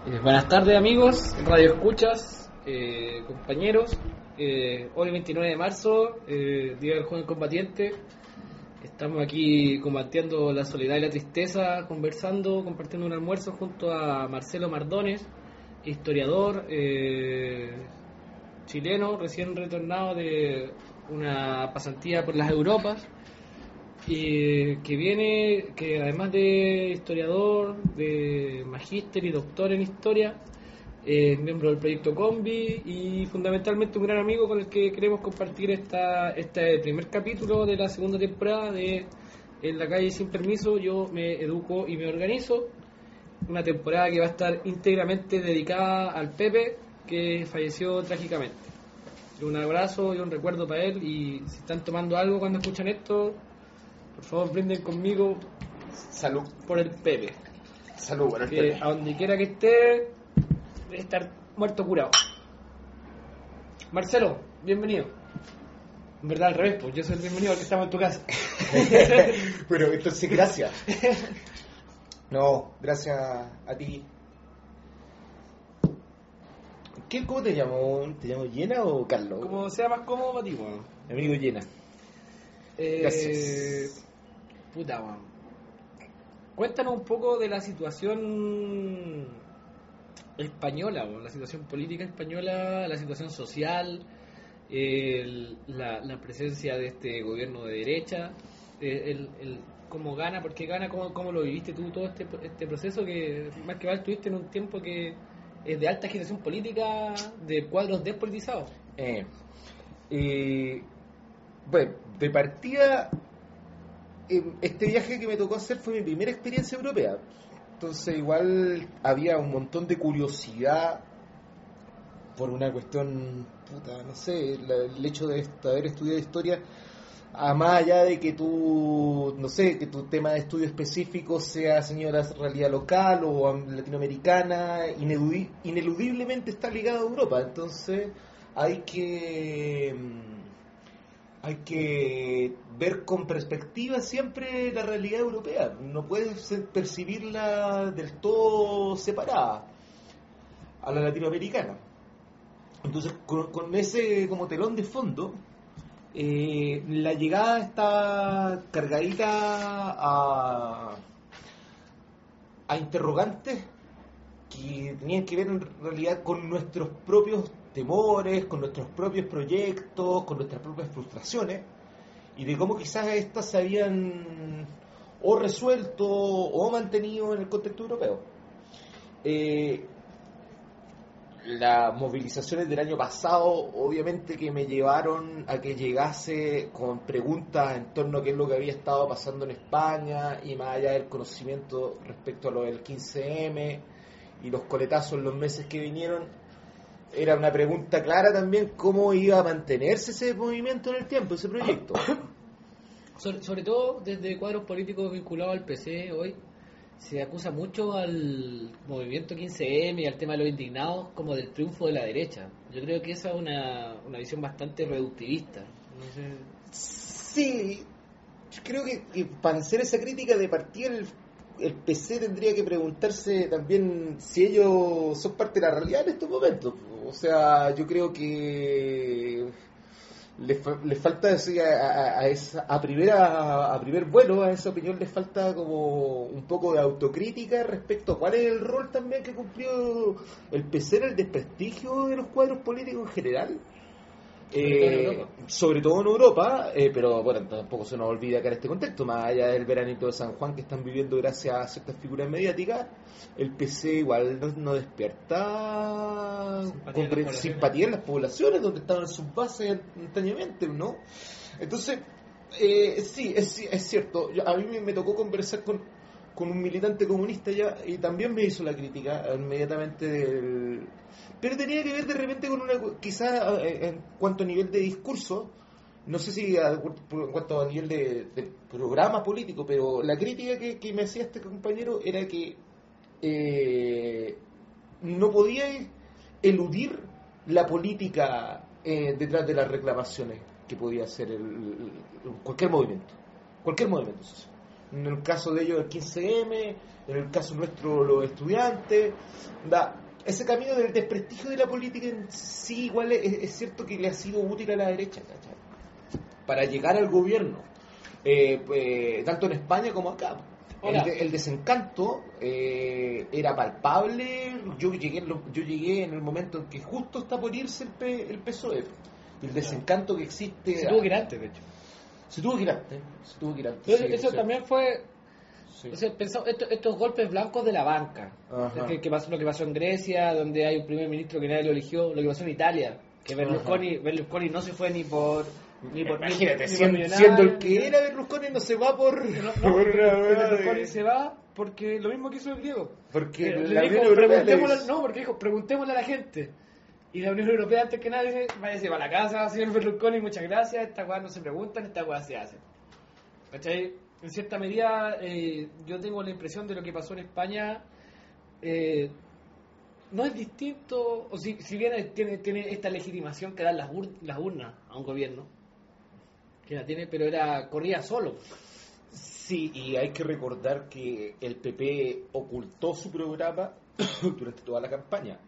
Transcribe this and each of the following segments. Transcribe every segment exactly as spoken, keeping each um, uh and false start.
Eh, buenas tardes amigos, radio escuchas, eh, compañeros. Eh, hoy veintinueve de marzo, eh, Día del Joven Combatiente. Estamos aquí combatiendo la soledad y la tristeza, conversando, compartiendo un almuerzo junto a Marcelo Mardones, historiador eh, chileno, recién retornado de una pasantía por las Europas. Y que viene, que además de historiador, de magíster y doctor en historia, es miembro del proyecto Combi y fundamentalmente un gran amigo con el que queremos compartir esta, este primer capítulo de la segunda temporada de En la calle sin permiso, yo me educo y me organizo. Una temporada que va a estar íntegramente dedicada al Pepe, que falleció trágicamente. Un abrazo y un recuerdo para él, y si están tomando algo cuando escuchan esto, por favor, brinden conmigo. Salud. Por el Pepe. Salud por el que Pepe. A donde quiera que esté, debe estar muerto curado. Marcelo, bienvenido. En verdad, al revés, pues yo soy el bienvenido al que estamos en tu casa. Bueno, entonces, gracias. No, gracias a ti. ¿Qué, ¿Cómo te llamo? ¿Te llamo Llena o Carlos? Como sea más cómodo para ti, weón. Mi amigo Llena. Eh, Gracias. Puta, weón. Cuéntanos un poco de la situación española, weón. La situación política española, la situación social, el, la, la presencia de este gobierno de derecha, el, el cómo gana, por qué gana, cómo, cómo lo viviste tú todo este, este proceso, que más que mal estuviste en un tiempo que es de alta agitación política, de cuadros despolitizados. Eh, eh, bueno, de partida, eh, este viaje que me tocó hacer fue mi primera experiencia europea. Entonces igual había un montón de curiosidad por una cuestión, puta, no sé, la, el hecho de esto, haber estudiado historia, a más allá de que tú, no sé, que tu tema de estudio específico sea señora realidad local o latinoamericana, ineludi- ineludiblemente está ligado a Europa. Entonces hay que hay que ver con perspectiva siempre la realidad europea. No puedes percibirla del todo separada a la latinoamericana. Entonces, con, con ese como telón de fondo, eh, la llegada está cargadita a, a interrogantes que tenían que ver en realidad con nuestros propios temores, con nuestros propios proyectos, con nuestras propias frustraciones, y de cómo quizás estas se habían o resuelto o mantenido en el contexto europeo. Eh, las movilizaciones del año pasado obviamente que me llevaron a que llegase con preguntas en torno a qué es lo que había estado pasando en España, y más allá del conocimiento respecto a lo del quince eme y los coletazos en los meses que vinieron, era una pregunta clara también cómo iba a mantenerse ese movimiento en el tiempo, ese proyecto. Sobre, sobre todo desde cuadros políticos vinculados al P C hoy, se acusa mucho al movimiento quince eme y al tema de los indignados como del triunfo de la derecha. Yo creo que esa es una, una visión bastante reductivista. No sé. Sí, yo creo que, que para hacer esa crítica de partida el, el P C tendría que preguntarse también si ellos son parte de la realidad en estos momentos. O sea, yo creo que le, le falta decir a, a, a, esa, a, primera, a primer vuelo a esa opinión le falta como un poco de autocrítica respecto a cuál es el rol también que cumplió el P C en el desprestigio de los cuadros políticos en general. Eh, sobre todo en Europa, eh, pero bueno, tampoco se nos olvida que en este contexto, más allá del veranito de San Juan que están viviendo gracias a ciertas figuras mediáticas, el P C igual no, no despierta simpatía, compre- en simpatía en las poblaciones donde estaban en sus bases antañamente, ¿no? Entonces, eh, sí, es, es cierto. Yo, a mí me, me tocó conversar con, con un militante comunista ya, y también me hizo la crítica inmediatamente del... Pero tenía que ver de repente con una, quizás en cuanto a nivel de discurso, no sé si a, en cuanto a nivel de, de programa político, pero la crítica que, que me hacía este compañero era que eh, no podía eludir la política eh, detrás de las reclamaciones que podía hacer el, el, cualquier movimiento, cualquier movimiento social. en el caso de ellos el quince eme, en el caso nuestro los estudiantes. Da, ese camino del desprestigio de la política en sí igual es, es cierto que le ha sido útil a la derecha, ¿cachai? Para llegar al gobierno, eh, eh, tanto en España como acá. El, de, el desencanto eh, era palpable. Yo llegué, en lo, yo llegué en el momento en que justo está por irse el, P, el P S O E. El desencanto que existe. Se tuvo que ir antes, de hecho. Se tuvo que ir antes. Se tuvo que ir antes. Pero Sí, eso sí. también fue. Sí. O sea, pensó, esto, estos golpes blancos de la banca. Que, que pasó, lo que pasó en Grecia, donde hay un primer ministro que nadie lo eligió. Lo que pasó en Italia, que Berlusconi, Berlusconi no se fue ni por. Ni por Imagínate, ni, siendo, ni por siendo el que era Berlusconi, no se va por. No, no, por una Berlusconi de... se va porque lo mismo que hizo el griego. Porque le, la le Unión dijo, Europea preguntémosle, les... no, porque dijo, preguntémosle a la gente. Y la Unión Europea, antes que nada, dice: váyase para la casa, señor Berlusconi, muchas gracias. Estas cosas no se preguntan, estas cosas se hacen. ¿Cachai? En cierta medida, eh, yo tengo la impresión de lo que pasó en España. Eh, no es distinto, o si, si bien tiene, tiene esta legitimación que dan las, ur, las urnas a un gobierno, que la tiene, pero era corría solo. Sí, y hay que recordar que el P P ocultó su programa durante toda la campaña.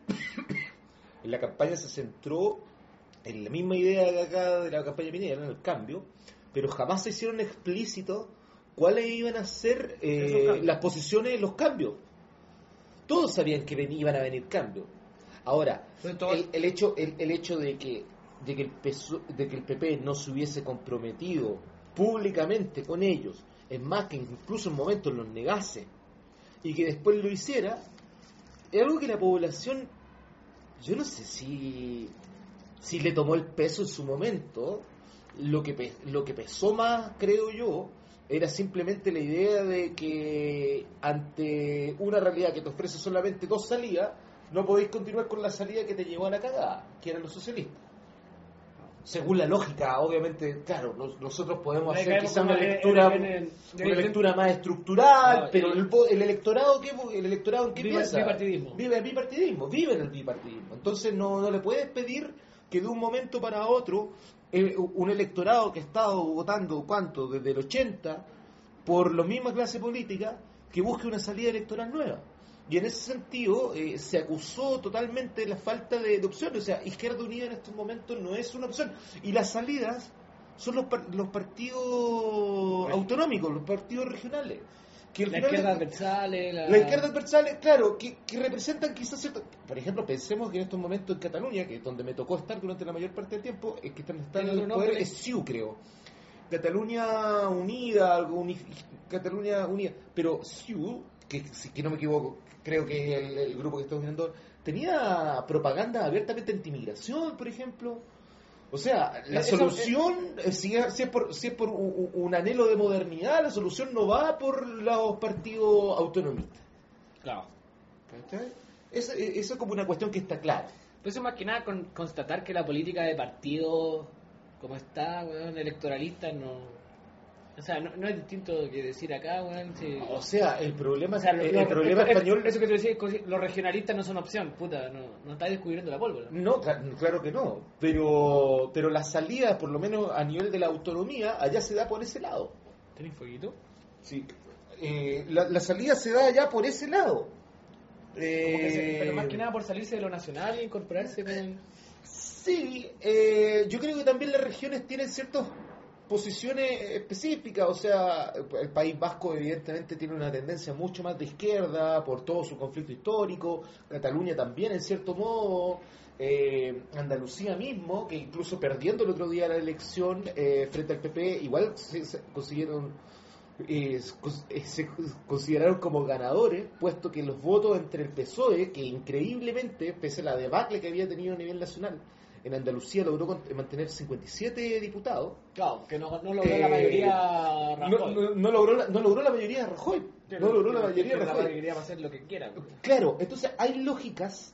En la campaña se centró en la misma idea de acá de la campaña Piñera, en el cambio, pero jamás se hicieron explícitos cuáles iban a ser eh, las posiciones de los cambios. Todos sabían que ven, iban a venir cambios. Ahora, el, el hecho el, el hecho de que de que, el P S O E, de que el P P no se hubiese comprometido públicamente con ellos, es más, que incluso en momentos los negase y que después lo hiciera, es algo que la población, yo no sé si si le tomó el peso en su momento. Lo que lo que pesó más, creo yo, era simplemente la idea de que ante una realidad que te ofrece solamente dos salidas, no podéis continuar con la salida que te llevó a la cagada, que eran los socialistas. Según la lógica, obviamente, claro, nosotros podemos hacer quizá una lectura una lectura más estructural, no, pero el, el electorado ¿qué, el electorado en qué vive piensa? El bipartidismo. Vive el bipartidismo, vive en el bipartidismo. Entonces no, no le puedes pedir que de un momento para otro eh, un electorado que ha estado votando, ¿cuánto? Desde el ochenta, por la misma clase política, que busque una salida electoral nueva. Y en ese sentido eh, se acusó totalmente la falta de, de opciones. O sea, Izquierda Unida en estos momentos no es una opción. Y las salidas son los, par- los partidos Regi- autonómicos, los partidos regionales. Que la izquierda adversal, la... la izquierda adversal, claro, que, que representan quizás cierto... Por ejemplo, pensemos que en estos momentos en Cataluña, que es donde me tocó estar durante la mayor parte del tiempo, es que están, están en el poder, es C I U, creo. Cataluña Unida, unif... Cataluña Unida, pero C I U, que si que no me equivoco, creo que el, el grupo que estamos viendo tenía propaganda abiertamente anti-inmigración, por ejemplo. O sea, la Eso, solución, eh, si, es, si, es por, si es por un, un anhelo de modernidad, la solución no va por los partidos autonomistas. Claro. Eso, eso es como una cuestión que está clara. Pues eso más que nada con, constatar que la política de partido, como está, weón, electoralista, no... O sea, no, no es distinto que decir acá, weón. Si... O sea, el problema, o sea, el, lo, el problema es, español... Eso que tú decías, los regionalistas no son opción, puta, no, no estáis descubriendo la pólvora. No, claro que no. Pero pero la salida, por lo menos a nivel de la autonomía, allá se da por ese lado. ¿Tenés fueguito? Sí. Eh, la, la salida se da allá por ese lado. Eh... Como que se, pero más que nada por salirse de lo nacional e incorporarse con... Sí, eh, yo creo que también las regiones tienen ciertas posiciones específicas. O sea, el País Vasco evidentemente tiene una tendencia mucho más de izquierda por todo su conflicto histórico. Cataluña también, en cierto modo. Eh, Andalucía mismo, que incluso perdiendo el otro día la elección eh, frente al P P, igual se, se consiguieron eh, se consideraron como ganadores, puesto que los votos entre el P S O E, que increíblemente, pese a la debacle que había tenido a nivel nacional, en Andalucía logró mantener cincuenta y siete diputados. Claro, que no, no logró eh, la mayoría Rajoy. No, no, no, logró la, no logró la mayoría de Rajoy. No, no logró la mayoría de Rajoy. La mayoría va a hacer lo que quiera. Claro, entonces hay lógicas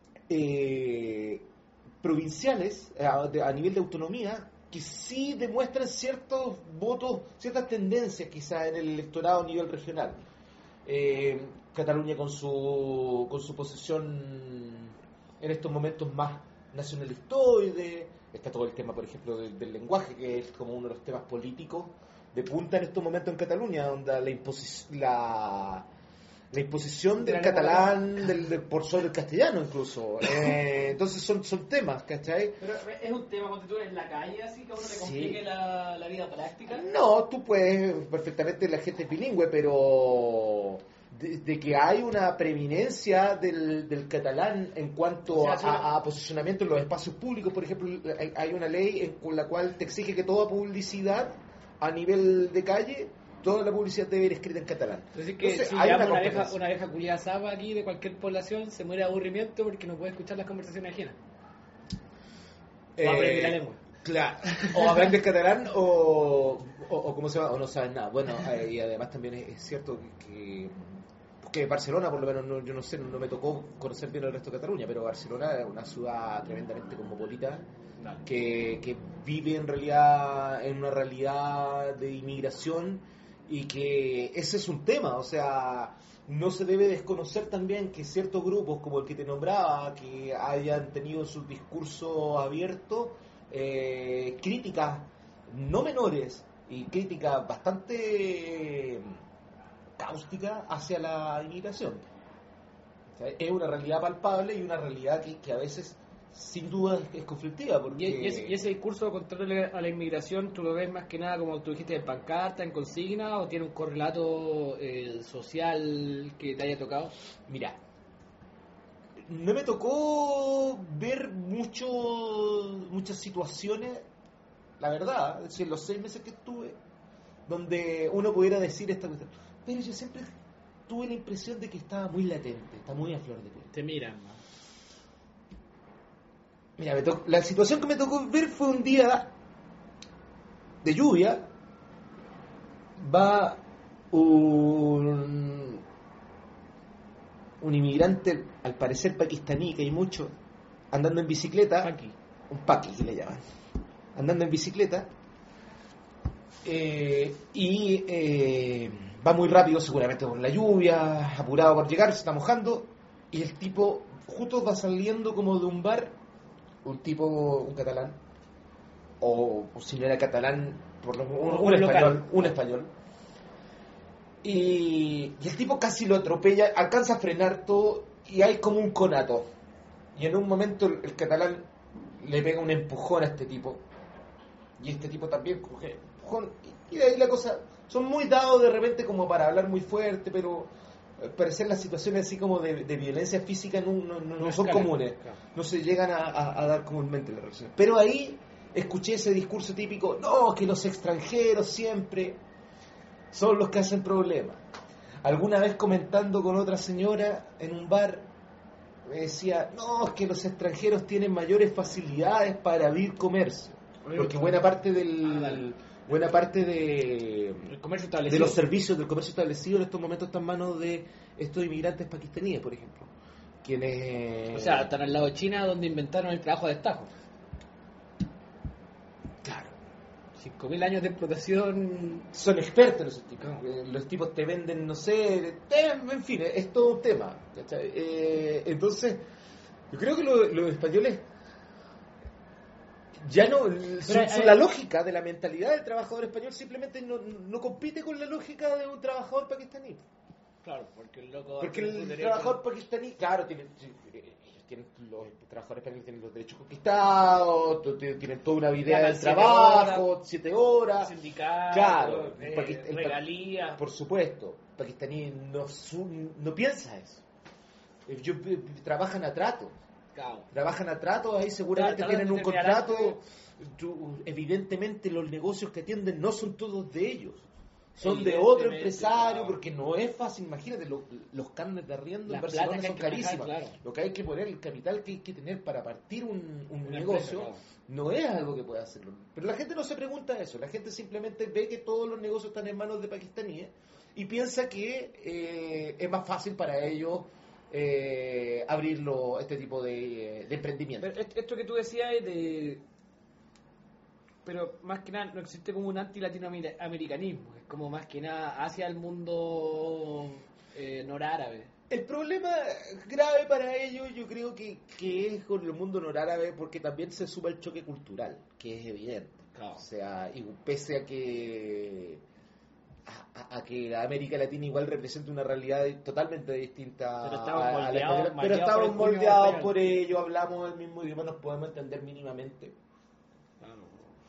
eh, provinciales a, de, a nivel de autonomía que sí demuestran ciertos votos, ciertas tendencias quizás en el electorado a nivel regional. Eh, Cataluña con su con su posición en estos momentos más nacionalistoide, está todo el tema, por ejemplo, del, del lenguaje, que es como uno de los temas políticos de punta en estos momentos en Cataluña, donde la, imposi- la, la imposición del catalán del, del- por sobre el castellano incluso. Eh, entonces son, son temas, ¿cachai? Pero es un tema cuando tú en la calle, así que a uno le Sí. complique la, la vida práctica. No, tú puedes, perfectamente la gente es bilingüe, pero de, de que hay una preeminencia del, del catalán en cuanto O sea, a, solo- a- a posicionamiento en los espacios públicos, por ejemplo, hay, hay una ley en- con la cual te exige que toda publicidad a nivel de calle, toda la publicidad debe ir escrita en catalán. Entonces que Entonces, si hay llama una una vieja, competencia. una vieja culiada zapa aquí de cualquier población, se muere de aburrimiento porque no puede escuchar las conversaciones ajenas. O aprende la lengua. Claro, o aprendes catalán o, o, o ¿cómo se llama? O no sabes nada. Bueno, eh, y además también es, es cierto que, que, que Barcelona, por lo menos, no, yo no sé, no, no me tocó conocer bien el resto de Cataluña, pero Barcelona es una ciudad tremendamente cosmopolita que, que vive en realidad en una realidad de inmigración y que ese es un tema, o sea, no se debe desconocer también que ciertos grupos como el que te nombraba, que hayan tenido sus discursos abiertos, eh, críticas no menores y críticas bastante cáusticas hacia la inmigración. O sea, es una realidad palpable y una realidad que, que a veces sin duda es, es conflictiva porque... Y, y, ese, y ese discurso contrario a la inmigración, ¿tú lo ves más que nada como tú dijiste en pancarta, en consigna, o tiene un correlato eh, social que te haya tocado? Mira, no me tocó ver mucho, muchas situaciones, la verdad, es decir, en los seis meses que estuve, donde uno pudiera decir esta cuestión. Pero yo siempre tuve la impresión de que estaba muy latente, está muy a flor de piel. Te miran, ¿no? Mira, me to- la situación que me tocó ver fue un día de lluvia. Va un, un inmigrante, al parecer pakistaní, que hay mucho, andando en bicicleta. Paqui. Un paqui que le llaman. Andando en bicicleta. Eh, y eh, va muy rápido, seguramente por la lluvia, apurado por llegar, se está mojando. Y el tipo justo va saliendo como de un bar. Un tipo, un catalán, o, o si no era catalán, por lo, un, un Un español, local. un español. Y, y el tipo casi lo atropella, alcanza a frenar todo y hay como un conato. Y en un momento el, el catalán le pega un empujón a este tipo. Y este tipo también coge empujón. Y, y de ahí la cosa, son muy dados de repente como para hablar muy fuerte, pero al parecer las situaciones así como de, de violencia física no, no, no, no son escalan, comunes, claro. no se llegan a, a, a dar comúnmente las relaciones. Pero ahí escuché ese discurso típico, no, que los extranjeros siempre son los que hacen problemas. Alguna vez comentando con otra señora en un bar, me decía, no, es que los extranjeros tienen mayores facilidades para abrir comercio, porque buena parte del... Ah, dale. Buena parte de, El comercio de establecido. los servicios del comercio establecido en estos momentos están en manos de estos inmigrantes pakistaníes, por ejemplo. Quienes. O sea, están al lado de China donde inventaron el trabajo de destajo. Claro. cinco mil años de explotación. Son expertos en esos tipos. Claro. Eh, Los tipos te venden, no sé. te- en fin, es todo un tema. ¿Cachai? Eh, entonces, yo creo que lo- los españoles. Ya no, su- hay- su- la lógica de la mentalidad del trabajador español simplemente no, no compite con la lógica de un trabajador pakistaní. Claro, porque el loco. Porque tiene su el derecho. trabajador pakistaní, claro, tiene, sí, ellos tienen, los trabajadores españoles tienen los derechos conquistados, to- tienen tienen toda una vida Ganan del siete trabajo, horas, siete horas. Sindicatos, Claro, eh, Paqui- el pa- regalías. Por supuesto, pakistaní no, su- no piensa eso. Ellos eh, trabajan a trato. Claro. Trabajan a trato, ahí seguramente Claro, tienen un determinarán contrato. Tú- evidentemente los negocios que atienden no son todos de ellos. Son de otro Evidentemente, empresario, claro. porque no es fácil. Imagínate, lo- los carnes de arriendo La en Barcelona plata que hay son que manejar, carísimas. claro. Lo que hay que poner, el capital que hay que tener para partir un, un Una negocio, empresa, claro. no es algo que pueda hacerlo. Pero la gente no se pregunta eso. La gente simplemente ve que todos los negocios están en manos de pakistaníes y piensa que eh, es más fácil para ellos eh, abrirlo, este tipo de, de emprendimiento. Pero est- esto que tú decías es de. Pero más que nada no existe como un anti-latinoamericanismo, es como más que nada hacia el mundo eh, norárabe. El problema grave para ellos yo creo que, que es con el mundo norárabe porque también se suma el choque cultural, que es evidente. Claro. O sea, y pese a que a, a- a que la América Latina igual representa una realidad totalmente distinta Pero estamos a- a la moldeados- española, pero moldeados estamos por el cuño moldeados español. por ello, hablamos el mismo idioma, nos podemos entender mínimamente. Claro.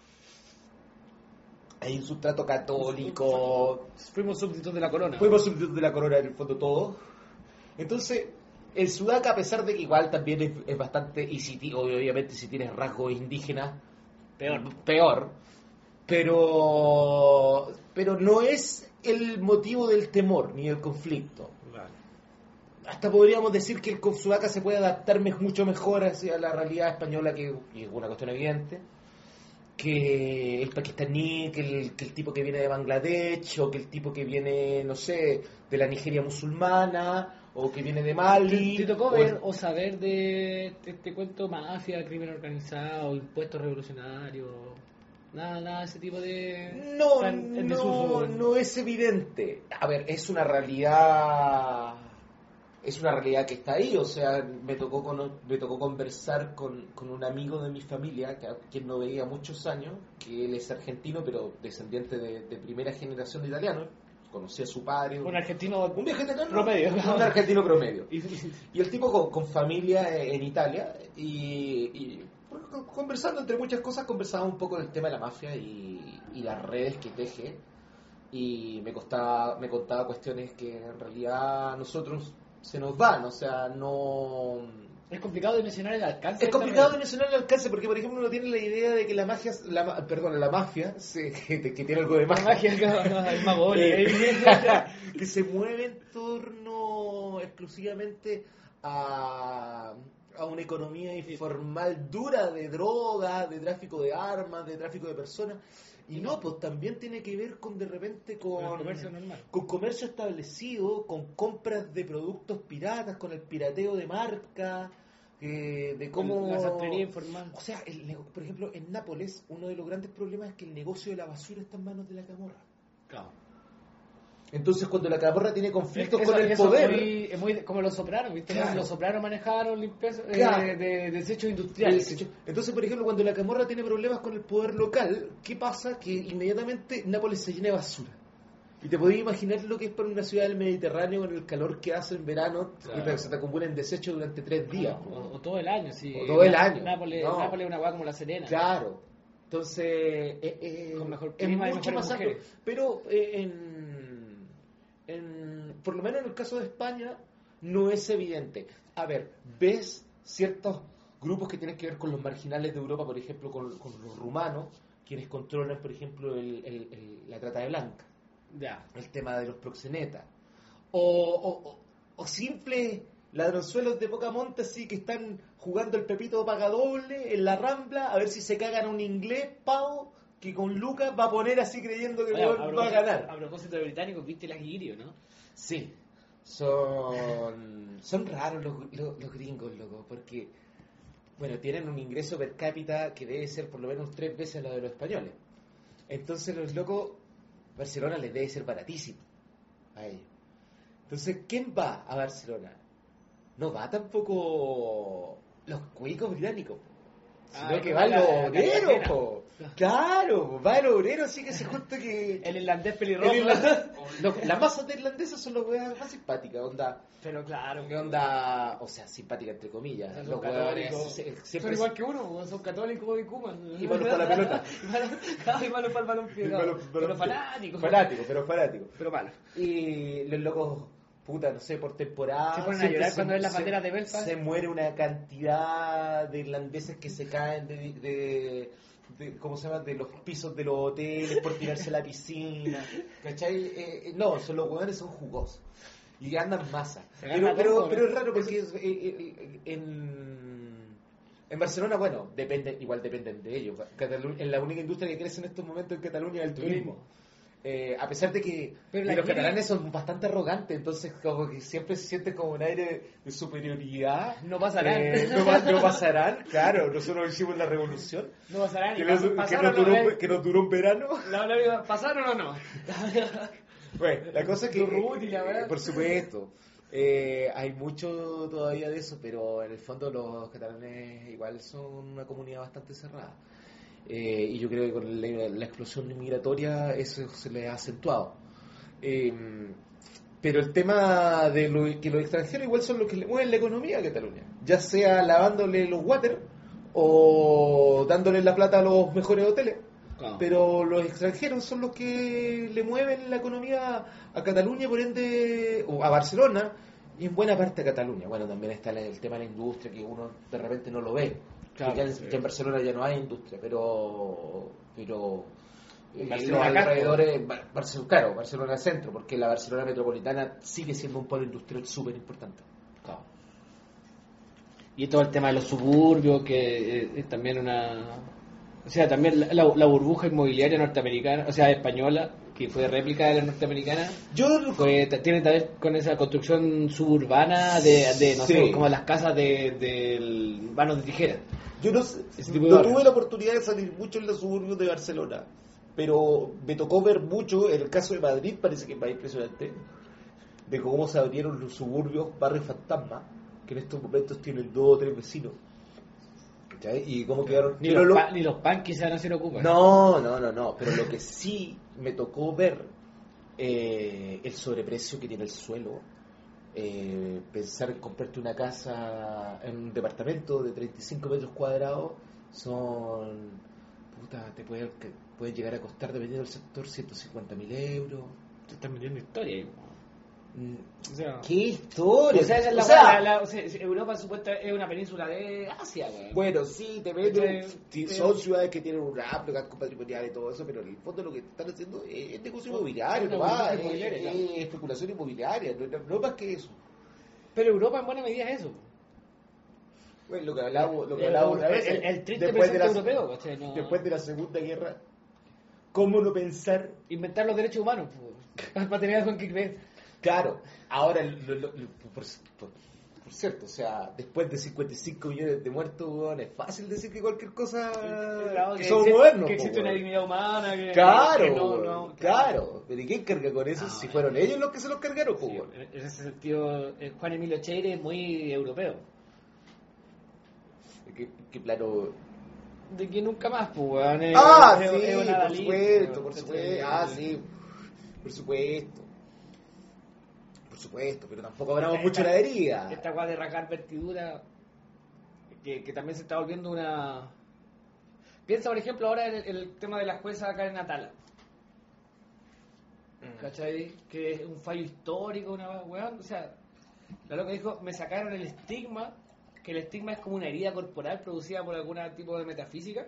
Hay un sustrato católico, Fuimos súbditos de la corona. fuimos súbditos de la corona en el fondo todo. Entonces, el sudaca, a pesar de que igual también es, es bastante, y si ti- obviamente si tienes rasgos indígenas, Peor. peor, pero, pero no es el motivo del temor ni del conflicto. Vale. Hasta podríamos decir que el sudaca se puede adaptar me- mucho mejor hacia la realidad española, que, que es una cuestión evidente, que el pakistaní, que el, que el tipo que viene de Bangladesh, o que el tipo que viene, no sé, de la Nigeria musulmana, o que viene de Mali. ¿Te tocó o ver el- o saber de este, este cuento mafia, crimen organizado, impuestos revolucionarios? Nada, nada de ese tipo de... No, está en- en no, desuso. no es evidente. A ver, es una realidad, es una realidad que está ahí. O sea, me tocó con- me tocó conversar con, con un amigo de mi familia, que a quien no veía muchos años, que él es argentino, pero descendiente de, de primera generación de italianos. Conocí a su padre. Un argentino un vegetariano promedio. un argentino promedio. Y- y- Y el tipo con, con familia en Italia y, y conversando entre muchas cosas, conversaba un poco del tema de la mafia y, y las redes que teje, y me costaba, me contaba cuestiones que en realidad a nosotros se nos van, o sea, no... Es complicado dimensionar el alcance. Es de complicado esta dimensionar el alcance porque, por ejemplo, uno tiene la idea de que la magia, la, ma- perdón, la mafia, se- que, que tiene algo de red. La magia, magia, el mago Oli, Eh, ahí. que se mueve en torno exclusivamente a, a una economía informal dura de drogas, de tráfico de armas, de tráfico de personas. Y no, pues también tiene que ver con de repente con, Con el comercio normal. con comercio establecido, con compras de productos piratas, con el pirateo de marca, eh, de cómo... La sastrería informal. O sea, el nego- por ejemplo, en Nápoles uno de los grandes problemas es que el negocio de la basura está en manos de la camorra. Claro. Entonces, cuando la camorra tiene conflictos Eso- con el eso poder, Es muy, es muy como los sopranos, ¿viste? Claro. Los sopranos manejaron limpieza eh, Claro. de, de desechos el industriales. desecho- entonces, por ejemplo, cuando la camorra tiene problemas con el poder local, ¿qué pasa? Que inmediatamente Nápoles se llena de basura. Y te podías imaginar lo que es para una ciudad del Mediterráneo con el calor que hace en verano, Claro. que se te acumulan desechos durante tres días. O, o todo el año, sí. O todo el año. Nápoles, No. Nápoles es una hueá como la Serena. Claro. Entonces, eh, eh, Con mejor es clima y mucho mejores más amplio. mujeres. Pero eh, en, en, por lo menos en el caso de España, no es evidente. A ver, ves ciertos grupos que tienen que ver con los marginales de Europa, por ejemplo, con, con los rumanos, quienes controlan, por ejemplo, el- el- el- la trata de blanca, Ya. el tema de los proxenetas, o, o, o- o simples ladronzuelos de poca monta, así que están jugando el pepito paga doble en la Rambla, a ver si se cagan a un inglés, pavo, que con Lucas va a poner así creyendo que Oye, el a, weón va a propósito, ganar. a propósito de británicos, viste el aguirio, ¿no? Sí, son, son raros los, los, los gringos, loco, porque, bueno, tienen un ingreso per cápita que debe ser por lo menos tres veces lo de los españoles. Entonces los locos, Barcelona les debe ser baratísimo a ellos. Entonces, ¿quién va a Barcelona? No va tampoco los cuicos británicos, sino Ah, que como van la- los la obreros, cartagena. po. Claro, va el obrero, así que se justo que... El irlandés pelirrojo. El irlandés- lo- las masas de irlandeses son los weas más simpáticas, onda, Pero claro, ¿qué onda? O sea, simpática entre comillas. Son Los católicos. weones se- Son siempre igual que uno, pues, son católicos y Cuba. Y malos para la pelota. Y malos- claro, y malos para el balón Y malos- Pero malos- fanáticos. fanáticos, pero fanáticos. Pero malos. Y los locos, puta, no sé, por temporada. Se ponen a siempre llorar cuando ven las se- banderas de Belfast. Se muere una cantidad de irlandeses que se caen de, de, de- ¿cómo se llama? De los pisos de los hoteles por tirarse a la piscina. ¿Cachai? Eh, eh, no, son los hueones son jugosos. Y andan masa. Se Pero, gana pero, todo, pero ¿no? es raro porque es- eh, eh, en, en Barcelona, bueno, depende, igual dependen de ellos. Catalu- en la única industria que crece en estos momentos en Cataluña es el turismo. Eh, a pesar de que Pero y la los quiere- catalanes son bastante arrogantes, entonces como que siempre se sienten como un aire de superioridad. No pasarán. Eh, no, pa- no pasarán, claro, nosotros hicimos la revolución, No pasarán. que y nos, pas- que pasaron nos duró, o no, un- que nos duró un verano. La- la- ¿Pasaron o no? Bueno, la cosa es que, Tu Ruth y la eh, verdad. por supuesto, eh, hay mucho todavía de eso, pero en el fondo los catalanes igual son una comunidad bastante cerrada. Eh, y yo creo que con la, la explosión migratoria eso se le ha acentuado. Eh, pero el tema de lo, que los extranjeros igual son los que le mueven la economía a Cataluña, ya sea lavándole los water o dándole la plata a los mejores hoteles. Claro. Pero los extranjeros son los que le mueven la economía a Cataluña, por ende, o a Barcelona, y en buena parte a Cataluña. Bueno, también está el tema de la industria, que uno de repente no lo ve. Claro, ya, en, sí. ya en Barcelona ya no hay industria, pero pero En eh, Barcelona los casco. alrededores, Bar- Barcelona, claro, Barcelona centro, porque la Barcelona metropolitana sigue siendo un polo industrial súper importante. Claro. Y todo el tema de los suburbios, que eh, es también una... O sea, también la, la- la burbuja inmobiliaria norteamericana, o sea, española, que fue réplica de la norteamericana, Yo fue, t- tiene que ver con esa construcción suburbana de, de no Sí. sé, como las casas de, de manos de tijera. Yo no, sé, Ese tipo de no barrio. tuve la oportunidad de salir mucho en los suburbios de Barcelona, pero me tocó ver mucho, en el caso de Madrid parece que es más impresionante, de cómo se abrieron los suburbios, barrios fantasma, que en estos momentos tienen dos o tres vecinos. ¿Cachai? Y cómo quedaron... Ni pero los, lo- pa- ni los punkies se van a hacer ocupan. No, no, no, no, pero lo que sí me tocó ver, eh, el sobreprecio que tiene el suelo. Eh, pensar en comprarte una casa en un departamento de treinta y cinco metros cuadrados son, puta, te pueden, que pueden llegar a costar, dependiendo del sector, ciento cincuenta mil euros. Te están metiendo historia ahí. Mm, O sea, ¿Qué historia? o sea, esa es la, O sea, la- la- o sea, Europa supuestamente es una península de Asia, güey. bueno, sí, te venden, Eh, sí, eh, son ciudades que tienen un amplio casco patrimonial y todo eso, pero en el fondo lo que están haciendo es, es negocio inmobiliario, Una no va, burbuja es, inmobiliaria, es claro. especulación inmobiliaria, no, no más que eso. Pero Europa en buena medida es eso. Bueno, lo que hablábamos, lo que El- hablábamos una el- vez, el- el triste después, de la, presente europeo, ¿cachai? No- después de la Segunda Guerra, ¿cómo no pensar? Inventar los derechos humanos, pues, para tener algo en que creer. Claro, ahora, lo- lo- lo- por, por- por cierto, o sea, después de cincuenta y cinco millones de muertos, weón, es fácil decir que cualquier cosa Claro, que que somos existe- modernos. que po, existe una weón. dignidad humana. Que, Claro, que no, weón, no, claro. Pero ¿y quién carga con eso? Ah, si bueno. fueron ellos los que se los cargaron, po, Sí, weón. en ese sentido, eh, Juan Emilio Cheire es muy europeo. Que, que plano. De que nunca más, pues, weón. es- Ah, es- sí, es una por Dalí, supuesto, weón, por ¿cachai? supuesto. Ah, sí, por supuesto. Por supuesto, pero tampoco hablamos Esta- mucho de la herida. Esta weá de racar vertidura, que, que también se está volviendo una... Piensa, por ejemplo, ahora en el, en el tema de las juezas acá en Natala. ¿Cachai? Que es un fallo histórico, una weá. O sea, la loca dijo, me sacaron el estigma, que el estigma es como una herida corporal producida por algún tipo de metafísica.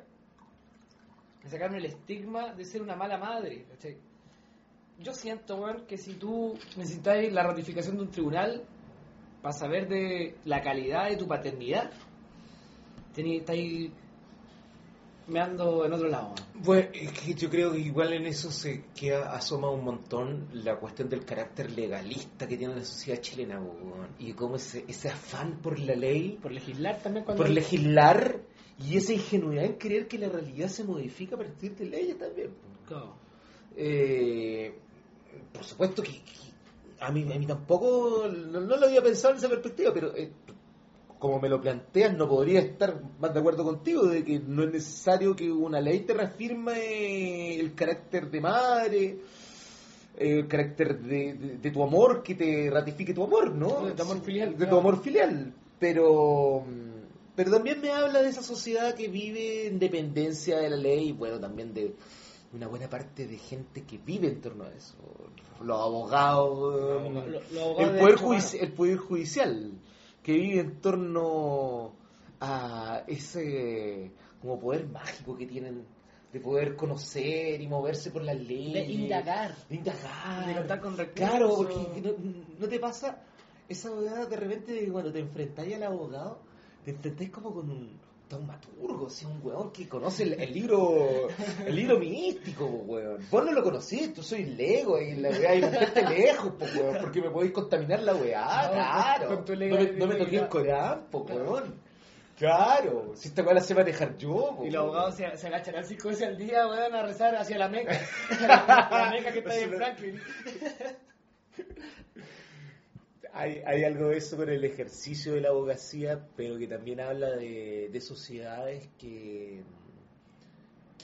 Me sacaron el estigma de ser una mala madre, ¿cachai? Yo siento, weón, que si tú necesitas la ratificación de un tribunal para saber de la calidad de tu paternidad, tení, estáis meando en otro lado. weón. Bueno, es que yo creo que igual en eso se queda, asoma un montón la cuestión del carácter legalista que tiene la sociedad chilena, weón. Y cómo ese, ese afán por la ley, Por legislar también cuando... por legislar, y esa ingenuidad en creer que la realidad se modifica a partir de leyes también. Claro. Eh, por supuesto que, que a, mí, a mí tampoco, no, no lo había pensado en esa perspectiva, pero eh, como me lo planteas, no podría estar más de acuerdo contigo de que no es necesario que una ley te reafirme el carácter de madre, eh, el carácter de, de, de tu amor, que te ratifique tu amor, ¿no? De tu amor filial, De claro. tu amor filial. Pero, pero también me habla de esa sociedad que vive en dependencia de la ley, y bueno, también de una buena parte de gente que vive en torno a eso. Los abogados, Los- los- los abogados el, de poder derechos judici- humanos. el poder judicial, que vive en torno a ese como poder mágico que tienen de poder conocer y moverse por las leyes. De indagar. De indagar. De contar con recursos. Claro, porque no, no te pasa esa verdad de repente de que cuando te enfrentáis al abogado, te enfrentáis como con un taumaturgo, así, un weón que conoce el, el libro el libro místico, po, weón. Vos no lo conocís, tú sois lego y la weá, y meterte lejos, po, weón, porque me podéis contaminar la weá, No, claro. con tu No me, legal- no me toqué el Corán, po, weón. Claro, si esta weá la se va a dejar yo, po, Y los weón. abogados se, se agacharán cinco veces al día, weón, a rezar hacia la Meca. La Meca que está ahí en Franklin. Hay, hay algo de eso con el ejercicio de la abogacía, pero que también habla de, de sociedades que,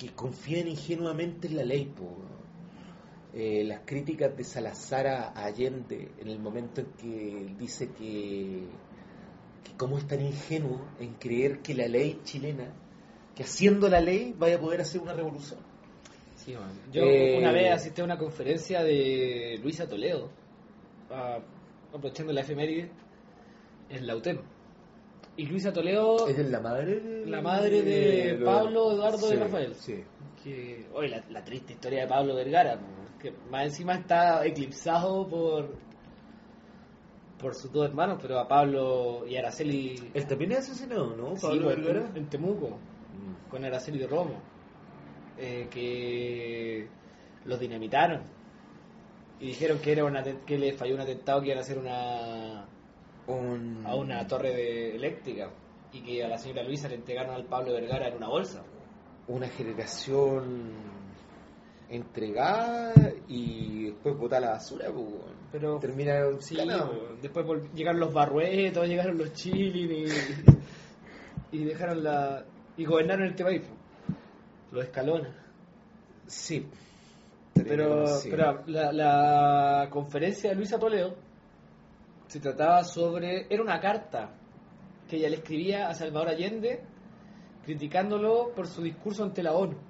que confíen ingenuamente en la ley, po. Eh, las críticas de Salazar a Allende en el momento en que él dice que, que cómo es tan ingenuo en creer que la ley chilena, que haciendo la ley vaya a poder hacer una revolución. Sí, man. Yo Eh, una vez asistí a una conferencia de Luisa Toledo, a- aprovechando la efeméride, en la U T E M. Y Luisa Toledo, ¿Es la madre de, la madre de lo- Pablo Eduardo sí, de Rafael. Sí. Que, oye, la, la triste historia de Pablo Vergara, po, que más encima está eclipsado por por sus dos hermanos, pero a Pablo y Araceli, Él también es asesinado, ¿no? sí, Pablo pues, Vergara. en, en Temuco, Mm. con Araceli de Romo, eh, que los dinamitaron y dijeron que era una, que le falló un atentado, que iban a hacer una Un- a una torre de eléctrica, y que a la señora Luisa le entregaron al Pablo Vergara en una bolsa. Una generación entregada y después botada a la basura, pues, weón. Pero termina sí, ganado. pues, después vol- llegaron los Barruetos, llegaron los Chilin y, y dejaron la y gobernaron este país, pues. Los Escalona. Sí. Pero, Sí. pero la, la conferencia de Luisa Toledo se trataba sobre, era una carta que ella le escribía a Salvador Allende criticándolo por su discurso ante la ONU.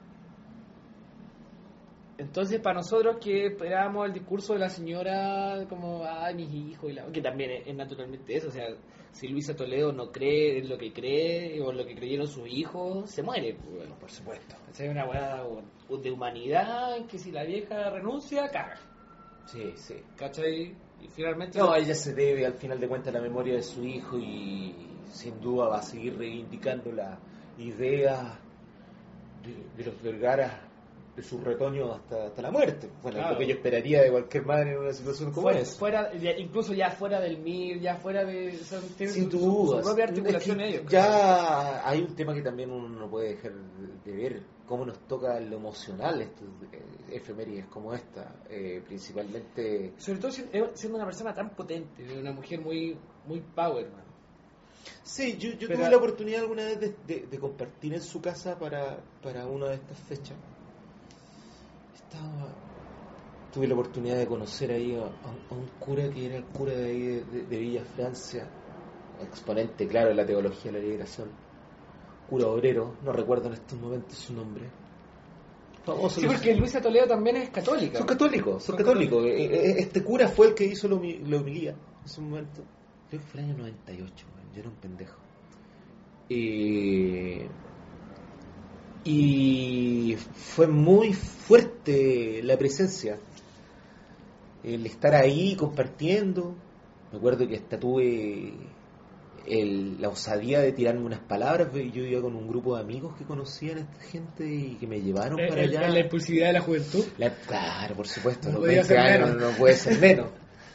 Entonces, para nosotros que esperábamos el discurso de la señora como, ay, mis hijos, y la... que también es, es naturalmente eso, o sea, si Luisa Toledo no cree en lo que cree o en lo que creyeron sus hijos, se muere, pues, bueno, Por supuesto. o sea, hay una weá de humanidad en que si la vieja renuncia, caga, Sí, sí. ¿cachai? Y finalmente... No, ella se debe al final de cuentas a la memoria de su hijo y sin duda va a seguir reivindicando la idea de, de los Vergara, de su retoño hasta, hasta la muerte. Bueno, Claro. es lo que yo esperaría de cualquier madre en una situación como fuera, esa. fuera, ya- incluso ya fuera del M I R, ya fuera de... o sea, tienen Sin su, su- duda. su propia articulación Es que ellos. ya hay un tema que también uno no puede dejar de ver, cómo nos toca lo emocional estos eh, efemérides como esta, eh, principalmente. Sobre todo si- eh, siendo una persona tan potente, una mujer muy muy power, man. Sí, yo, yo Pero- tuve la oportunidad alguna vez de, de- de compartir en su casa para, para una de estas fechas. Estaba, tuve la oportunidad de conocer ahí a, a un- a un cura que era el cura de ahí de, de- de Villa Francia, exponente, claro, de la teología de la liberación, cura obrero, no recuerdo en estos momentos su nombre. Famoso. Sí, porque Luisa Toledo también es católica. Son católicos, son Son católicos. Eh, eh, Este cura fue el que hizo la homi- la homilía en su momento. Creo que fue el año noventa y ocho, man, yo era un pendejo. Eh, y fue muy fuerte la presencia, el estar ahí compartiendo. Me acuerdo que hasta tuve el- la osadía de tirarme unas palabras. Yo iba con un grupo de amigos que conocían a esta gente y que me llevaron Eh, para eh, allá. la impulsividad de la juventud. La- claro, por supuesto, No los podía veinte ser años menos. no puede ser menos.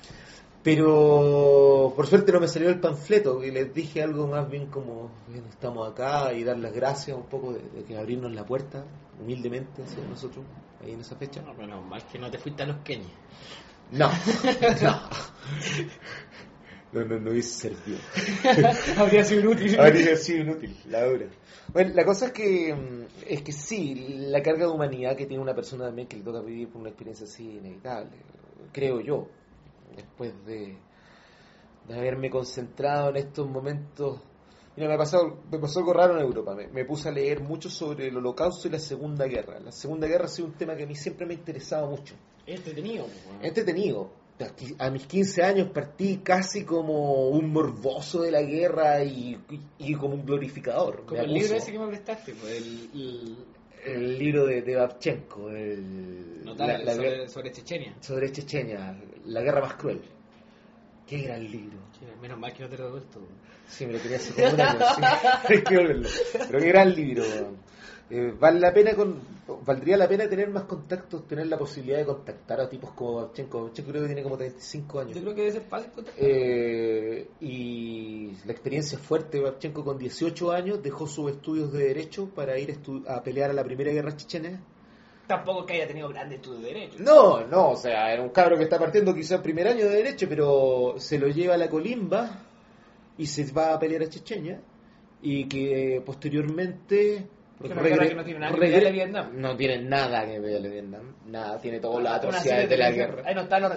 Pero por suerte no me salió el panfleto, y les dije algo más bien como, bueno, estamos acá, y dar las gracias un poco de, de que abrirnos la puerta humildemente hacia nosotros ahí en esa fecha. No, menos mal que no te fuiste a los Queñes. No, no. No, no, no hubiese servido. Habría sido inútil. Habría sido inútil, la dura. Bueno, la cosa es que mm, es que sí, la carga de humanidad que tiene una persona también que le toca vivir por una experiencia así inevitable, creo yo, después de, de haberme concentrado en estos momentos. Mira, me pasó, me pasó algo raro en Europa. Me, me puse a leer mucho sobre el Holocausto y la Segunda Guerra. La Segunda Guerra ha sido un tema que a mí siempre me ha interesado mucho. Es entretenido, pues, weón. Entretenido. A mis quince años partí casi como un morboso de la guerra y, y, y como un glorificador. Como Me el libro acuso. ese que me prestaste, pues, el, el El libro de, de Babchenko, el, notable la- la sobre, guerra- sobre Chechenia. sobre Chechenia, la guerra más cruel. Qué gran libro. Sí, menos mal que no te lo devuelto. Sí, me lo quería hacer como un año, sí. Hay que volverlo. Pero qué gran libro. Eh, vale la pena con, valdría la pena tener más contactos, tener la posibilidad de contactar a tipos como Babchenko. Babchenko creo que tiene como treinta y cinco años. Yo creo que debe ser fácil contactar. Eh, y la experiencia fuerte de Babchenko con dieciocho años dejó sus estudios de derecho para ir a, estu- a pelear a la primera guerra chechena. Tampoco que haya tenido grandes estudios de derecho. No, no, o sea, era un cabro que está partiendo quizás primer año de derecho, pero se lo lleva a la colimba y se va a pelear a Chechenia, y que posteriormente Es una guerra que no tiene nada que ver a Vietnam. No tiene nada que ver a Vietnam. Nada, tiene todas las Una atrocidades serie de la televisión. guerra. Ahí no están los...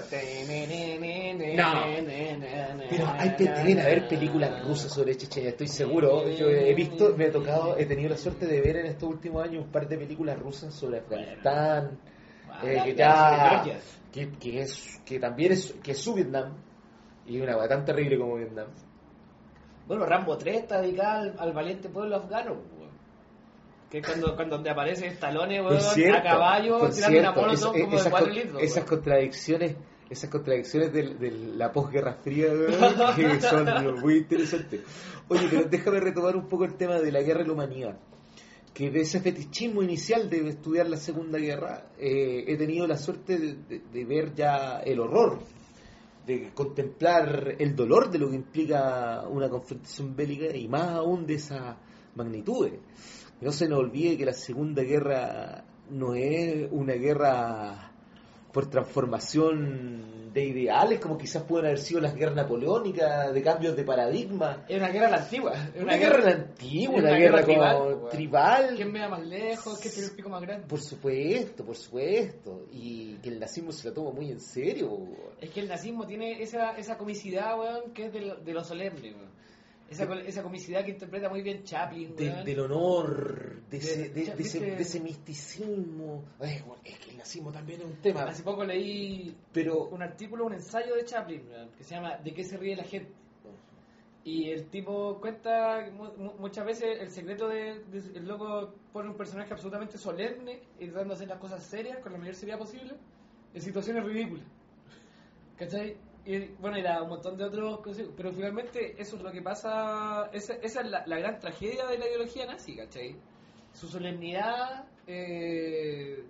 Pero hay, pe- deben haber películas rusas sobre Chechenia, estoy seguro. Yo he visto, me he tocado, he tenido la suerte de ver en estos últimos años un par de películas rusas sobre Afganistán, eh, que ya, que, que es, que también es, que es su Vietnam y una cosa tan terrible como Vietnam. Bueno, Rambo tres está dedicado al, al valiente pueblo afgano, weón. Que es cuando, cuando donde aparece Stallone, weón, cierto, a caballo, por tirando cierto, una molotov es- como de esas, cuatro con- litros. esas weón. contradicciones, esas contradicciones de, de la posguerra fría, weón, que son muy interesantes. Oye, pero déjame retomar un poco el tema de la guerra y la humanidad. Que de ese fetichismo inicial de estudiar la Segunda Guerra, eh, he tenido la suerte de, de- de ver ya el horror, de contemplar el dolor de lo que implica una confrontación bélica y más aún de esa magnitudes. No se nos olvide que la Segunda Guerra no es una guerra por transformación de ideales, como quizás pueden haber sido las guerras napoleónicas, de cambios de paradigma. Es una guerra a la antigua. Es Una guerra antigua, es una guerra como tribal, weón. tribal. ¿Quién me da más lejos? ¿Quién tiene el pico más grande? Por supuesto, por supuesto. Y que el nazismo se lo toma muy en serio. Es que el nazismo tiene esa, esa comicidad, weón, que es de lo, de lo solemne, weón. Esa, co- esa comicidad que interpreta muy bien Chaplin, De- weón. del honor, de ese, de, De- de ese, ¿viste? de ese misticismo. Ay, bueno, es que el nazismo también es un tema. Hace poco leí Pero un artículo, un ensayo de Chaplin, weón, que se llama ¿De qué se ríe la gente? Y el tipo cuenta que mu- mu- muchas veces el secreto de, de- el loco pone un personaje absolutamente solemne y tratando de hacer las cosas serias con la mayor seriedad posible en situaciones ridículas. ¿Cachai? Y bueno, y da un montón de otros consejos, pero finalmente eso es lo que pasa, esa, esa es la, la gran tragedia de la ideología nazi, ¿cachai? Su solemnidad eh,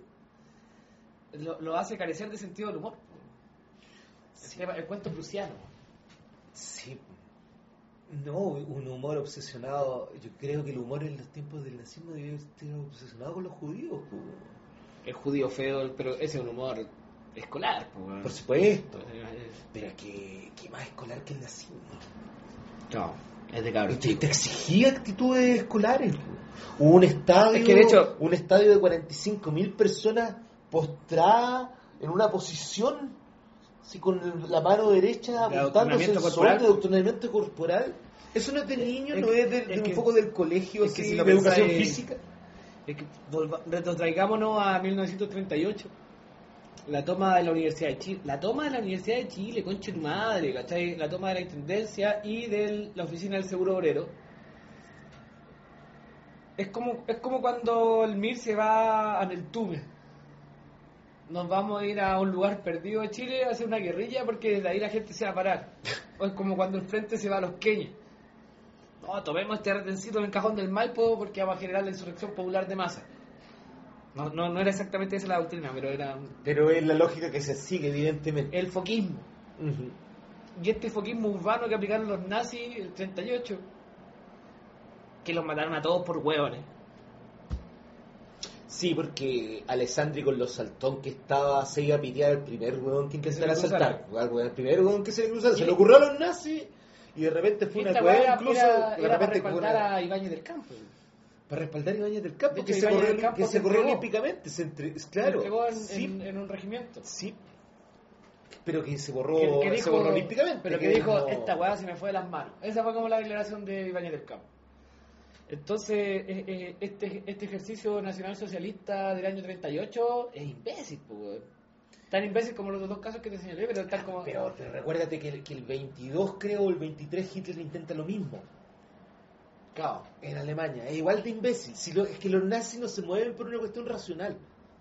lo, lo hace carecer de sentido del humor. Se llama el cuento prusiano. sí, no, un humor obsesionado. Yo creo que el humor en los tiempos del nazismo debió estar obsesionado con los judíos. Po. El judío feo, pero ese es un humor escolar. Po, Por supuesto. Eh, Pero que, que más escolar que el nazismo. No, es de cabros Y te, chicos. te exigía actitudes escolares. Po. Hubo un estadio, Es que, de hecho- un estadio de cuarenta y cinco mil personas postradas en una posición, así con el- la mano derecha De apuntándose adoctrinamiento el sol, corporal. de adoctrinamiento corporal. Eso no es de niño, Es no que- es de, de es un que- poco del colegio, es que así, si lo de educación pensáis- física. Es que volva- retrotraigámonos a mil novecientos treinta y ocho. La toma de la Universidad de Chile. La toma de la Universidad de Chile, concha de tu madre, ¿cachai? La toma de la Intendencia y de la Oficina del Seguro Obrero. Es como, es como cuando el M I R se va a Neltume. Nos vamos a ir a un lugar perdido de Chile a hacer una guerrilla porque desde ahí la gente se va a parar. O es como cuando el frente se va a Los Queñes. No, tomemos este retencito en el cajón del Maipo porque vamos a generar la insurrección popular de masa. No, no, no era exactamente esa la doctrina, pero era un- Pero es la lógica que se sigue, evidentemente. el foquismo. Ujú. Y este foquismo urbano que aplicaron los nazis el treinta y ocho, que los mataron a todos por hueones. Sí, porque Alessandri con los saltón que estaba, se iba a pitear el primer hueón que Que se intentara le cruzara. saltar. Al hueón- El primer hueón que se le cruzara. Se Y- le ocurrió a los nazis y de repente fue una Esta hueá hueá incluso. era, de era para repente fue respaldar una- a Ibáñez del Campo. para respaldar a Ibáñez del Campo, De que hecho, se Ibáñez corrió, del Campo que se se corrió entregó. olímpicamente. Se entre- Se claro, entregó en, sí, en- en un regimiento. sí. Pero que se borró, Que- que se dijo- borró olímpicamente. Pero que dijo, no- esta weá se me fue de las manos. Esa fue como la declaración de Ibáñez del Campo. Entonces, eh, eh, este, este ejercicio nacional socialista del año treinta y ocho es imbécil, pues, weón. Tan imbécil como los dos casos que te señalé, pero tal como... Pero te- recuérdate que el, que el veintidós, creo, o el veintitrés, Hitler intenta lo mismo. Claro. En Alemania, es igual de imbécil. Si lo- es que los nazis no se mueven por una cuestión racional.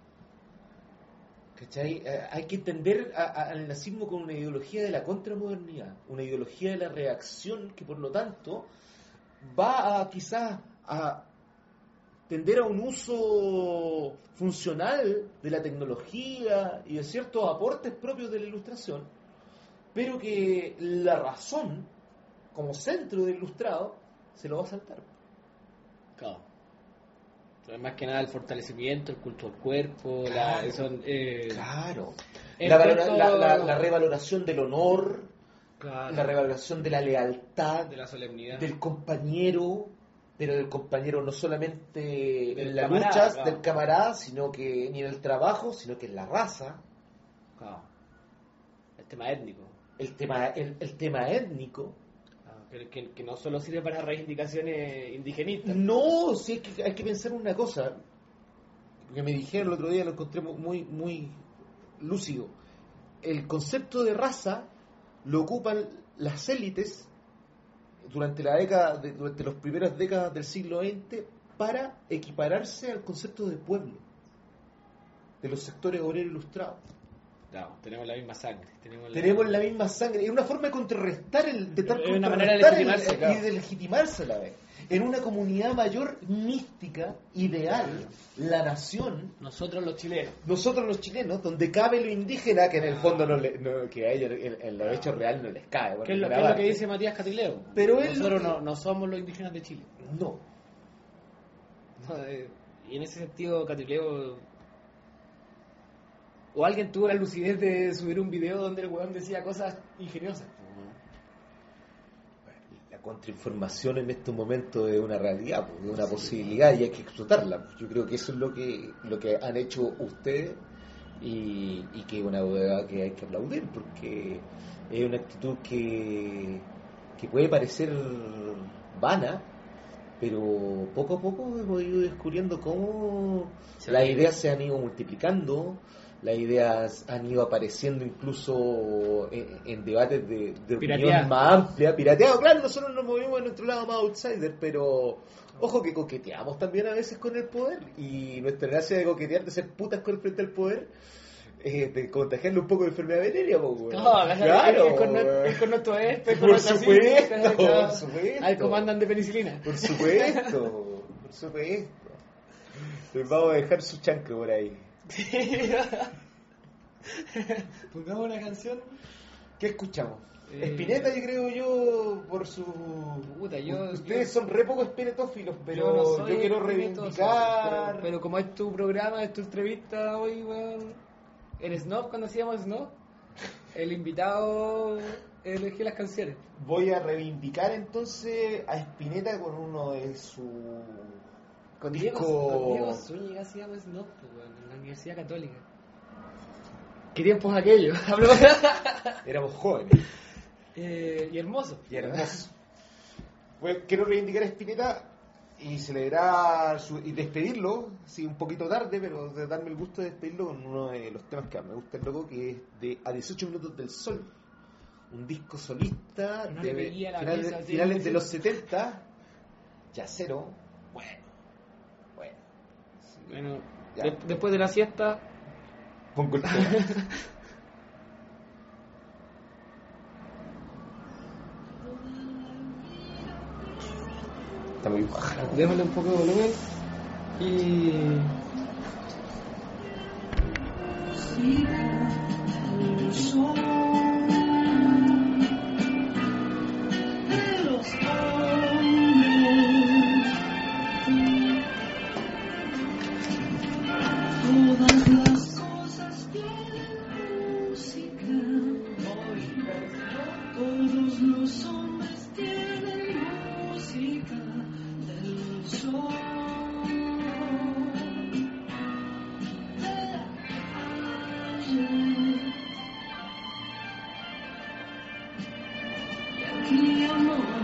¿Cachai? Eh, hay que entender a- a- al nazismo como una ideología de la contramodernidad, una ideología de la reacción que por lo tanto va a quizás a tender a un uso funcional de la tecnología y de ciertos aportes propios de la ilustración, pero que la razón como centro del ilustrado se lo va a saltar. Claro. Pero más que nada el fortalecimiento, el culto al cuerpo, Claro. la, son, eh, Claro. el La, valora- cuento- la- la- la revaloración del honor, claro, la revaloración de la lealtad, de la solemnidad. del compañero, pero del compañero no solamente Del en las camarada, luchas claro. del camarada, sino que ni en el trabajo, sino que en la raza, Claro. El tema étnico. el tema, el, el tema étnico. Claro, que, que, que no solo sirve para reivindicaciones indigenistas. No, sí hay que, hay que pensar una cosa, que me dijeron el otro día, lo encontré muy, muy lúcido. El concepto de raza lo ocupan las élites durante la década, de- durante las primeras décadas del siglo veinte para equipararse al concepto de pueblo de los sectores obreros ilustrados. Claro, tenemos la misma sangre. Tenemos la, Tenemos la misma sangre, es una forma de contrarrestar el, de Es una manera de contrarrestar el- legitimarse, claro. y de legitimarse a la vez. En una comunidad mayor, mística, ideal, la nación, Nosotros los chilenos. nosotros los chilenos, donde cabe lo indígena, que en el fondo no le- no- que a ellos en, en los hechos reales no les cae. bueno, ¿Qué es lo, una qué es lo parte. que dice Matías Catileo? Pero él Nosotros lo que- no, no somos los indígenas de Chile. No, No, eh, y en ese sentido, Catileo. O alguien tuvo la lucidez de subir un video donde el weón decía cosas ingeniosas. la contrainformación en estos momentos es una realidad, pues, es una posibilidad y hay que explotarla. Yo creo que eso es lo que lo que han hecho ustedes y, y que es una hueá que hay que aplaudir porque es una actitud que, que puede parecer vana, pero poco a poco hemos ido descubriendo cómo Sí. las ideas se han ido multiplicando, las ideas han ido apareciendo incluso en, en debates de, de opinión Pirateadas. más amplia, pirateado, claro, nosotros nos movemos en nuestro lado más outsider, pero ojo que coqueteamos también a veces con el poder, y nuestra gracia de coquetear, de ser putas con el frente al poder, eh, de contagiarle un poco de enfermedad venérea, po, weón. No, claro, es con, weón. es con nuestro este, con Por nuestra supuesto, ciencia, por claro. supuesto. Ahí comandan de penicilina. Por supuesto, por supuesto. Les vamos a dejar su chancro por ahí. Pongamos una canción. ¿Qué escuchamos? Eh, Spinetta, yo creo yo, por su... Puta, yo- Ustedes yo- son re poco espinetófilos, pero Yo yo, no soy quiero espinetoso, reivindicar... Pero, pero como es tu programa, es tu entrevista hoy, weón. En Snob, cuando hacíamos Snob, el invitado elegía las canciones. Voy a reivindicar entonces a Spinetta con uno de sus... Con disco... Diego, con Diego Zúñiga hacíamos Snob, pues, weón, en la Universidad Católica. ¿Qué tiempos aquellos? Hablo- Éramos jóvenes eh, y hermoso. y hermosos. Pues quiero reivindicar a Spinetta y celebrar su, y despedirlo, sí, un poquito tarde, pero de darme el gusto de despedirlo con uno de los temas que más me gusta el loco, que es de A dieciocho minutos del sol, un disco solista No de le veía la finales, pieza, así, finales así. de los setenta, yacero, bueno, bueno. Sí, Bueno, ya. de- después de la siesta, Pongo el tema. Está muy baja. démosle un poco de volumen y... Todas las cosas tienen música. Todos los hombres tienen música del sol. De ayer. Y aquí, amor,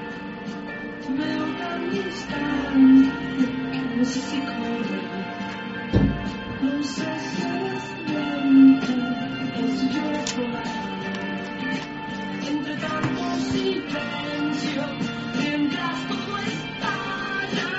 veo cada instante. No sé si correr. No sé si es lento, es yo. Entre tanto silencio, mientras todo estalla.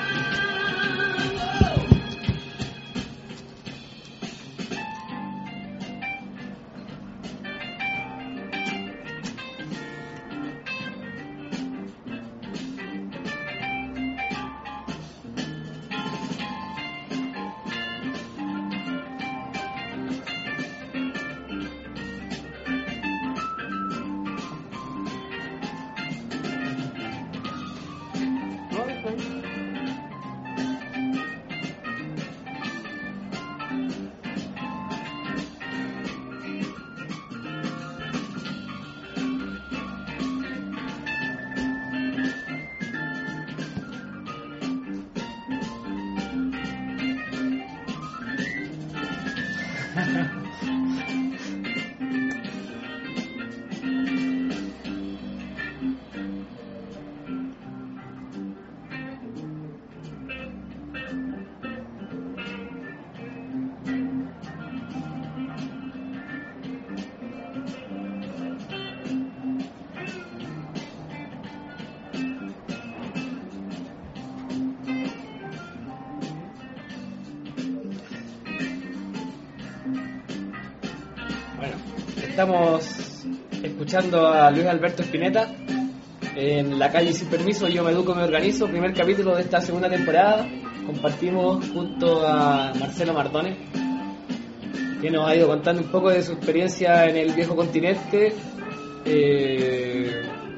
Bueno, estamos escuchando a Luis Alberto Spinetta en La Calle Sin Permiso, Yo Me Educo, Me Organizo, primer capítulo de esta segunda temporada. Compartimos junto a Marcelo Mardone, que nos ha ido contando un poco de su experiencia en el viejo continente. Eh,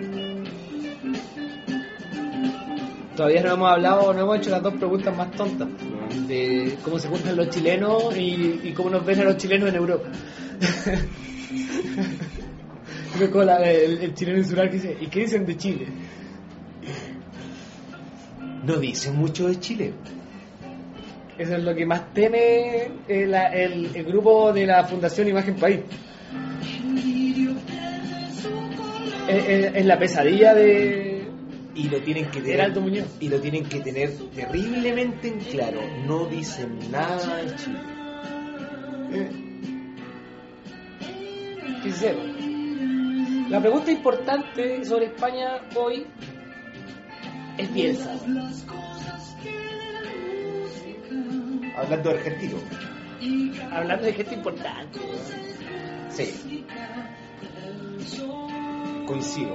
todavía no hemos hablado, no hemos hecho las dos preguntas más tontas, de cómo se juntan los chilenos y, y cómo nos ven a los chilenos en Europa. Como la, el, el chileno insular que dice, ¿y qué dicen de Chile? No dicen mucho de Chile. Eso es lo que más teme el, el, el grupo de la Fundación Imagen País. Es, es, es la pesadilla de... Y lo tienen que tener, Heraldo Muñoz. y lo tienen que tener terriblemente en claro. No dicen nada de Chile. Eh. Que se sepa. La pregunta importante sobre España hoy es Bielsa. Hablando de argentino. Hablando de gente importante. Sí. Coincido.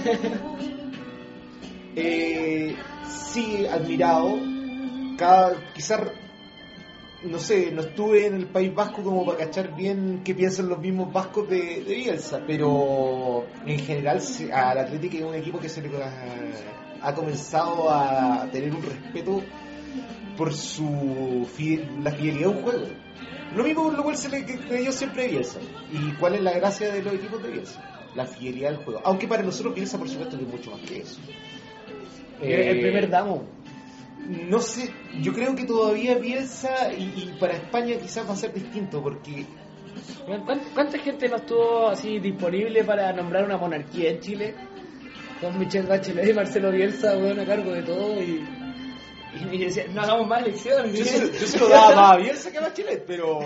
eh, sí, admirado. Cada, quizás, no sé, no estuve en el País Vasco como para cachar bien qué piensan los mismos vascos de, de Bielsa, pero en general al Atlético es un equipo que se le ha, ha comenzado a tener un respeto por su fidel, la fidelidad a un juego. Lo mismo por lo cual se le creyó siempre a Bielsa. ¿Y cuál es la gracia de los equipos de Bielsa? La fidelidad al juego. Aunque para nosotros Bielsa, por supuesto, que es mucho más que eso. Eh, el primer damo. No sé, yo creo que todavía Bielsa y, y para España quizás va a ser distinto porque... ¿Cuánta, ¿Cuánta gente no estuvo así disponible para nombrar una monarquía en Chile? Con Michelle Bachelet y Marcelo Bielsa, bueno, a cargo de todo y... Y, y decía, no hagamos más elecciones. Yo se, yo se lo daba más a Bielsa que a Bachelet, pero...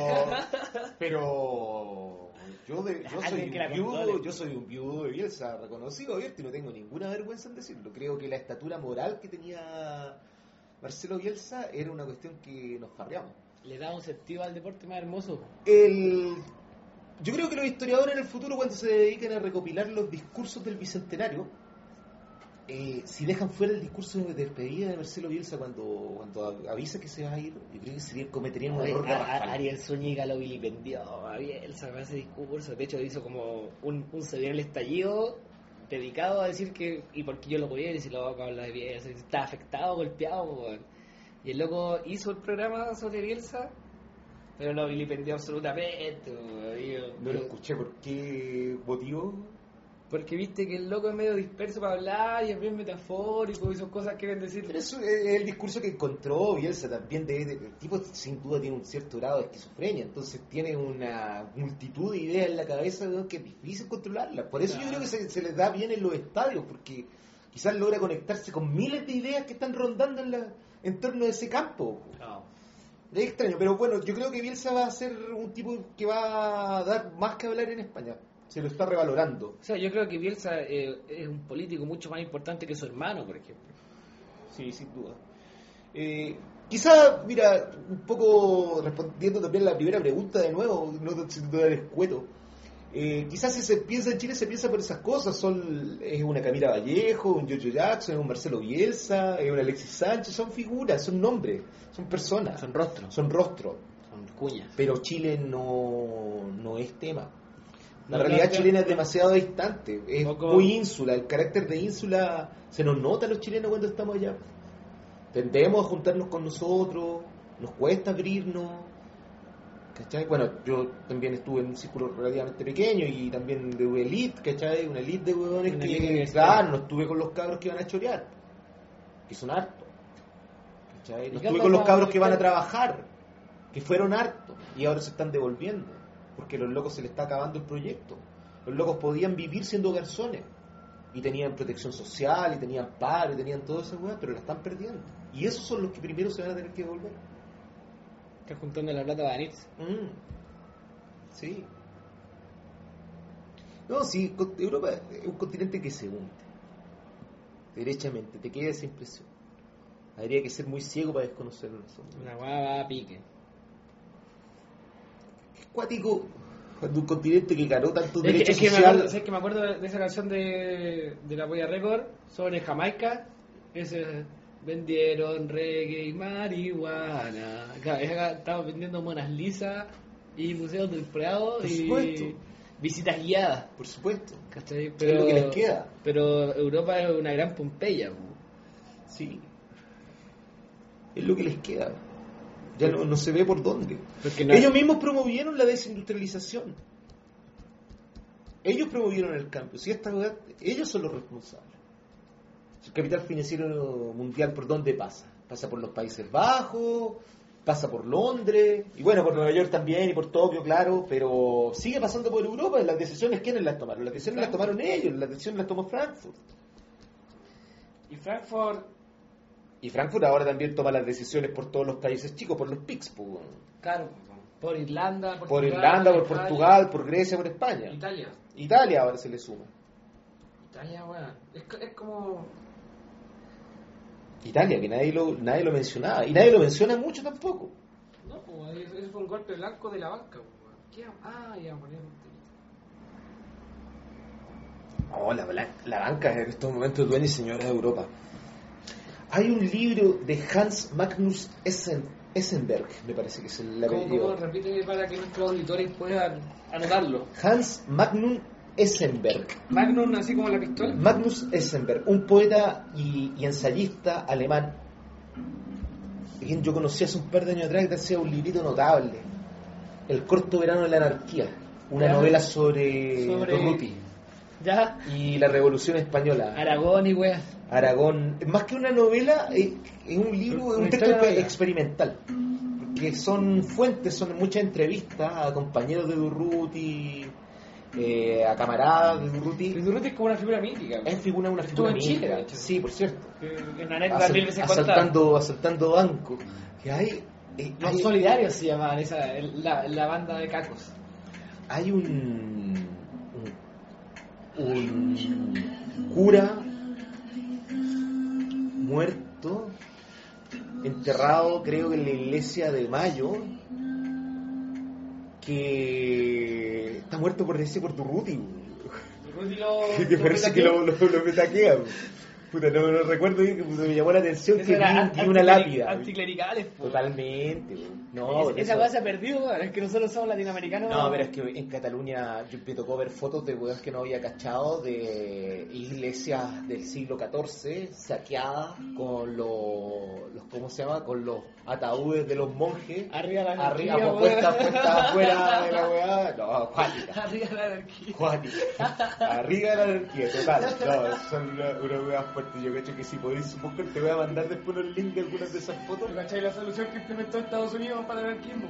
Pero... Yo, de, yo, soy un viudo, yo soy un viudo de Bielsa reconocido, abierto, y no tengo ninguna vergüenza en decirlo. Creo que la estatura moral que tenía Marcelo Bielsa era una cuestión que nos farreamos. Le da un sentido al deporte más hermoso. El... Yo creo que los historiadores en el futuro, cuando se dediquen a recopilar los discursos del Bicentenario, eh, si dejan fuera el discurso de despedida de Marcelo Bielsa cuando, cuando avisa que se va a ir, yo creo que sería, cometerían un error de a, a, Ariel Zúñiga lo vilipendió a Bielsa con ese discurso. De hecho hizo como un, un C D en el estallido dedicado a decir que, y porque yo lo podía decir, lo que habla de Bielsa, está afectado, golpeado, bueno. Y el loco hizo el programa sobre Bielsa, pero lo vilipendió absolutamente, bueno. No lo escuché. ¿Por qué motivo? Porque viste que el loco es medio disperso para hablar y es bien metafórico y son cosas que quieren decir. Pero eso es el discurso que encontró Bielsa también. De, de, el tipo sin duda tiene un cierto grado de esquizofrenia, entonces tiene una multitud de ideas en la cabeza, ¿no?, que es difícil controlarlas. Por eso, claro, yo creo que se, se les da bien en los estadios, porque quizás logra conectarse con miles de ideas que están rondando en, la, en torno a ese campo. No. Es extraño, pero bueno, yo creo que Bielsa va a ser un tipo que va a dar más que hablar en España. Se lo está revalorando. O sea, yo creo que Bielsa eh, es un político mucho más importante que su hermano, por ejemplo. Sí, sin duda. Eh, quizá, mira, un poco respondiendo también a la primera pregunta de nuevo, no sin duda el escueto. Eh, quizás si se piensa en Chile, se piensa por esas cosas. Son, es una Camila Vallejo, un Giorgio Jackson, es un Marcelo Bielsa, es un Alexis Sánchez. Son figuras, son nombres, son personas. Son rostros. Son rostros. Son cuñas. Pero Chile no, no es tema. La no, realidad no, chilena no, es demasiado distante, es poco... muy ínsula, el carácter de ínsula se nos nota a los chilenos cuando estamos allá. Tendemos a juntarnos con nosotros, nos cuesta abrirnos, ¿cachai? Bueno, yo también estuve en un círculo relativamente pequeño y también de una elite, ¿cachai? Una elite de huevones que, claro, no estuve con los cabros que van a chorear, que son hartos, ¿cachai? No estuve con los cabros que van a trabajar. que fueron hartos y ahora se están devolviendo, porque a los locos se les está acabando el proyecto. Los locos podían vivir siendo garzones y tenían protección social y tenían paro y tenían todo eso, pero la están perdiendo. Y esos son los que primero se van a tener que devolver. Está juntando la plata para venirse. Mm. Sí. No, sí, Europa es un continente que se hunde. Derechamente, te queda esa impresión. Habría que ser muy ciego para desconocerlo. Una guava va a pique. Es cuático cuando un continente que ganó tantos Es que, derechos es que me sociales. acuerdo, ¿sabes que me acuerdo de esa canción de, de la Polla Record sobre Jamaica? Ese vendieron reggae y marihuana. Claro, es acá estamos vendiendo monas lisas y museos del Prado Por y supuesto. visitas guiadas. Por supuesto. ¿Cachai? Es lo que les queda. Pero Europa es una gran Pompeya. Po. Sí. Es lo que les queda. Ya no, no se ve por dónde. Porque no- Ellos mismos promovieron la desindustrialización. Ellos promovieron el cambio. Si esta verdad, ellos son los responsables. El capital financiero mundial, ¿por dónde pasa? Pasa por los Países Bajos, pasa por Londres, y bueno, por Nueva York también, y por Tokio, claro, pero sigue pasando por Europa. Las decisiones, ¿quiénes las tomaron? Las decisiones las tomaron ellos, las decisiones las tomó Frankfurt. Y Frankfurt, Y Frankfurt ahora también toma las decisiones por todos los países chicos, por los P I C S, po, weón. claro, por Irlanda, por Portugal, Irlanda, por Italia, Portugal, por Grecia, por España. Italia. Italia ahora se le suma. Italia, weón. Es, es como. Italia, que nadie lo, nadie lo mencionaba. Y nadie lo menciona mucho tampoco. No, pues, eso eso fue un golpe blanco de la banca, weón. ¿Qué? Ah, ya, ponemos. Oh, la, blan- la banca en estos momentos dueña y señora de Europa. Hay un libro de Hans Magnus Essen, Essenberg, me parece que es el ¿Cómo, apellido. cómo? Repite para que nuestros auditores puedan anotarlo. Hans Magnus Essenberg. Magnum, así como la pistola. Magnus Essenberg, un poeta y, y ensayista alemán, a quien yo conocí hace un par de años atrás, que hacía un librito notable, El corto verano de la anarquía, una Ya. novela sobre, Sobre- Durruti Ya. y la Revolución Española. Aragón y weas. Aragón, más que una novela, es, es un libro, es Una un texto historia novela. experimental, que son fuentes, son muchas entrevistas a compañeros de Durruti, eh, a camaradas de Durruti. Durruti es como una figura mítica. Es figura, una Estuvo figura en Chile, mítica. de hecho. Sí, por cierto. Que, que una anécdota Asal- mil veces contada. asaltando, asaltando bancos. Que hay, eh, Los hay, solidarios se llamaban esa, el- la, la banda de cacos. hay un, un, un cura muerto, enterrado, creo que en la iglesia de Mayo, que está muerto por ese por Durruti. Durruti lo. Que parece que lo, lo, lo metaquea. Puta, no, no recuerdo bien, que me llamó la atención que vi, vi una lápida. Anticlericales, po. Totalmente. No, Es- esa eso- cosa se ha perdido, weón. Es que nosotros somos latinoamericanos. No, pero es que en Cataluña yo me tocó ver fotos de weas que no había cachado, de iglesias del siglo catorce saqueadas con los, los ¿cómo se llama? Con los ataúdes de los monjes Arriba la arriba, anarquía, puestas weón. puestas afuera de la weá. No, cuática. Arriba la anarquía. Cuática. Arriba de la anarquía, total. No, son una, una wea fuerte. Yo cacho que si podéis buscar, te voy a mandar después los links de algunas de esas fotos. ¿Cachai la solución que implementó Estados Unidos para el anarquismo?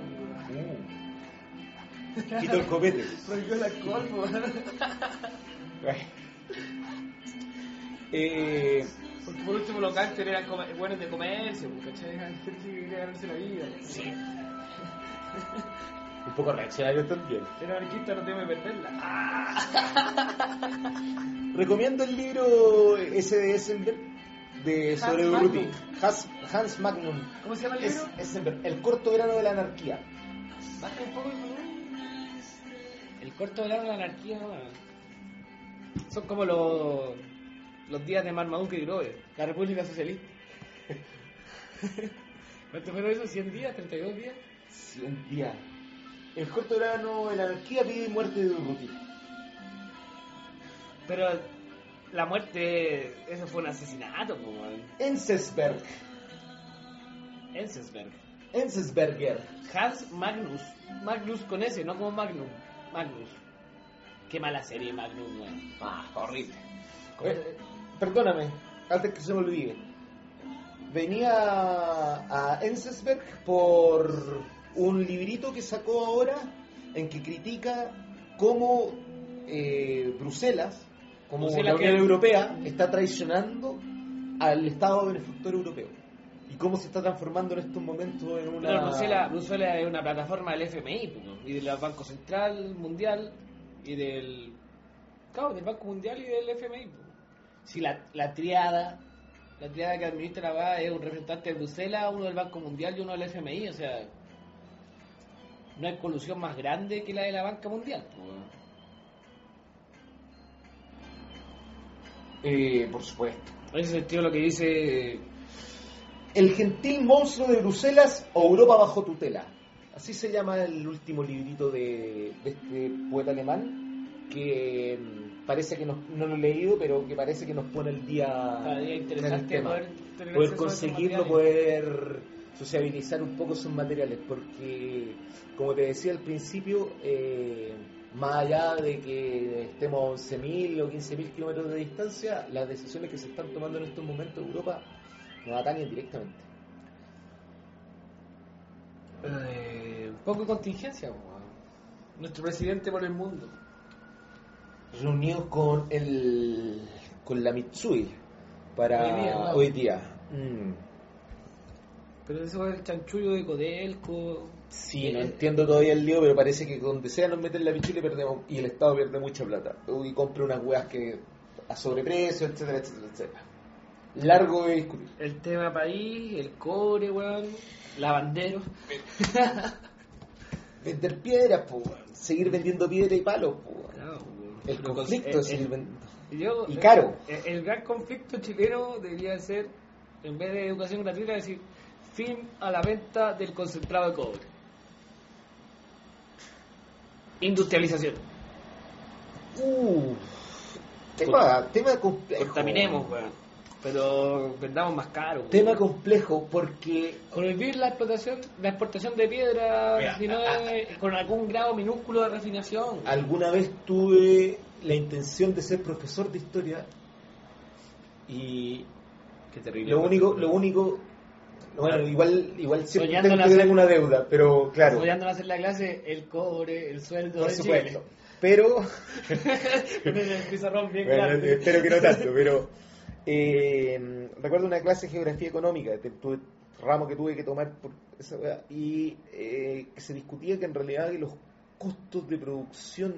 Uh. Quito el copete. Prohibió el alcohol, weón. Eh, Porque por último los gangsters eran come- buenos de comercio, ¿cachai? Eran gente que quería ganarse la vida. sí. Un poco reaccionario también. Era anarquista, no teme perderla. Recomiendo el libro ese de Essenberg de sobre Hans Durruti. Magnum. Hans, Hans Magnum. ¿Cómo se llama el Es, libro? Essenberg, El corto verano de la anarquía. Baja un poco el volumen. El corto verano de la anarquía, weón. Son como los, los días de Marmaduke y Grove, la República Socialista. ¿Cuánto fueron esos? ¿cien días? ¿treinta y dos días? Sí, un día. El corto verano de la anarquía pide muerte de Durruti. Pero la muerte, eso fue un asesinato, como Enzensberg. Enzensberg. Enzensberger. Hans Magnus. Magnus con S, no como Magnum. Magnus. Qué mala serie Magnum, weón. Ah, horrible. Eh, perdóname, antes que se me olvide. Venía a Enzensberg por un librito que sacó ahora en que critica cómo eh, Bruselas, como Bruselas la Unión que- Europea, está traicionando al Estado benefactor europeo. Y cómo se está transformando en estos momentos en una... Pero Bruselas, Bruselas es una plataforma del F M I, pues, ¿no? Y del Banco Central Mundial y del... Claro, del Banco Mundial y del F M I. Pues. Si la, la triada, la triada que administra la B A es un representante de Bruselas, uno del Banco Mundial y uno del F M I, o sea, no hay colusión más grande que la de la Banca Mundial. Pues. Eh, por supuesto. En ese sentido lo que dice... El gentil monstruo de Bruselas o Europa bajo tutela. Así se llama el último librito de, de este poeta alemán, que mm, parece que nos, no lo he leído, pero que parece que nos pone el día Cada día en el interesante tema. poder tener Poder acceso a esos conseguirlo, materiales. poder sociabilizar un poco esos materiales, porque, como te decía al principio, eh, más allá de que estemos a once mil o quince mil kilómetros de distancia, las decisiones que se están tomando en estos momentos en Europa nos atañen directamente. Eh, un poco de contingencia, pues. Nuestro presidente por el mundo. Reunidos con el con la Mitsui para Hoy día, ¿no? hoy día. Mm. Pero eso es el chanchullo de Codelco. Sí, Eh, no entiendo todavía el lío, pero parece que donde sea nos meten la pichula y perdemos, y el Estado pierde mucha plata. Y compra unas weas que a sobreprecio, etcétera, etcétera, etcétera. Largo de discutir. El tema país, el cobre, weón, lavanderos. Vender piedras, po, weón. Seguir vendiendo piedra y palos, po, weón. Claro, weón. El Pero conflicto con- es eh, seguir eh, vendiendo. yo- Y eh, caro. El, el gran conflicto chileno debería ser, en vez de educación gratuita, decir fin a la venta del concentrado de cobre. Industrialización. Uh, tema, tema complejo. Contaminemos, weón. Pero vendamos más caro. weón. Tema complejo porque Prohibir la explotación, la exportación de piedra, Mira, si no es- con algún grado minúsculo de refinación. alguna vez tuve la intención de ser profesor de historia y Qué terrible. lo único, lo único, bueno, igual, igual siempre Soñando tengo en que hacer- tener una deuda, pero claro, Apoyando a hacer la clase, el cobre, el sueldo por de supuesto. Pero, Chile. Con el pizarrón bien bueno, grande. espero que no tanto, pero eh, recuerdo una clase de geografía económica, te- tuve ramo que tuve que tomar por esa weá, y eh, que se discutía que en realidad que los costos de producción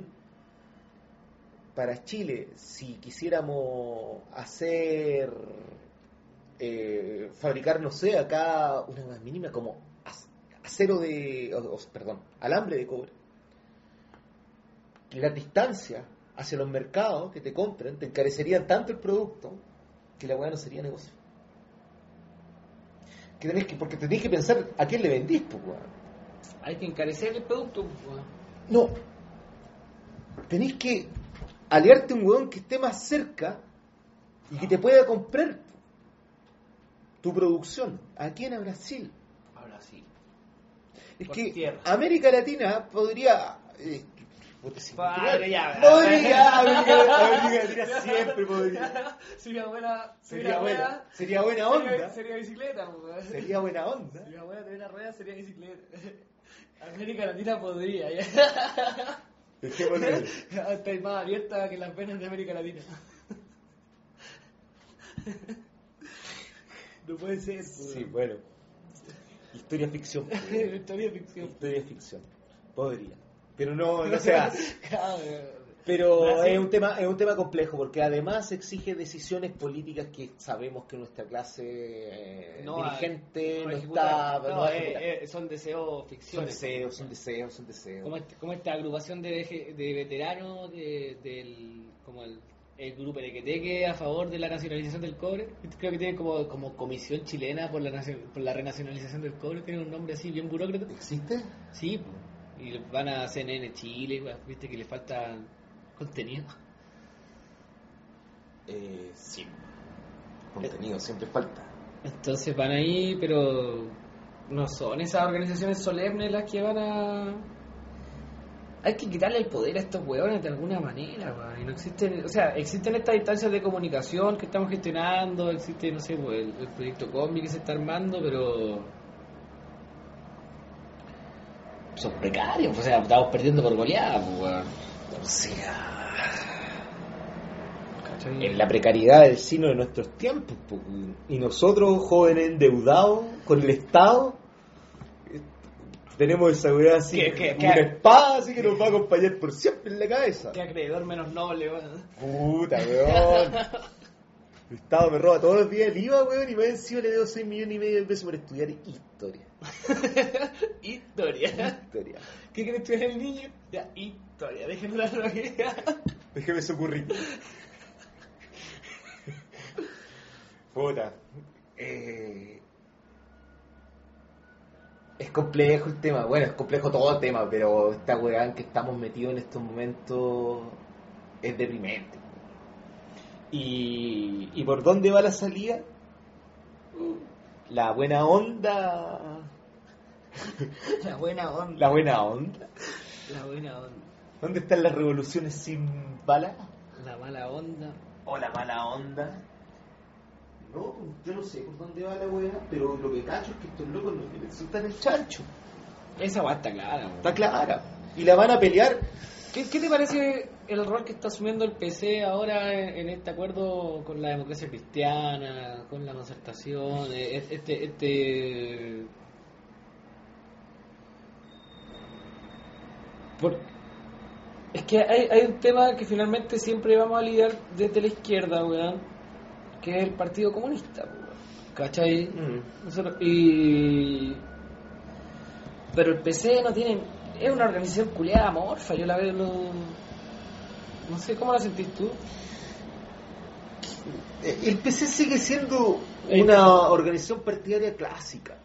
para Chile, si quisiéramos hacer, eh, fabricar, no sé, acá una más mínima como ac- acero de, o- o, perdón, alambre de cobre, las distancias hacia los mercados que te compren te encarecerían tanto el producto que la weá no sería negocio. Que tenés que, porque tenés que pensar a quién le vendís, pues, weón. Hay que encarecer el producto. weón. No. Tenés que aliarte a un weón que esté más cerca y que te pueda comprar tu producción. Aquí en Brasil. Ahora sí. Es Por que tierra. América Latina podría. Eh, puta, si Padre, ya. podría, América, América Latina siempre podría. Sería buena. Sería buena, sería buena onda. Sería, sería bicicleta, weón. Sería buena onda. Sería buena tener una rueda, sería bicicleta. América Latina podría, ya. Dejémoslo ahí. Está más abierta que las venas de América Latina. No puede ser, pues. Sí, bueno. Historia ficción. Historia de ficción. Historia ficción. Podría. Pero no, no se hace. Claro, Pero Brasil. es un tema, es un tema complejo porque además exige decisiones políticas que sabemos que nuestra clase eh, no, dirigente no no, ejecutar. está, No, no eh, ejecutar. eh, son deseos Son ficciones. deseos, son deseos, son deseos. Como, este- como esta agrupación de, veje- de veteranos de- del como el, el grupo Erequeteque a favor de la nacionalización del cobre. Creo que tiene como, como comisión chilena por la nacio- por la renacionalización del cobre. Tiene un nombre así bien burócrata. ¿Existe? Sí, po. Y van a C N N Chile, weón, viste que le falta contenido. Eh, sí. Contenido, siempre falta. Entonces van ahí, pero no son esas organizaciones solemnes las que van a... Hay que quitarle el poder a estos hueones de alguna manera, weón. Y no existen, o sea, existen estas instancias de comunicación que estamos gestionando, existe, no sé, pues, el, el proyecto Combi que se está armando, pero son precarios, o sea, estamos perdiendo por goleada, pues, weón. O sea, ¿Cachai? en la precariedad del sino de nuestros tiempos, po. Y nosotros, jóvenes endeudados con el Estado, eh, tenemos esa weá así, ¿Qué, qué, una qué? espada así que nos va a acompañar por siempre en la cabeza. Qué acreedor menos noble, weón. Puta, weón. El Estado me roba todos los días el I V A, weón, y más encima le debo seis millones y medio de pesos por estudiar historia. Historia. Historia. ¿Qué quiere estudiar el niño? Ya, historia, déjenlo darlo aquí. Déjeme su currículum. Puta. Eh... Es complejo el tema. Bueno, es complejo todo el tema, pero esta weá en que estamos metidos en estos momentos es deprimente. ¿Y, ¿Y por dónde va la salida? La buena onda. La buena onda. La buena onda. La buena onda. ¿Dónde están las revoluciones sin bala? La mala onda. ¿O la mala onda? No, yo no sé por dónde va la weá, pero lo que cacho es que estos locos no quieren soltar el chancho. Esa weá está clara, weón. Está clara. Y la van a pelear. ¿Qué, ¿Qué te parece el rol que está asumiendo el P C ahora en, en este acuerdo con la democracia cristiana, con la concertación, eh, este, este, por, es que hay, hay un tema que finalmente siempre vamos a lidiar desde la izquierda, weón, que es el Partido Comunista, weón, ¿cachai? Mm. Nosotros, y pero el P C no tiene, es una organización culiada amorfa, yo la veo, no, no sé, ¿cómo la sentís tú? El P C sigue siendo una organización partidaria clásica.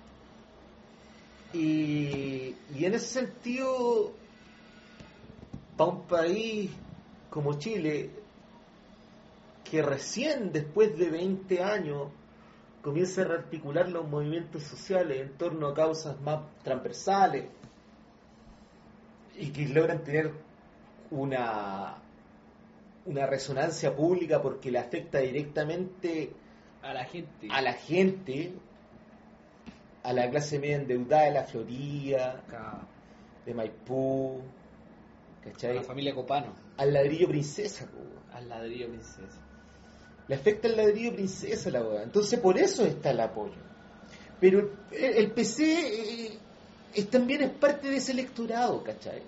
Y, y en ese sentido, para un país como Chile, que recién después de veinte años comienza a rearticular los movimientos sociales en torno a causas más transversales y que logran tener una una resonancia pública porque le afecta directamente A la gente. a la gente, a la clase media endeudada de la Florida, Acá, de Maipú, a ¿cachai? la familia Copano. Al ladrillo princesa, po. Al ladrillo princesa. Le afecta el ladrillo princesa la weá. Entonces por eso está el apoyo. Pero el, el P C eh, es, también es parte de ese electorado, ¿cachai?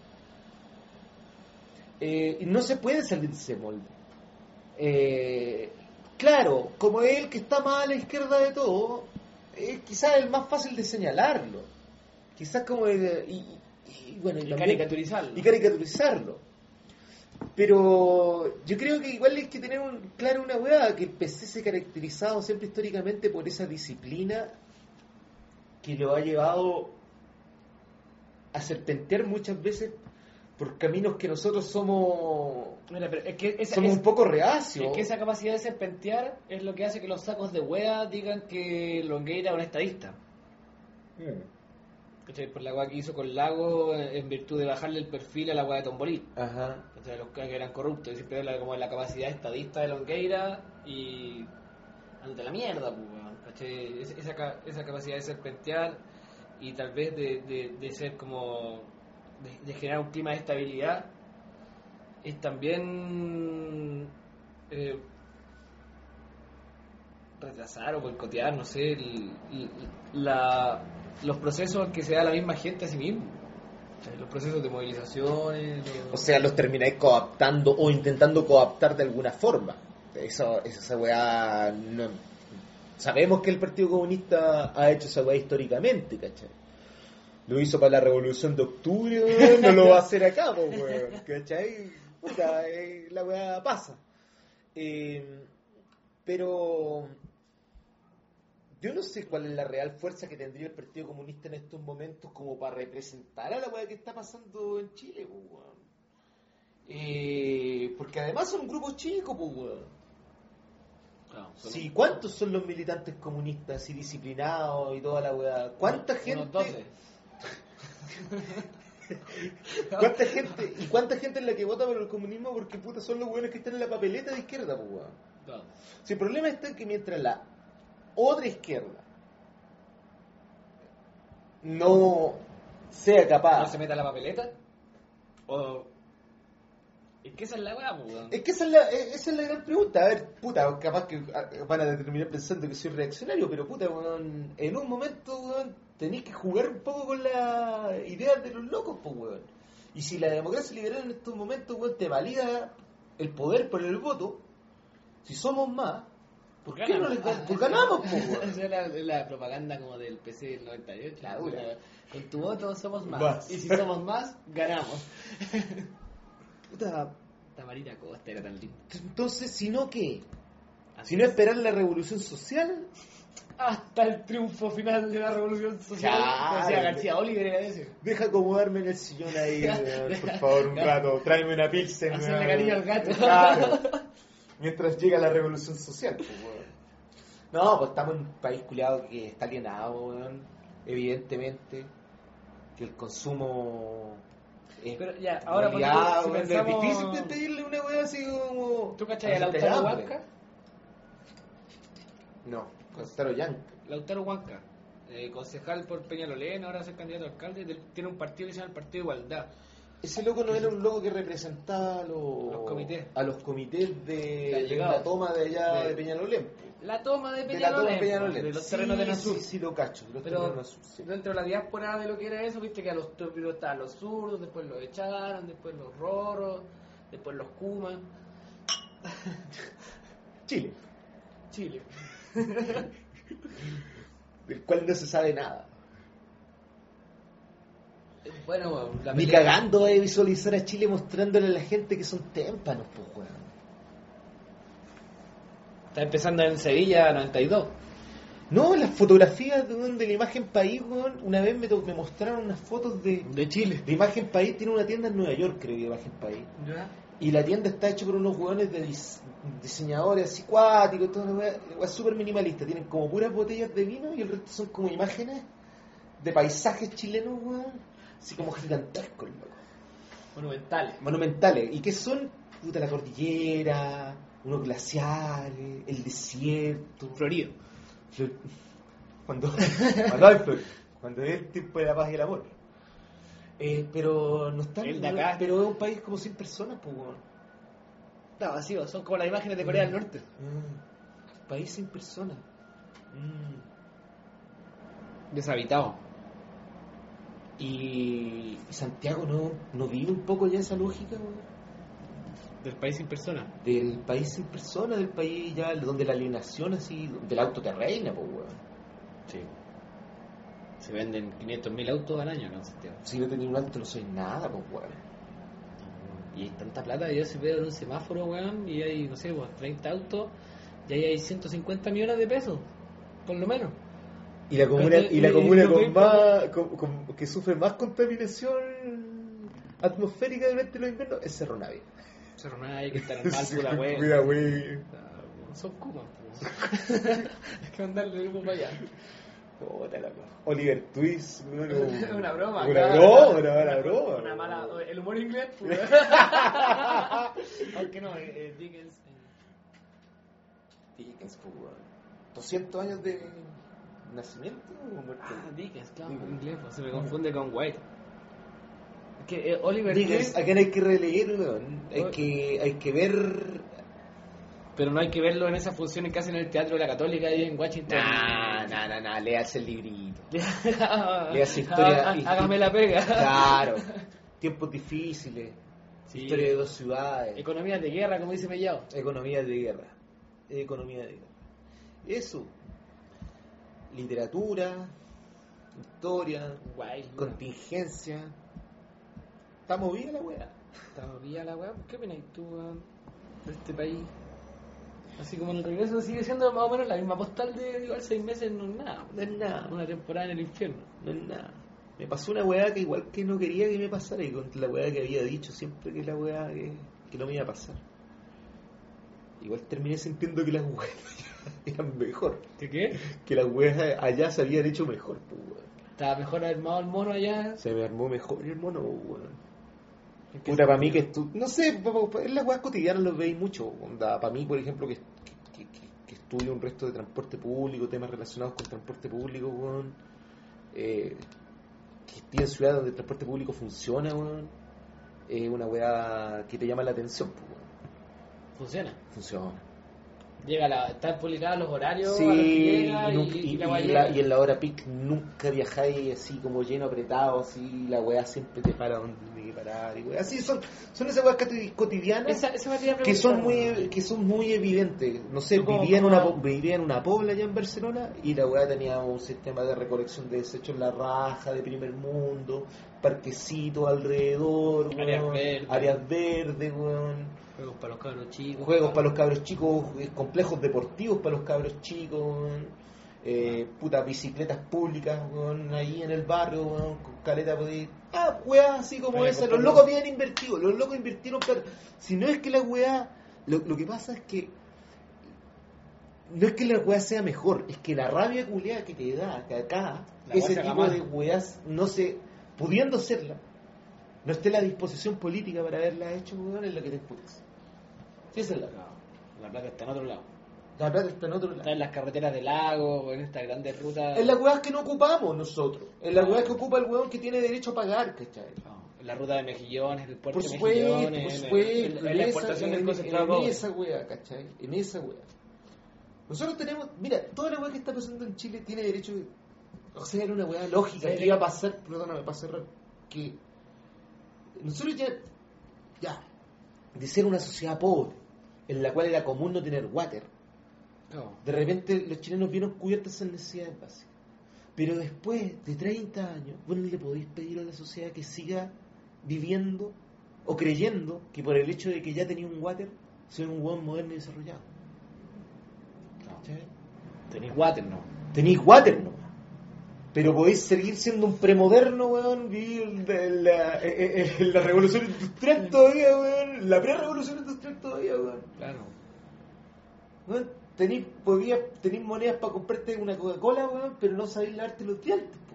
Eh, y no se puede salir de ese molde. Eh, claro, como es el que está más a la izquierda de todo, es quizás el más fácil de señalarlo. Quizás como... de- y, y, bueno, y Y también- caricaturizarlo. y caricaturizarlo. Pero yo creo que igual hay que tener un, claro una weá, que el P C se ha caracterizado siempre históricamente por esa disciplina que lo ha llevado a serpentear muchas veces por caminos que nosotros somos Mira, pero es que esa, somos es- un poco reacios. es que esa capacidad de serpentear es lo que hace que los sacos de hueá digan que Longueira es un estadista. Mm. ¿Cachai? Por la hueá que hizo con Lago eh, en virtud de bajarle el perfil a la hueá de Tombolí. Ajá. ¿Cachai? Los que eran corruptos. Y siempre habla como de la capacidad estadista de Longueira y ante la mierda, pues, weón, ¿cachai? Es- Esa, ca- esa capacidad de serpentear y tal vez de, de, de ser como de, de generar un clima de estabilidad es también eh, retrasar o boicotear, no sé, el- el- la, los procesos que se da la misma gente a sí mismo. ¿Cachai? Los procesos de movilizaciones. los- O sea, los termináis cooptando o intentando cooptar de alguna forma. Eso, esa weá no... Sabemos que el Partido Comunista ha hecho esa weá históricamente, ¿cachai? Lo hizo para la Revolución de Octubre, weón, no lo va a hacer acá, po, weón, ¿cachai? Puta, eh, la weá pasa. Eh, pero yo no sé cuál es la real fuerza que tendría el Partido Comunista en estos momentos como para representar a la weá que está pasando en Chile, po, weón. Eh, porque además son grupos chicos, pues, weón. Claro, son Sí, ¿cuántos son los militantes comunistas así disciplinados y toda la weá? ¿Cuánta unos gente? doce. ¿Cuánta gente? ¿Y cuánta gente es la que vota por el comunismo porque puta son los weones que están en la papeleta de izquierda, pues, weón? Claro. Si el problema está en que mientras la otra izquierda no sea capaz. ¿No se meta a la papeleta? O... Es que esa es la weá, pues, weón. Es que esa es, la, esa es la gran pregunta. A ver, puta, capaz que van a terminar pensando que soy reaccionario, pero puta, weón, en un momento, weón, tenéis que jugar un poco con la idea de los locos, pues, weón. Y si la democracia liberal en estos momentos, weón, te valida el poder por el voto, si somos más, ¿por qué no les gan- pues ganamos, pues, weón? Esa es la, la propaganda como del P C del noventa y ocho. La dura. Con tu voto somos más. Más. Y si somos más, ganamos. Puta, Tamarita Costa era tan lindo. entonces, si no, ¿qué? Así Si no es. esperar la revolución social, Hasta el triunfo final de la revolución social. Claro. Como decía García Oliver era ese. deja acomodarme en el sillón ahí, weón, por favor, un rato, tráeme una pilsen. Hacerle weón. cariño al gato. Claro. Mientras llega la revolución social, pues, weón. No, pues estamos en un país culiado que está alienado, weón. Evidentemente, que el consumo es Pero ya, ahora en realidad, ponte tú, si weón, pensamos- es difícil de pedirle una weá así como. ¿Tú cachai a Lautaro insoslayable. Huanca? No, Lautaro Yanca. Lautaro Huanca, eh, concejal por Peñalolén, ahora va a ser candidato a alcalde, del- tiene un partido que se llama el Partido de Igualdad. Ese loco no era un loco que representaba a los, Los comités. a los comités de, De de llegado. la toma de allá De- de Peñalolén. La toma de De la toma de Peñalolén, Peñalolén. de los Sí, terrenos de Nasur. Sí, sí, lo cacho. de los Pero terrenos de Nasur, sí. dentro de la diáspora de lo que era eso, viste que a los primero estaban los zurdos, después los echaron, después los roros, después los kumas. Chile, Chile. del cual no se sabe nada. Bueno, la Ni pelea- cagando de visualizar a Chile mostrándole a la gente que son témpanos, pues, weón. Está empezando en Sevilla noventa y dos. No, las fotografías de, de la Imagen País, weón, una vez me, to- me mostraron unas fotos de, De Chile. de Imagen País, tiene una tienda en Nueva York, creo que Imagen País. Y la tienda está hecha por unos hueones de dis- diseñadores así cuáticos, toda una hueá hueá súper minimalista. Tienen como puras botellas de vino y el resto son como imágenes de paisajes chilenos, weón. Así como gigantescos, loco. Monumentales. Monumentales. ¿Y qué son? Puta, la cordillera, unos glaciares, el desierto. Florido. Flor- Cuando, cuando hay flor, cuando es el tiempo de la paz y el amor. Eh, pero no están. El de acá. Pero es un país como sin personas, pues, weón. No, vacío, son como las imágenes de Corea del Norte. Mm. País sin personas. Mm. Deshabitado. Y Santiago no, no vive un poco ya esa lógica, weón. Del país sin personas. Del país sin personas, del país ya donde la alienación así, del auto te reina, pues, weón. Sí. Se venden quinientos mil autos al año, ¿no? Santiago. Si no tenés un auto no soy nada, pues, weón. Y hay tanta plata, yo si veo en un semáforo, weón, y hay, no sé, pues, treinta autos, y ahí hay ciento cincuenta millones de pesos, por lo menos. Y la comuna, Pero, y la eh, comuna lo con que- más, con- con- que sufre más contaminación atmosférica durante los inviernos es Cerro Navia. Cerro Navia, que estarán mal, pura weón. Cuida, güey. Son Kumas, pues. Hay que mandarle algo para allá. Puta la cosa. Oliver Twist, weón, un- Una broma, Una claro. broma, una mala broma. Una mala. El humor inglés, pues. Aunque no, eh, eh, Dickens. eh, Dickens, pues, weón. doscientos años de nacimiento o muerte. Ah, Dickens, claro, Dickens. inglés, pues, se me confunde con White. Es que eh, Oliver Dickens, Twist, a quién hay que releer, weón. Hay que, hay que ver. pero no hay que verlo en esas funciones que hacen en el Teatro de la Católica ahí en Washington. Nah, nah, nah, nah, léase el librito. Le Leas historia- Hágame la pega. Claro. Tiempos difíciles. Sí. Historia de dos ciudades. Economía de guerra, como dice Mellado. Economía de guerra. Economía de guerra. Eso. Literatura. Historia. Guay. Contingencia. Está movida la weá. Todavía la weá. ¿Qué opinas tú, weón, de este país? Así como en el regreso sigue siendo más o menos la misma postal de igual seis meses, no es nada. No es nada. Una temporada en el infierno. No es nada. Me pasó una weá que igual que no quería que me pasara y con la weá que había dicho siempre que la weá que, que no me iba a pasar. Igual terminé sintiendo que las weas eran mejor. ¿Qué qué? Que las weas allá se habían hecho mejor, pues, weón. Estaba mejor armado el mono allá. Se me armó mejor el mono, weón. ¿En qué Puta, para mí sentido? que estu... No sé, pa- pa- en las weas cotidianas los veis mucho. Onda, para mí, por ejemplo, que, que, que, que estudio un resto de transporte público, temas relacionados con transporte público, weón. Eh, que esté en ciudad donde el transporte público funciona, weón, es una weá que te llama la atención, pues, weón. Funciona. Funciona. Llega la, están publicados los horarios Sí, a los que y, llega, nunca- y, y- y la y weá la- llega. y en la hora peak nunca viajáis así como lleno, apretado, así, la weá siempre te para donde tiene que parar, y weá. Así son, son esas weas coti- cotidianas Esa, esa me quería que son preguntar, muy que son muy evidentes. No sé, Tú como- vivía en como- una po- vivía en una pobla allá en Barcelona y la weá tenía un sistema de recolección de desechos en la raja, de primer mundo, parquecitos alrededor, Áreas weón, verdes. áreas verdes, weón. Juegos para los cabros chicos. Juegos para los cabros chicos, eh, complejos deportivos para los cabros chicos, weón. Eh, putas bicicletas públicas, weón, ahí en el barrio, weón, con caleta podéis. Ah, weá, así como Para esa. Los comprarlo. locos habían invertido, los locos invirtieron, pero si no es que la weá, lo, lo que pasa es que no es que la weá sea mejor, es que la rabia culiada que te da que acá, La ese weá se haga tipo mal. de weás, no se, pudiendo serla, no esté la disposición política para haberla hecho, weón, es lo que te emputas. Sí, esa es la No, la plata está en otro lado. La plata está en otro lado. Está en las carreteras del lago, o en estas grandes rutas. En las weas que no ocupamos nosotros. En las weas que ocupa el weón que tiene derecho a pagar, ¿cachai? No, en la ruta de Mejillones, el puerto Por de supuesto, Mejillones, por en- supuesto. en, en la exportación en, del en- concentrado en de cobre. esa wea, ¿cachai? En esa wea. Nosotros tenemos, mira, toda la wea que está pasando en Chile tiene derecho, o sea, era una wea lógica Sí. que iba a pasar, perdóname, para cerrar, que nosotros ya, ya, de ser una sociedad pobre, en la cual era común no tener water, No. de repente los chilenos vieron cubiertas esas necesidades básicas. Pero después de treinta años, vos no le podéis pedir a la sociedad que siga viviendo o creyendo que por el hecho de que ya tenía un water, soy un hueón moderno y desarrollado. ¿Cachai? Tenéis water, no. Tenéis water, ¿no? Pero podéis seguir siendo un premoderno, weón, vivir en la, en- en la revolución industrial todavía, weón, la pre-revolución industrial todavía, weón. Claro. Weón, tenéis, podías, tenéis monedas para comprarte una Coca-Cola, weón, pero no sabéis lavarte los dientes, po,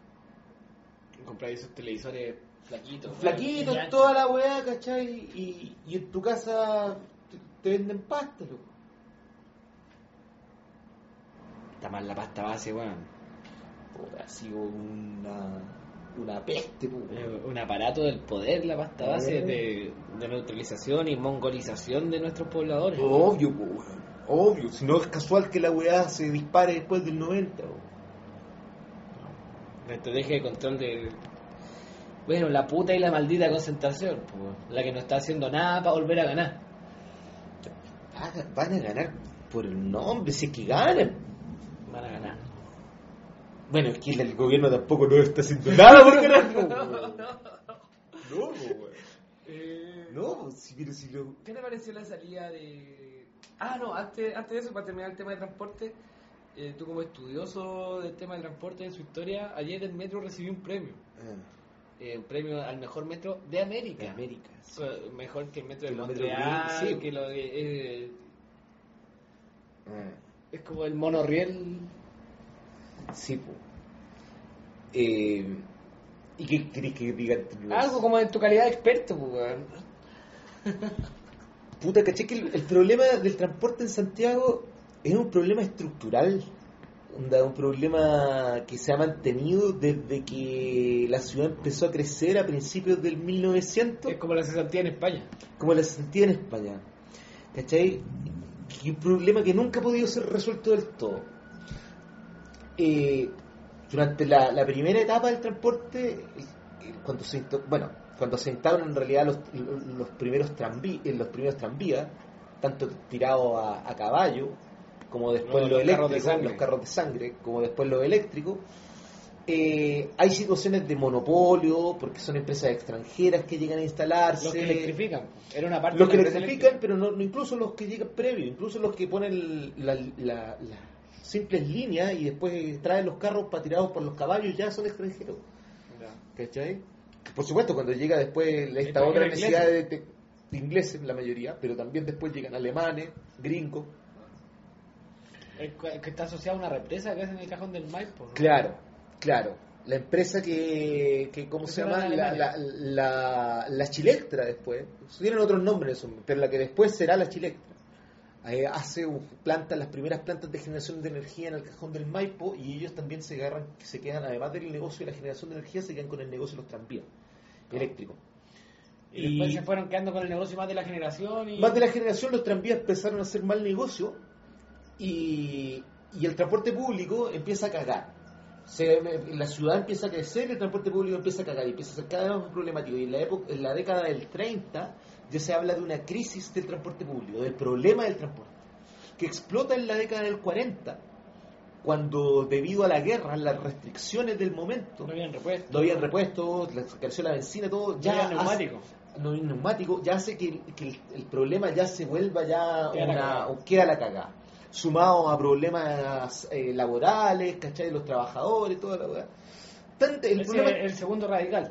weón. Compráis esos televisores flaquitos. Flaquitos, weón, toda la weá, ¿cachai? Y, y en tu casa te, te venden pasta, loco. Está mal la pasta base, weón. Puta, ha sido una, una peste, po, weón. Eh, Un aparato del poder, la pasta base Eh. de, de neutralización y mongolización de nuestros pobladores. Obvio, po, weón. Obvio. Si no es casual que la weá se dispare después del noventa, weón. La estrategia de control de... Bueno, la puta y la maldita concentración, pues, la que no está haciendo nada para volver a ganar. Van a, van a ganar por el nombre, si es que ganan. Van a ganar. Bueno, es que el gobierno tampoco no está haciendo nada por ganar, po, weón. No, po, weón. Eh, No, po, si, pero si lo... ¿Qué te pareció la salida de...? Ah, no, antes, antes de eso, para terminar el tema de transporte, eh, tú como estudioso del tema de transporte en su historia, ayer el metro recibió un premio. Eh, un premio al mejor metro de América. De América, sí. Fue mejor que el metro de Que los metros Montreal, gringos, sí. que lo de... eh, Ah. es como el monorriel. Sí, po. Eh, ¿Y qué querés que diga? Algo como en tu calidad de experto, pues, weón. Puta, caché que el, el problema del transporte en Santiago es un problema estructural. Onda, un problema que se ha mantenido desde que la ciudad empezó a crecer a principios del mil novecientos, Es como la cesantía en España. como la sentía en España. ¿Cachai? Y un problema que nunca ha podido ser resuelto del todo. Eh, durante la, la primera etapa del transporte, eh, cuando se insto- bueno, cuando se instauran en realidad los, los primeros tranví, eh, los primeros tranvías, tanto tirados a, a caballo, como después No, lo los carros eléctrico, de sangre. los carros de sangre, como después lo eléctrico. Eh, hay situaciones de monopolio, porque son empresas extranjeras que llegan a instalarse. Los que electrifican. Era una parte Los de que la empresa electrifican, pero no, no incluso los que llegan previo, incluso los que ponen la, la- las simples líneas y después traen los carros para tirados por los caballos, ya son extranjeros. eléctrica. ¿Cachai? Que por supuesto, cuando llega después esta Extranjeros otra ingleses. necesidad de, de- de ingleses, la mayoría, pero también después llegan alemanes, gringos. El cu- que está asociado a una represa que es en el cajón del Maipo, ¿no? Claro, claro. La empresa que, que ¿cómo Que se se llama? llama La, la, la, la Chilectra después. Tienen otros nombres, eso, pero la que después será la Chilectra. eh, hace plantas, las primeras plantas de generación de energía en el cajón del Maipo, y ellos también se agarran, se quedan, además del negocio de la generación de energía, se quedan con el negocio de los tranvías eléctricos. Y, y después se fueron quedando con el negocio más de la generación. Y... Más de la generación, los tranvías empezaron a hacer mal negocio y, y el transporte público empieza a cagar. Se, la ciudad empieza a crecer, el transporte público empieza a cagar y empieza a ser cada vez más problemático. Y en la, época, en la década del treinta ya se habla de una crisis del transporte público, del problema del transporte, que explota en la década del cuarenta, cuando debido a la guerra, las restricciones del momento, no habían repuestos, no habían repuestos, la creación de la benzina, todo, ya no había neumático. Hace, no había neumático, ya hace que, que el, el problema ya se vuelva ya queda una, la queda la cagada. Sumado a problemas eh, laborales, ¿cachai? De los trabajadores, toda la verdad. El, problema... el segundo radical.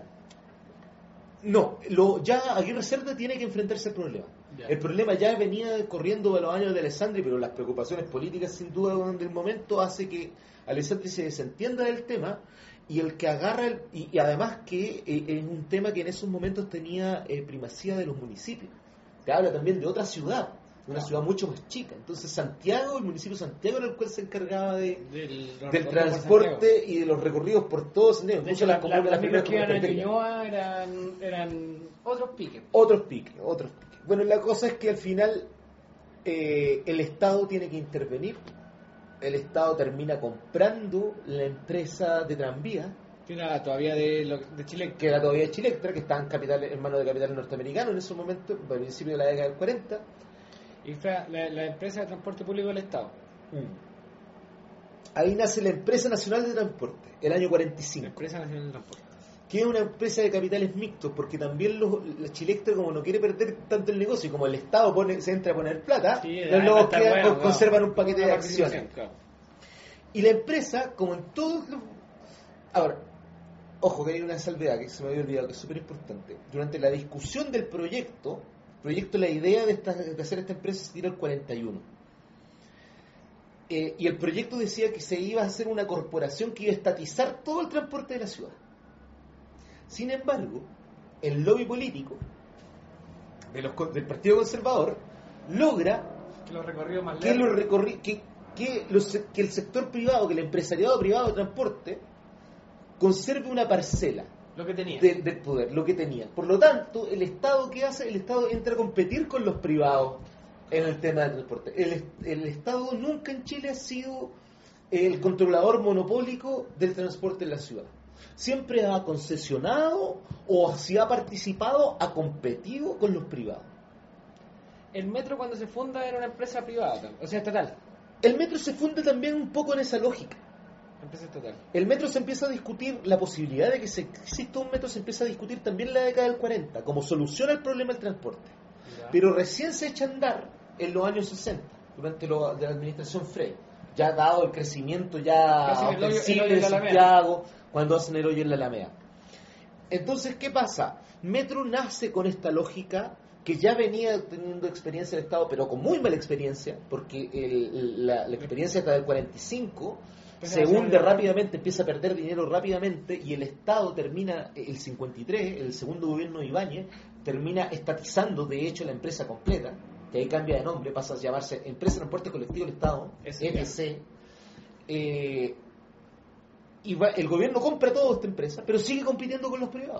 No, lo, ya Aguirre Cerda tiene que enfrentarse al problema. Ya. El problema ya venía corriendo de los años de Alessandri, pero las preocupaciones políticas, sin duda, del momento, hace que Alessandri se desentienda del tema, y el que agarra, el, y, y además que eh, es un tema que en esos momentos tenía eh, primacía de los municipios. Te habla también de otra ciudad, una ciudad mucho más chica. Entonces Santiago, el municipio de Santiago era el cual se encargaba de, del, del transporte y de los recorridos por todos. De hecho, la, la, la, las primeras que iban a Ñuñoa eran, eran otros piques. Otros piques, otros piques. Bueno, la cosa es que al final eh, el Estado tiene que intervenir. El Estado termina comprando la empresa de tranvía, que era todavía de, de Chile, que era todavía de Chilectra, que estaba en, capital, en manos de capitales norteamericanos en ese momento, al principio de la década del cuarenta. Y fue la, la empresa de transporte público del Estado. Mm. Ahí nace la Empresa Nacional de Transporte, el año cuarenta y cinco. La Empresa Nacional de Transporte. Que es una empresa de capitales mixtos, porque también los, la Chilectra, como no quiere perder tanto el negocio, y como el Estado pone, se entra a poner plata, sí, los lobos quedan, bueno, con, conservan un paquete de acciones. Claro. Y la empresa, como en todos los... Ahora, ojo, que hay una salvedad que se me había olvidado, que es súper importante. Durante la discusión del proyecto, proyecto la idea de, esta, de hacer esta empresa se tiró el cuarenta y uno. Eh, y el proyecto decía que se iba a hacer una corporación que iba a estatizar todo el transporte de la ciudad. Sin embargo, el lobby político de los, del Partido Conservador logra que, los recorridos más que, los recorri, que, que, los, que el sector privado, que el empresariado privado de transporte conserve una parcela lo que tenía. De, del poder, lo que tenía. Por lo tanto, el Estado, ¿qué hace? El Estado entra a competir con los privados en el tema del transporte. El, el Estado nunca en Chile ha sido el controlador monopólico del transporte en la ciudad. Siempre ha concesionado, o si ha participado, ha competido con los privados. El metro, cuando se funda, era una empresa privada, o sea, estatal. El metro se funda también un poco en esa lógica. Empresa estatal. El metro se empieza a discutir, la posibilidad de que se exista un metro se empieza a discutir también en la década del cuarenta, como solución al problema del transporte. Ya. Pero recién se echa a andar en los años sesenta, durante lo, de la administración Frey. Ya dado el crecimiento ya ostensible de Santiago, cuando hacen el hoyo en la Alameda. Entonces, ¿qué pasa? Metro nace con esta lógica que ya venía teniendo experiencia del Estado, pero con muy mala experiencia, porque el, la, la experiencia hasta del cuarenta y cinco se hunde rápidamente, empieza a perder dinero rápidamente, y el Estado termina, el cincuenta y tres, el segundo gobierno de Ibáñez, termina estatizando de hecho la empresa completa, que ahí cambia de nombre, pasa a llamarse Empresa de Transporte Colectivo del Estado, E T C. Eh, y va, el gobierno compra toda esta empresa, pero sigue compitiendo con los privados.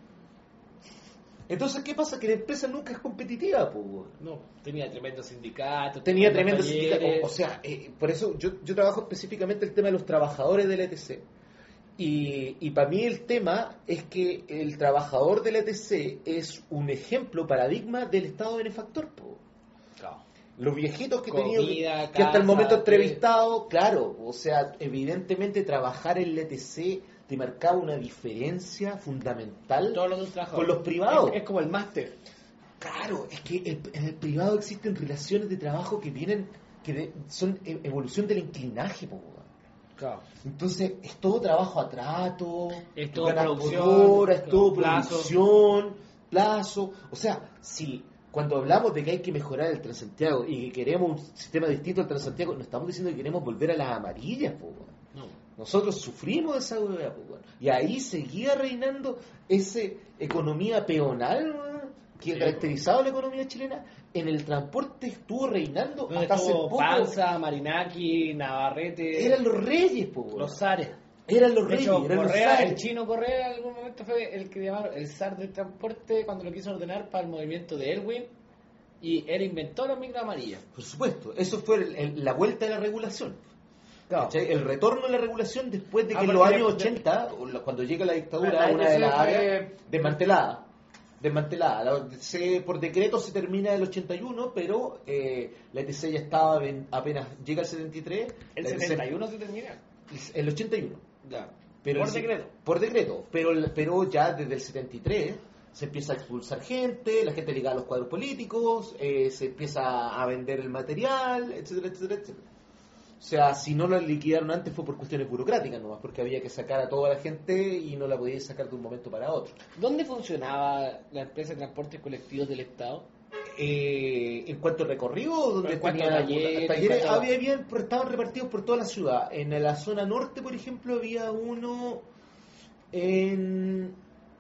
Entonces, ¿qué pasa? Que la empresa nunca es competitiva, pues. No, tenía tremendos sindicatos. Tenía tremendos sindicatos. O, o sea, eh, por eso yo, yo trabajo específicamente el tema de los trabajadores del E T C. Y, y para mí el tema es que el trabajador del E T C es un ejemplo, paradigma del Estado benefactor, pues. Claro. Los viejitos que he tenido, que, que hasta el momento he entrevistado, claro, o sea, evidentemente trabajar en el E T C te marcaba una diferencia fundamental con los privados. Es, es como el máster. Claro, es que el, en el privado existen relaciones de trabajo que vienen, que de, son evolución del inclinaje, po, claro. Entonces es todo trabajo a trato, es todo producción, es todo producción, plazo. O sea, si cuando hablamos de que hay que mejorar el Transantiago y que queremos un sistema distinto al Transantiago, no estamos diciendo que queremos volver a las amarillas, po, no. Nosotros sufrimos esa hueá, po, y ahí seguía reinando esa economía peonal, que Sí, caracterizaba la economía chilena, en el transporte estuvo reinando Donde hasta hace estuvo poco. Panza, Marinaki, Navarrete, Eran los reyes, po, weón. los zares. Eran los De reyes, hecho, eran los Correa, zares. el chino Correa en algún momento fue el que llamaron el zar del transporte cuando lo quiso ordenar para el movimiento de Elwin y él inventó los micros amarillos. Por supuesto, eso fue el- el- la vuelta de la regulación. Claro. ¿Cachai? El retorno de la regulación después de que Ah, en porque los años de- ochenta, o la- cuando llega la dictadura, La una de E T C las fue- áreas desmantelada. Desmantelada. La- se- por decreto se termina el ochenta y uno, pero eh, la E T C ya estaba ven- apenas llega el setenta y tres. El la E T C setenta y uno se termina. El ochenta y uno. Ya. Pero Por el- decreto. Por decreto. Pero, el- pero ya desde el setenta y tres se empieza a expulsar gente, la gente ligada a los cuadros políticos, eh, se empieza a vender el material, etcétera, etcétera, etcétera. O sea, si no la liquidaron antes fue por cuestiones burocráticas nomás, porque había que sacar a toda la gente y no la podías sacar de un momento para otro. ¿Dónde funcionaba la empresa de transportes colectivos del Estado? Eh, en cuanto a recorrido, donde En cuanto a tenía talleres, talleres, en cuanto a- había bien, pero estaban repartidos por toda la ciudad. En la zona norte, por ejemplo, había uno en...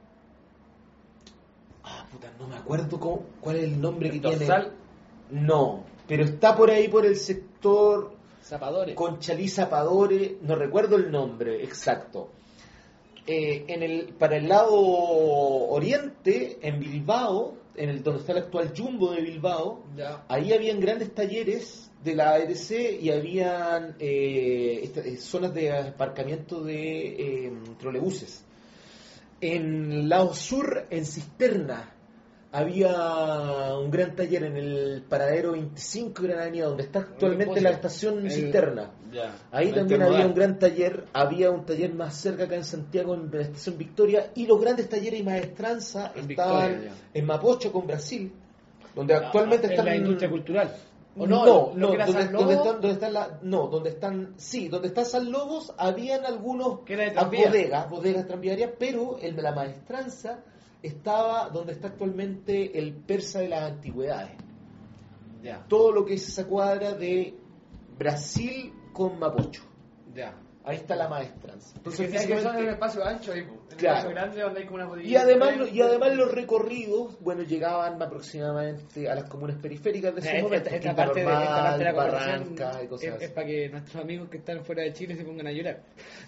Ah, puta, no me acuerdo cómo- cuál es el nombre que tiene. Dorsal, No, pero está por ahí por el sector zapadores. Conchalí Zapadore, no recuerdo el nombre exacto. Eh, en el, para el lado oriente, en Bilbao, en el donde está el actual Jumbo de Bilbao, Ya. ahí habían grandes talleres de la A R C y habían eh, esta- eh, zonas de aparcamiento de eh, trolebuses. En el lado sur, en Cisterna, había un gran taller en el paradero veinticinco de Gran Avenida, donde está actualmente la estación El- Cisterna. Ya. Ahí El también intermodal. había un gran taller, había un taller más cerca acá en Santiago, en la estación Victoria, y los grandes talleres y maestranza En estaban Victoria, en Mapocho con Brasil, donde Ah, actualmente en están la industria cultural. ¿O no, no? no, Lo que era donde, San donde Lobo, están, donde están la, no, donde están, sí, donde están San Lobos, habían algunos Que era de ah, tranvía. bodegas, bodegas tranviarias, pero el, la maestranza estaba donde está actualmente el Persa de las Antigüedades. Ya, Todo lo que es esa cuadra de Brasil con Mapocho. ya. Ahí está la maestranza. Entonces, Entonces, que son en el físicamente- espacio ancho ahí, po. En el Claro. espacio grande donde hay como una bodega. y además, lo- y además los recorridos, bueno, llegaban aproximadamente a las comunas periféricas de ese Esta, momento. esta- esta Quinta parte de, esta parte de la Normal, conversación Barranca y cosas es, así. es para que nuestros amigos que están fuera de Chile se pongan a llorar.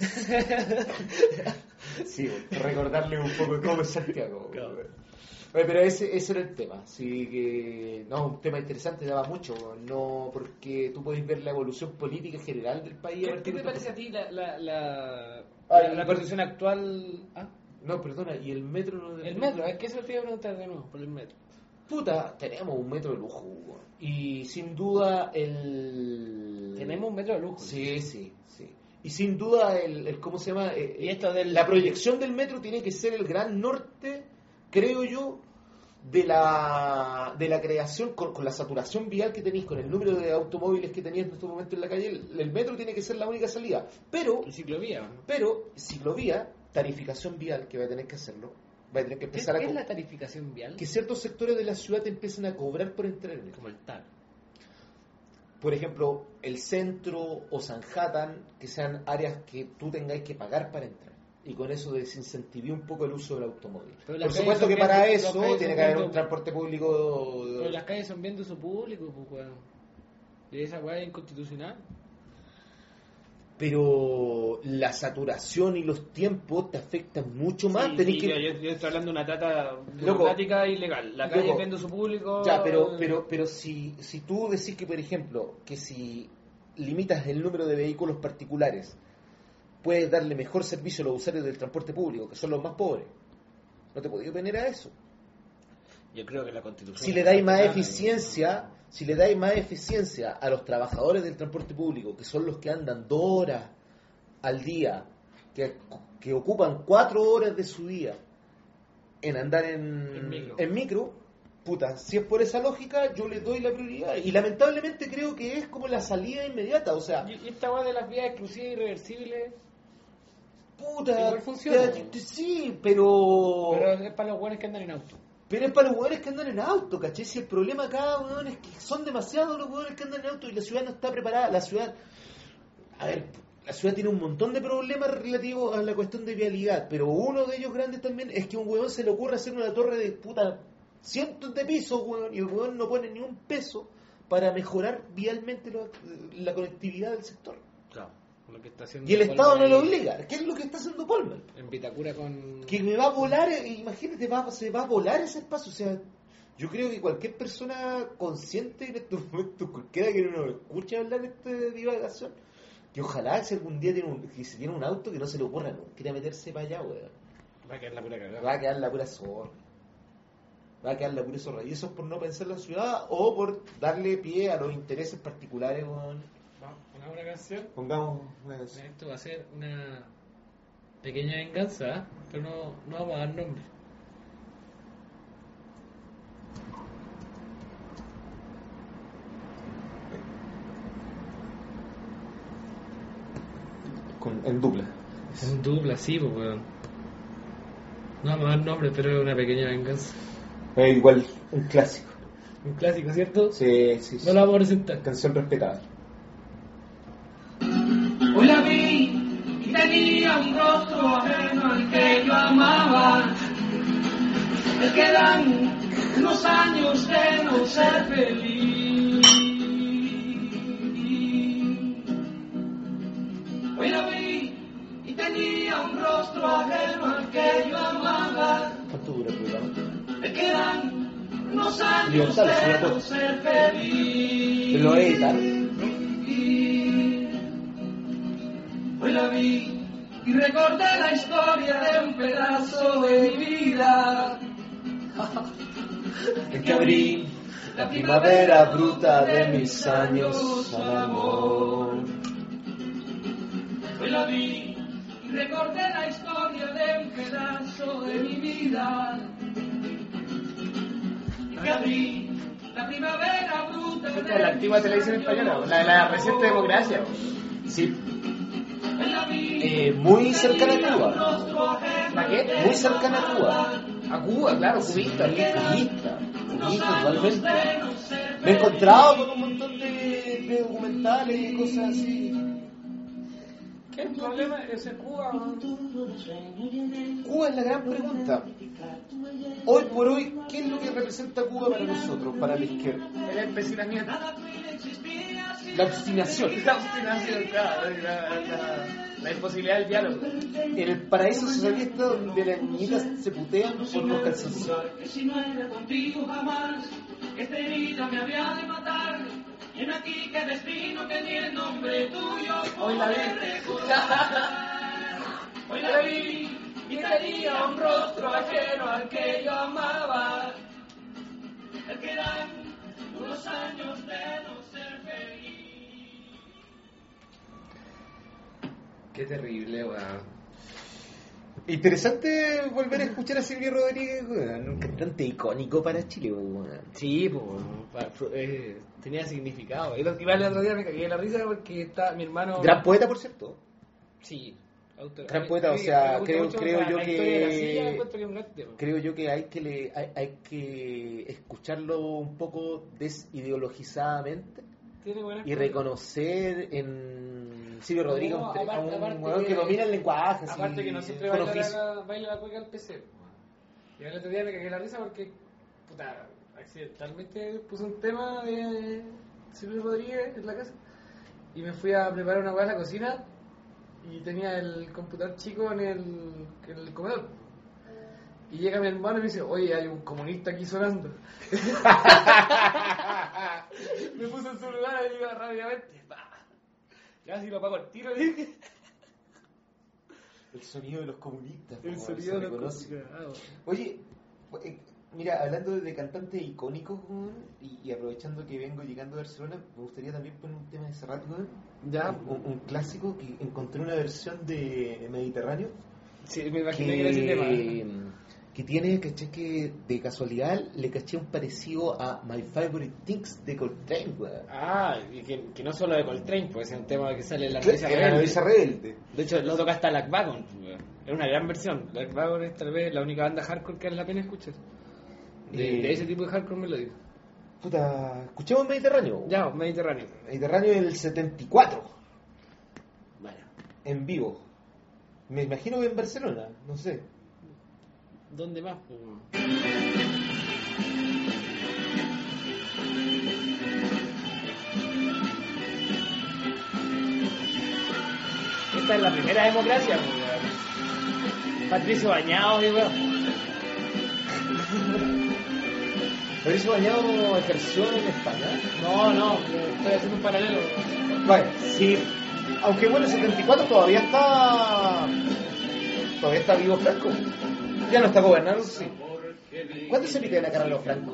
Sí, bueno, recordarle un poco cómo es Santiago. Claro. Oye, pero ese, ese era el tema, así que no, un tema interesante, daba mucho, no, porque tú puedes ver la evolución política general del país. a ¿Qué, partir qué te de- parece a ti la, la, la, Ah, la, el- la constitución actual? ¿Ah? No, perdona, y el metro no El metro, es que eso te iba a preguntar de nuevo, por el metro. Puta, tenemos un metro de lujo, weón. Y sin duda el... Tenemos un metro de lujo. Sí, sí, sí. Y sin duda el, el ¿cómo se llama? Eh, Y esto del- La proyección del metro tiene que ser el gran norte, creo yo, de la de la creación, con, con la saturación vial que tenéis, con el número de automóviles que tenéis en este momento en la calle, el, el metro tiene que ser la única salida. Pero, Y ciclovía, ¿no? pero, ciclovía, tarificación vial, que va a tener que hacerlo, va a tener que ¿Qué, empezar a... qué es co- la tarificación vial? Que ciertos sectores de la ciudad te empiecen a cobrar por entrar en el Como el T A R. Por ejemplo, el centro o Sanhattan, que sean áreas que tú tengáis que pagar para entrar. Y con eso desincentivé un poco el uso del automóvil. Pero las Por calles supuesto son que bien- para las eso calles tiene son que haber bien- un transporte público. Pero las calles son bien de uso público, pues, weón. Y esa weá es inconstitucional. Pero la saturación y los tiempos te afectan mucho más. Sí, Tenés sí, que... yo, yo estoy hablando de una trata Loco. burocrática ilegal. La calle Loco. vende su público. Ya, pero, pero, pero si, si tú decís que, por ejemplo, que si limitas el número de vehículos particulares, puedes darle mejor servicio a los usuarios del transporte público, que son los más pobres, no te podías oponer a eso. Yo creo que la constitución. Si le dais más eficiencia, si le dais más eficiencia a los trabajadores del transporte público, que son los que andan dos horas al día, que, que ocupan cuatro horas de su día en andar en, En micro. en micro, puta, si es por esa lógica, yo les doy la prioridad. Y lamentablemente creo que es como la salida inmediata, o sea, Y y esta weá de las vías exclusivas y irreversibles. puta, Igual funciona. te- te- sí, pero... Pero es para los weones que andan en auto. Pero es para los hueones que andan en auto, ¿cachai? Si el problema acá, weón, es que son demasiados los hueones que andan en auto y la ciudad no está preparada. La ciudad, a ver, la ciudad tiene un montón de problemas relativos a la cuestión de vialidad, pero uno de ellos grandes también es que a un hueón se le ocurre hacer una torre de puta cientos de pisos, weón, y el weón no pone ni un peso para mejorar vialmente lo- la conectividad del sector. Claro, lo que está haciendo Y el Estado no Polman lo ahí obliga. ¿Qué es lo que está haciendo Polman? En Vitacura con... Que me va a volar, eh, imagínate, va, se va a volar ese espacio. O sea, yo creo que cualquier persona consciente en estos momentos, cualquiera que no escuche hablar de esta divagación, que ojalá si algún día tiene un, que si tiene un auto que no se le ocurra, no quiera meterse para allá, weón. Va a quedar la pura cagada. Va a quedar la pura zorra. Va a quedar la pura zorra. Y eso es por no pensar la ciudad o por darle pie a los intereses particulares, weón. Vamos, pongamos una canción. Pongamos una canción. Esto va a ser una pequeña venganza, ¿eh? Pero no, no vamos a dar nombre. Con, en dupla. Es un dupla, sí, pues, weón. No vamos a dar nombre, pero es una pequeña venganza. Eh, igual, un clásico. Un clásico, ¿cierto? Sí, sí, sí. No lo vamos a presentar. Canción respetada. Hoy la vi y tenía un rostro ajeno al que yo amaba. Me quedan unos años de no ser feliz. Hoy la vi y tenía un rostro ajeno al que yo amaba. ¿Cuánto dura el programa? Me quedan unos años Libertad, de señor no Bosch. ser feliz. ¿Lo voy a editar? Hoy la vi y recordé la historia de un pedazo de mi vida. En que abrí la primavera bruta de mis años al amor. Hoy la vi y recordé la historia de un pedazo de mi vida. En que abrí la primavera bruta de Esta es la antigua televisión española, la de la reciente democracia. Sí, Hoy la vi eh, muy cercana a Cuba. ¿La qué? Muy cercana a Cuba. A Cuba, claro, cubista. Cubista, cubista totalmente. Me he encontrado con un montón de, de documentales y cosas así. ¿Qué es el problema? Ese Cuba. Cuba es la gran pregunta. Hoy por hoy, ¿qué es lo que representa Cuba para nosotros, para la izquierda? El empecinamiento. La obstinación. La obstinación, claro, la, la, la imposibilidad del diálogo. En el paraíso socialista donde las niñitas se putean por los calzoncillos. que si no era contigo jamás, que esta herida me había de matar. Y en aquí que destino que ni el nombre tuyo Hoy la vi. Hoy la vi y tenía un rostro ajeno al que yo amaba. El que eran unos años de no ser feliz. Qué terrible, weón. Interesante volver a escuchar a Silvio Rodríguez, weón, un cantante icónico para Chile, weón. Sí, pues, eh, tenía significado. Y lo- igual el otro día me cagué de la risa porque está mi hermano... Gran poeta, por cierto. Sí. autor- Gran a mí- poeta, a o mí sea, me gusta creo- mucho creo la- yo la que- historia de la silla, encuentro que es un gran tema. Creo yo que hay que le, hay, hay que escucharlo un poco desideologizadamente Tiene buenas y cosas. reconocer en Silvio No, Rodríguez un- a aparte- un aparte weón que, que- domina el lenguaje. así, Aparte que no siempre con baila oficio. la, baila la cueca al P C. Y el otro día me cagué la risa porque, puta, accidentalmente puse un tema de Silvio Rodríguez en la casa y me fui a preparar una hueá en la cocina y tenía el computador chico en el, en el comedor. Y llega mi hermano y me dice, oye, hay un comunista aquí sonando. Me puse en su lugar y iba rápidamente. ¡Bah! Casi lo apago al tiro, dije. El sonido de los comunistas. El po, sonido se de los reconoce. comunistas. Oye, eh, mira, hablando de cantantes icónicos, weón, y, y aprovechando que vengo llegando a Barcelona, me gustaría también poner un tema de Serrat, weón. Ya. Un, un clásico que encontré una versión de Mediterráneo Sí, me imaginé que era ese tema. que, que tiene, caché que de casualidad le caché un parecido a My Favorite Things de Coltrane, weón. Ah, y que, que no solo de Coltrane, pues es un tema que sale en la Claro, noticia era la novicia rebelde. De hecho, lo toca hasta Lack Wagon. Es una gran versión. Lack Wagon es tal vez la única banda hardcore que vale la pena escuchar. De, Eh. de ese tipo de hardcore melódico. Puta, escuchemos Mediterráneo. Ya, Mediterráneo. Mediterráneo del setenta y cuatro, Vale. en vivo. Me imagino que en Barcelona, no sé. ¿Dónde más? Pues? Esta es la primera democracia, weón. Patricio Bañado, weón. Mauricio Bañado ejerció en España. No, no, estoy haciendo un paralelo. Bueno, sí. Aunque bueno, el setenta y cuatro todavía está. Todavía está vivo Franco. Ya no está gobernando, sí. ¿Cuánto se pide a Carlos Franco?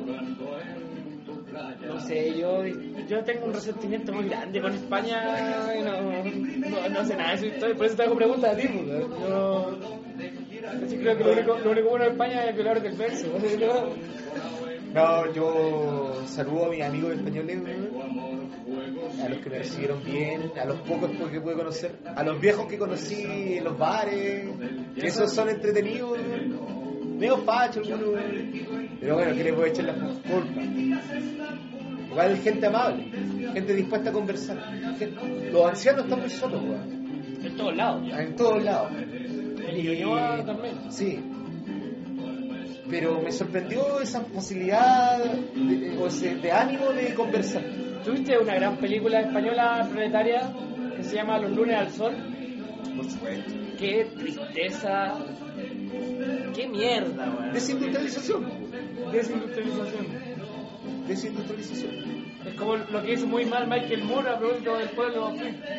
No sé, yo, yo tengo un resentimiento muy grande con España y no, no, no sé nada de su historia, por eso te hago preguntas a ti, pues. Yo, yo sí creo que lo único, lo único bueno de España es el violador del verso. No, yo saludo a mis amigos españoles, a los que me recibieron bien, a los pocos que pude conocer, a los viejos que conocí en los bares, que esos son entretenidos, medio fachos, algunos, pero bueno, que les voy a echar la culpa. Igual gente amable, gente dispuesta a conversar. Gente, los ancianos están muy solos, weón. En todos lados. En todos lados. En Ñuñoa también. Sí. Pero me sorprendió esa facilidad de, o ese, de ánimo de conversar. ¿Tuviste una gran película española proletaria que se llama Los lunes al sol? Por supuesto. Qué tristeza. Qué mierda, weón. Desindustrialización. Desindustrialización. Desindustrialización. Es como lo que hizo muy mal Michael Moore a propósito del pueblo.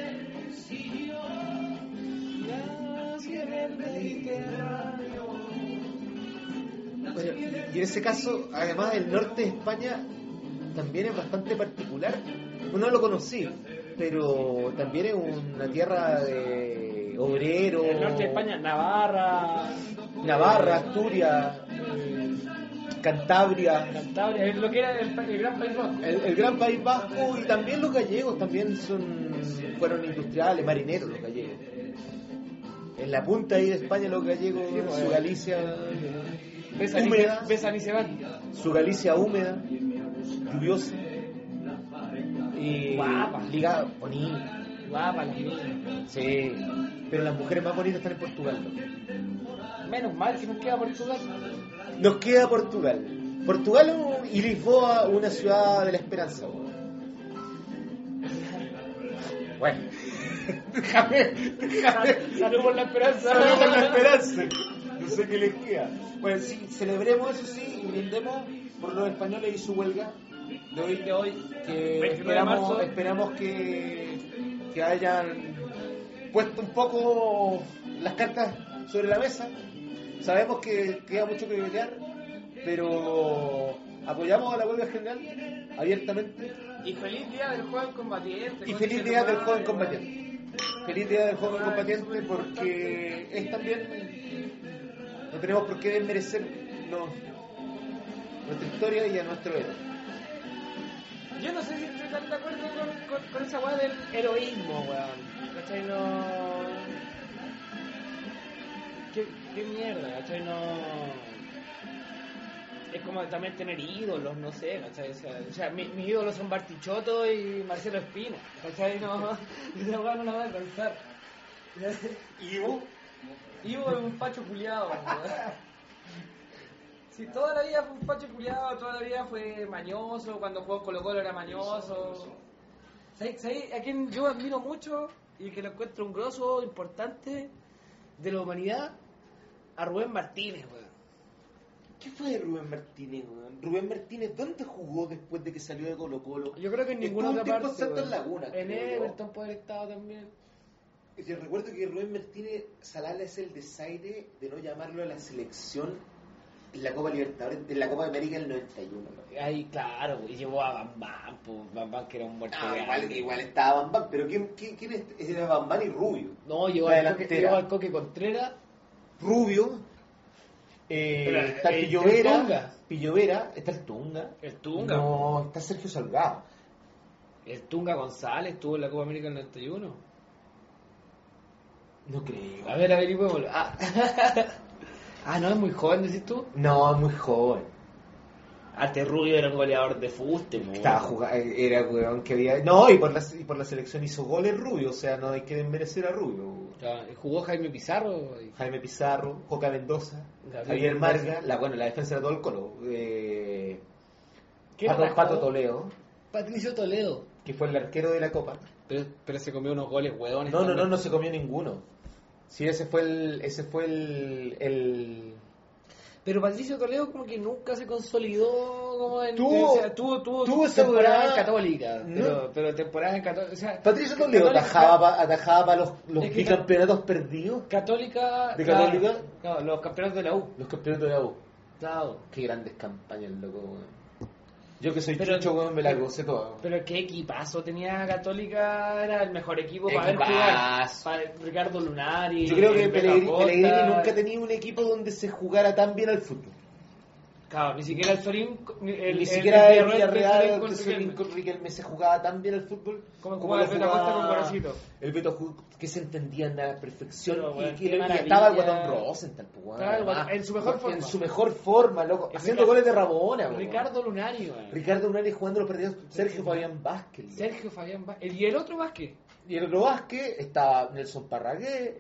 Bueno, y en ese caso, además, el norte de España también es bastante particular. No lo conocí, pero también es una tierra de obreros. El norte de España, Navarra, Navarra, Asturias, eh, Cantabria, Cantabria, es lo que era el, el Gran País Vasco. el, el Gran País Vasco, y también los gallegos también son fueron industriales, marineros los gallegos. En la punta ahí de España los gallegos, Sí, bueno. su Galicia Besan y, húmeda, se, besan y se van. su Galicia húmeda, lluviosa y Guapa. ligada, bonita. Guapa las niñas. Sí, pero las mujeres más bonitas están en Portugal, ¿no? Menos mal que nos queda Portugal. Nos queda Portugal. Portugal y Lisboa, una ciudad de la esperanza. Bueno, déjame, déjame. Salud por la esperanza. Salud por la esperanza. No sé qué les queda. Bueno, sí, celebremos eso sí y brindemos por los españoles y su huelga de hoy, de hoy que veintinueve de esperamos, marzo. esperamos que, que hayan puesto un poco las cartas sobre la mesa. Sabemos que queda mucho que pelear, pero apoyamos a la huelga general abiertamente. Y feliz día del joven combatiente. Y feliz día del joven combatiente. Feliz día del joven combatiente porque es también, no tenemos por qué desmerecer no, nuestra historia y a nuestro héroe. Yo no sé si estoy tan de acuerdo con, con, con esa weá del heroísmo, weón. ¿Cachai? No. ¿Qué, qué mierda, ¿cachai? No. Es como también tener ídolos, no sé, ¿cachai? O sea, o sea mi, mis ídolos son Bartichotto y Marcelo Espina, ¿cachai? No, esa weá no la voy a alcanzar. Ivo, Ivo es un pacho culiado, weón. Sí, toda la vida fue un pacho culiado, toda la vida fue mañoso, cuando jugó Colo Colo era mañoso. ¿Sabes, ¿sabes a quien yo admiro mucho y que lo encuentro un grosso importante de la humanidad? A Rubén Martínez, weón. ¿qué fue de Rubén Martínez? weón? Rubén Martínez, ¿dónde jugó después de que salió de Colo Colo? Yo creo que en ninguna Estuvo un otra tiempo parte. en Santos weón. Laguna, En creo yo. Everton puede haber estado también. Yo recuerdo que Rubén Martínez Salala es el desaire de no llamarlo a la selección en la Copa Libertadores, en la Copa de América del noventa y uno. ¿no? Ay, claro, y llevó a Bam Bam, pues Bam Bam que era un muerto Ah, de igual, hambre. igual estaba Bambán, pero ¿quién, quién, quién es? Era Bambán y Rubio. No, llegó La al, Coque, delantera. llegó al Coque Contreras. Rubio, eh, Pero, está eh, Pillovera, el Tunga. Pillovera, está el Tunga. El Tunga. No, está Sergio Salgado. El Tunga González estuvo en la Copa América en el noventa y uno. No creo. A ver, averigüémoslo. Ah. ah, no, es muy joven, decís tú. No, es muy joven. Antes Rubio era un goleador de fuste, po, Estaba weón. jugando, era weón que había. No, y por, la, y por la selección hizo goles Rubio, o sea, no hay que desmerecer a Rubio. Ya, jugó Jaime Pizarro. y- Jaime Pizarro, Joca Mendoza, Gabriel Javier Mendoza. Marga, la, bueno, la defensa de todo el Colo. Eh, ¿Qué Pato, atajó? Pato Toledo, Patricio Toledo. que fue el arquero de la Copa. Pero, pero se comió unos goles hueones. No, no, no, también. no se comió ninguno. Sí, ese fue el. Ese fue el. el... Pero Patricio Toledo como que nunca se consolidó como en... Tuvo- o sea, tuvo, tuvo, tuvo sus temporadas esa- en Católica. No. Pero, pero temporadas en Católica... O sea, Patricio Toledo Católica- atajaba, pa- atajaba para los, los Es que- bicampeonatos perdidos. Católica... ¿De claro, Católica? claro, los campeones de la U. Los campeonatos de la U. Claro. Qué grandes campañas, loco, weón. Yo que soy Pero- chucho, weón, me la gocé toda. Pero qué equipazo tenía Católica, era el mejor equipo para ver jugar. Equipazo. Para Ricardo Lunari. Yo creo que Beto Pellegrini, Acosta. Pellegrini nunca ha tenido un equipo donde se jugara tan bien al fútbol. Claro, ni siquiera el Sorín... El, Ni siquiera el Villarreal, Villarreal, con que Solín Riquelme. con Riquelme se jugaba tan bien al fútbol. Como jugaba el lo Beto Acosta con jugaba Gorosito. El Beto Ju- que se entendían a la perfección. Pero, y, weón, y- qué y maravilla. estaba el Guatón Rosenthal, pues, weón, Claro, el Guatón- además. en su mejor forma. En su mejor forma, loco. Es Haciendo Ricardo- goles de Rabona, weón. Ricardo Lunari, weón. Ricardo Unari jugando los partidos. Sergio Fabián Vázquez. loco. Sergio Fabián Vázquez. Y el otro Vázquez. Y el otro Vázquez, estaba Nelson Parragué,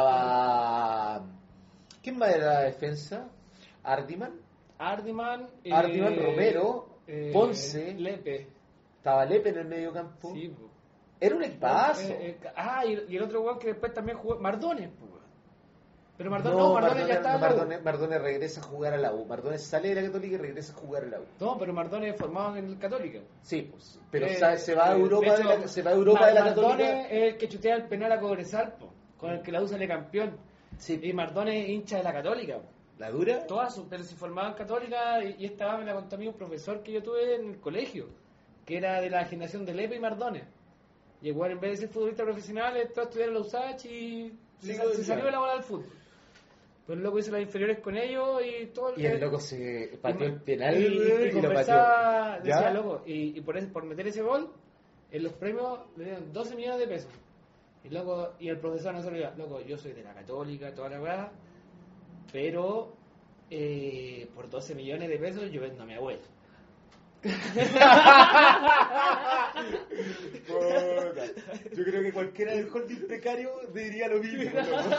estaba... ¿Quién más era la defensa? Ardiman, Ardiman. eh, Ardiman, Romero, eh, Ponce. Lepe. estaba Lepe en el medio campo. Sí, po. Era un equipazo. Eh, eh, ah, y, y el otro weón que después también jugó. Mardones, po, weón. Pero Mardones no, Mardones ya estaba. no, en la U. Mardones, Mardones regresa a jugar a la U. Mardones sale de la Católica y regresa a jugar a la U. No, pero Mardones formado en el Católica. Sí, pues. Pero Eh, sa- se va a eh, Europa, de de hecho, la, se va a Europa Mar- de la Mardones Católica. es el que chutea el penal a Cobresal, po, con el que la U sale campeón. Sí. Y Mardones es hincha de la Católica, po. ¿La dura? Todas sus, pero se formaban católicas y, y esta me la contó a mí un profesor que yo tuve en el colegio, que era de la generación de Lepe y Mardones. Y igual en vez de ser futbolista profesional, entró a estudiar en la U S A H y Sí, se, claro. se salió de la bola del fútbol. Pero el loco hizo las inferiores con ellos y todo Y el loco se pateó y- el penal y, y, y lo conversaba, pateó. decía ¿Ya? loco, y, y por, ese- por meter ese gol, en los premios le dieron doce millones de pesos. Y loco, y el profesor no se lo diga, loco, yo soy de la Católica, toda la weá, pero eh, por doce millones de pesos yo vendo a mi abuelo. Puta. Yo creo que cualquiera del holding precario diría lo mismo. ¿no?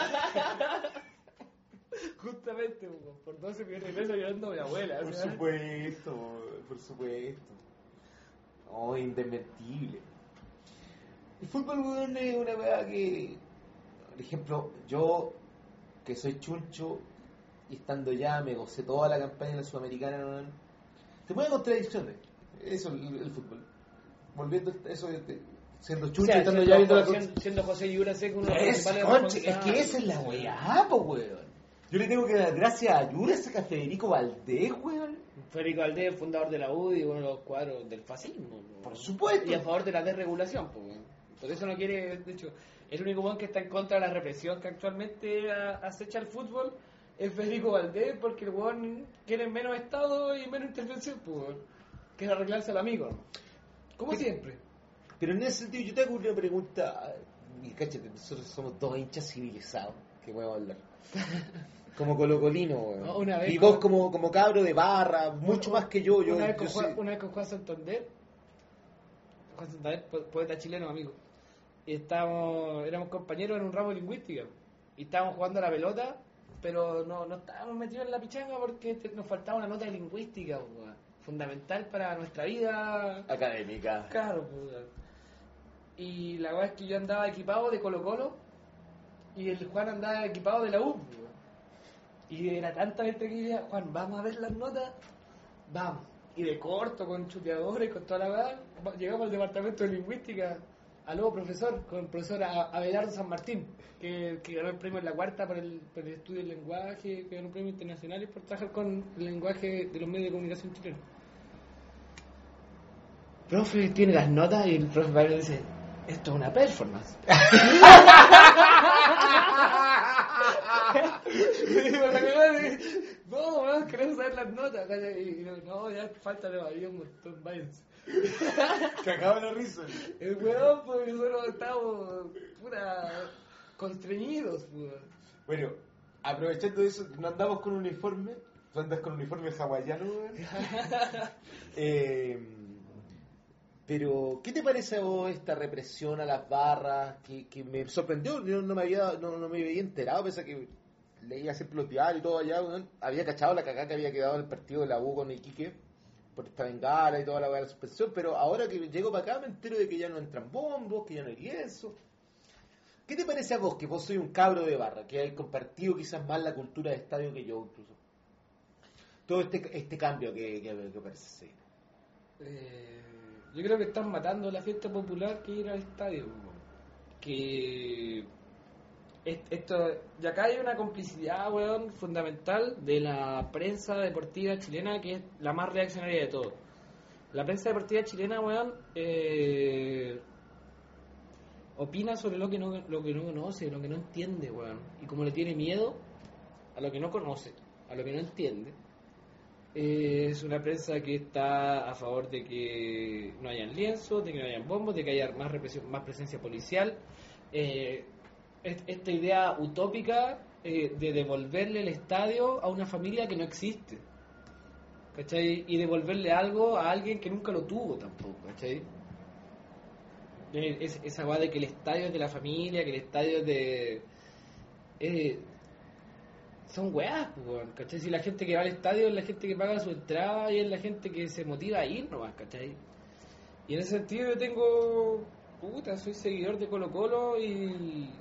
Justamente, po, por doce millones de pesos yo vendo a mi abuela. Por o sea. supuesto, por supuesto. Oh, indesmentible. El fútbol, weón, es una weá que, por ejemplo, yo que soy chuncho y estando ya me gocé toda la campaña de la Sudamericana, weón, te mueve contradicciones. Eso el, el fútbol. Volviendo a eso de, de- siendo O chuncho sea, y estando siendo, ya viendo la siendo, siendo José Yurasek uno de los Es, principales conche, es que responsables. esa es la weá, po, weón. Yo le tengo que dar gracias a Yurasek, a Federico Valdés, weón. Federico Valdés, fundador de la U y uno de los cuadros del fascismo. po. Por supuesto. Y a favor de la desregulación. Po. Por eso no quiere, de hecho, el único weón que está en contra de la represión que actualmente a- acecha el fútbol es Federico Valdés, porque el weón quiere menos Estado y menos intervención, po, weón. Que es arreglarse al amigo. Como Pero- siempre. Pero en ese sentido, yo te hago una pregunta. Y cáchate, nosotros somos dos hinchas civilizados que podemos hablar. Como colocolino, weón. No, una vez Y vos con- como, como cabro de barra, mucho más que yo. yo, una, vez yo con soy- Juan, una vez con Juan Santander, Juan Santander, po- poeta chileno, amigo, y estábamos, éramos compañeros en un ramo de lingüística, y estábamos jugando a la pelota, pero no, no estábamos metidos en la pichanga porque te- nos faltaba una nota de lingüística, weón, fundamental para nuestra vida. académica. Claro, pues, weón. Y la verdad es que yo andaba equipado de Colo Colo y el Juan andaba equipado de la U. pues, weón. Y era tanta gente que decía, Juan, vamos a ver las notas, vamos. Y de corto, con chuteadores, con toda la verdad, llegamos al departamento de lingüística, al nuevo profesor, con el profesor A- Abelardo San Martín, que, que ganó el premio en la cuarta por el, por el estudio del lenguaje, que ganó un premio internacional y por trabajar con el lenguaje de los medios de comunicación chilenos. Profe, tiene las notas y el profe Pablo dice, esto es una performance. No, weón, queremos saber las notas. Y yo, no, ya falta de varía un montón, váyanse. Cagaba la risa. El weón, pues nosotros estábamos pura constreñidos, weón. Bueno, aprovechando eso, no andamos con uniforme. Tú andas con uniforme hawaiano, weón. eh, pero, ¿qué te parece a vos esta represión a las barras? Que, que me sorprendió, yo no me había no, no me había enterado, pese a que leía siempre los diarios y todo allá, weón. Había cachado la cagada que había quedado en el partido de la U con Iquique, por esta bengala y toda la weá de la suspensión, pero ahora que llego para acá me entero de que ya no entran bombos, que ya no hay lienzo. ¿Qué te parece a vos, que vos soy un cabro de barra, que hay compartido quizás más la cultura de estadio que yo incluso? Todo este este cambio que, que, que parece. Eh, yo creo que están matando la fiesta popular que ir al estadio. Que est- esto, y acá hay una complicidad, weón, fundamental de la prensa deportiva chilena, que es la más reaccionaria de todo. La prensa deportiva chilena, weón, eh, opina sobre lo que no lo que no conoce, lo que no entiende, weón. Y como le tiene miedo a lo que no conoce, a lo que no entiende, eh, es una prensa que está a favor de que no hayan lienzos, de que no hayan bombos, de que haya más represión, más presencia policial. Eh, est- esta idea utópica eh, de devolverle el estadio a una familia que no existe, ¿cachai? Y devolverle algo a alguien que nunca lo tuvo tampoco, ¿cachai? Eh, Es, esa guada de que el estadio es de la familia, que el estadio es de... eh, son weas, pues, weón, ¿cachai? Si la gente que va al estadio es la gente que paga su entrada y es la gente que se motiva a ir nomás, ¿cachai? Y en ese sentido yo tengo... Puta, soy seguidor de Colo Colo y...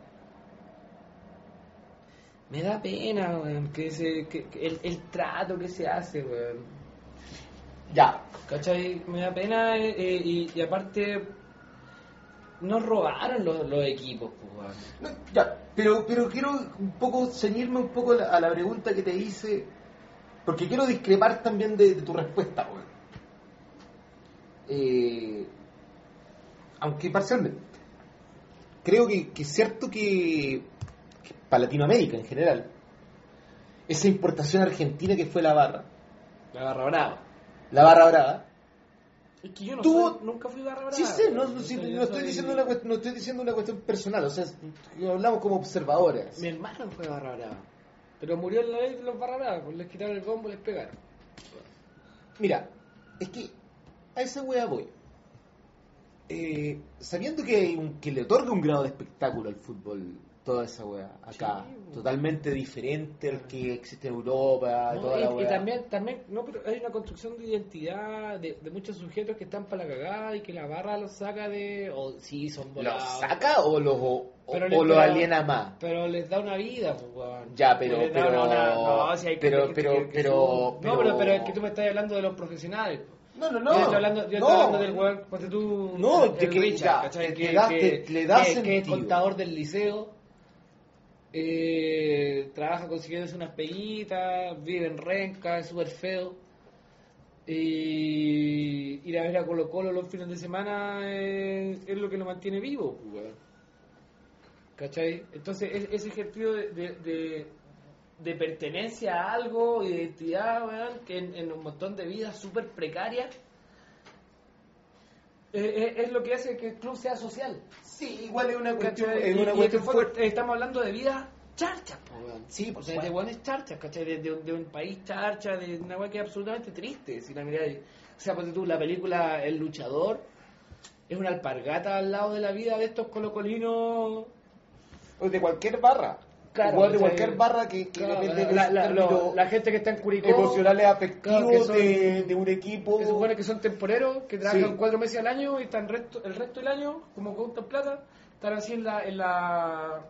Me da pena, weón, que, se, que, que el, el trato que se hace, weón. Ya. ¿Cachai? Me da pena eh, eh, y, y aparte nos robaron los, los equipos, pues, weón. No, ya, pero, pero quiero un poco ceñirme un poco a la, a la pregunta que te hice, porque quiero discrepar también de, de tu respuesta, weón. Eh, aunque parcialmente. Creo que, que es cierto que, que para Latinoamérica en general, esa importación argentina que fue la barra, La barra brava. la barra brava, Es que yo no Tú- soy, nunca fui barra brava. sí sé, no, weón. no, sí, O sea, no yo estoy soy- diciendo una cuest- no estoy diciendo una cuestión personal, o sea, hablamos como observadores. Mi hermano fue barra brava. Pero murió en la ley de los barra bravas, pues les quitaron el bombo y les pegaron. Mira, es que a esa wea voy. Eh, sabiendo que, hay un, que le otorga un grado de espectáculo al fútbol, toda esa wea, acá, Sí, weón. totalmente diferente al que existe en Europa y No, toda y, la y wea. también, también, no, pero hay una construcción de identidad de, de muchos sujetos que están para la cagada y que la barra los saca de. O sí, son ¿Los volados. saca o los, o, Pero o le- los pero- aliena más? Pero les da una vida, pues, weón. Ya, pero- Les da pero- una- no, si hay pero- gente pero- que- que pero- su- pero- No, pero, pero es que tú me estás hablando de los profesionales. pues. No, no, Yo no. estoy hablando, yo no. estoy hablando del weón, ponte tú. No, el- de el que Richard, ya, ¿cachai? le- Que- le da- que- te- le da que- que es sentido. contador del liceo. Eh, trabaja consiguiéndose unas peguitas, vive en Renca, es súper feo. Y ir a ver a Colo Colo los fines de semana es, es lo que lo mantiene vivo, pues, weón. ¿Cachai? Entonces, es- ese ejercicio de, de, de, de pertenencia a algo, identidad, weón, que en, en un montón de vidas súper precarias, eh, es, es lo que hace que el club sea social. Sí, igual es una cuestión, ¿Cachai? es Y- una y cuestión este fue- fuerte. estamos hablando de vidas charchas, po, weón. Sí, por O sea, de supuesto. buenas charchas, ¿cachai? De, de un, de un país charcha, de una weá que es absolutamente triste. Si la miráis. O sea, ponte tú, la película El Luchador es una alpargata al lado de la vida de estos colocolinos. O de cualquier barra. Claro, igual de o sea, cualquier barra que, que Claro, depende de la, los la- términos lo- la gente que está en Curicó, emocionales afectivos claro, que son- de, de un equipo. que se supone que son temporeros, que trabajan Sí. cuatro meses al año y están resto, el resto del año, como juntan plata, están así en la, en la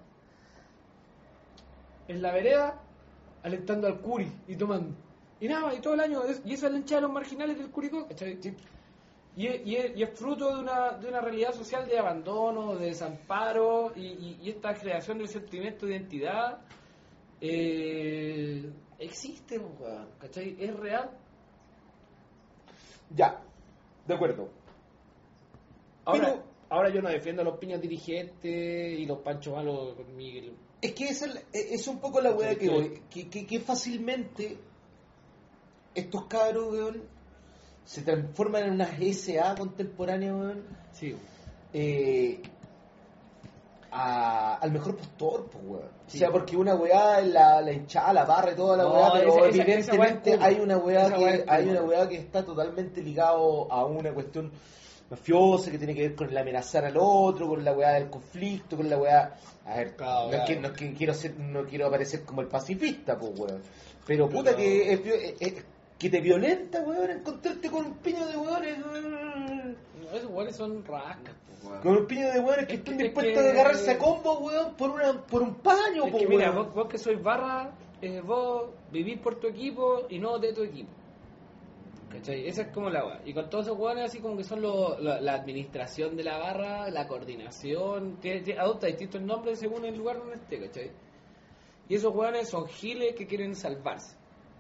en la vereda, alentando al Curi y tomando. Y nada, y todo el año, es- y esa es la hinchada de los marginales del Curicó, ¿cachai? Y es, y, es, y es fruto de una, de una realidad social de abandono, de desamparo, y, y, y esta creación del sentimiento de identidad eh, existe, weón, ¿cachai? Es real. Ya, de acuerdo. Ahora, Pero- ahora yo no defiendo a los piñas dirigentes y los panchos malos con Miguel. Es que es, el- es un poco la weá que voy. Que, que, que fácilmente estos cabros, weón, se transforman en unas S A contemporáneas, weón. Sí. Eh, a- al mejor postor, pues, weón. Sí. O sea, porque una weá es la, la hinchada, la barra y toda la No, weá, pero esa- esa- esa evidentemente weá es hay Kuma. una weá Esa weá que es Kuma. hay una weá que está totalmente ligado a una cuestión mafiosa que tiene que ver con el amenazar al otro, con la weá del conflicto, con la weá. A ver, Claro, no, es claro. que, no es que quiero ser, no quiero aparecer como el pacifista, pues, weón. Pero puta Pero- que es, es- es- que te violenta, weón, encontrarte con un piño de weones, weón. No, esos weones son rascas, po, weón. Con un piño de weones que Es están que- dispuestos es que- a agarrarse a combo, weón, por una por un paño, Es po, que mira, weón. vos, vos que sois barra, eh, vos vivís por tu equipo y no de tu equipo. ¿Cachai? Esa es como la weá. Y con todos esos weones así como que son lo- la, la administración de la barra, la coordinación, que, que adopta distintos nombres según el lugar donde esté, ¿cachai? Y esos weones son giles que quieren salvarse,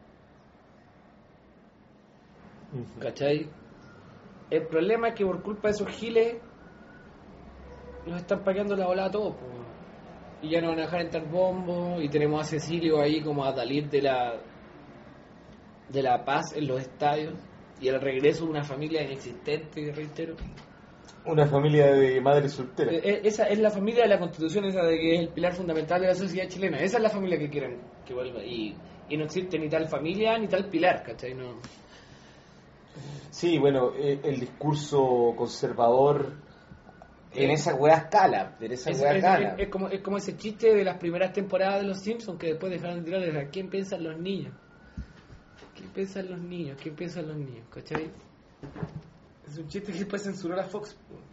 ¿cachai? El problema es que por culpa de esos giles nos están paqueando la bola a todos, po. Y ya no van a dejar entrar bombos y tenemos a Cecilio ahí como a salir de la de la paz en los estadios y el regreso de una familia inexistente, reitero. Una familia de madres solteras. Eh, eh, Esa es la familia de la Constitución, esa de que es el pilar fundamental de la sociedad chilena. Esa es la familia que quieren que vuelva. Y, y no existe ni tal familia ni tal pilar, ¿cachai? No. Sí, bueno, eh, el discurso conservador en esa weá escala, en esa Es, weá es- escala. es- es como, es como ese chiste de las primeras temporadas de Los Simpsons que después dejaron de tirarles a quién piensan los niños. ¿Quién piensan los niños? ¿Quién piensan los niños? ¿Cachai? Es un chiste que después censuró la Fox.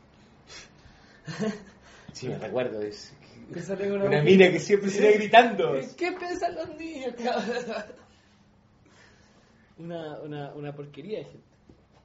Sí, me recuerdo de eso. Que sale una, Una mina que siempre se iba gritando. ¿Qué piensan los niños? una, una, una porquería de gente.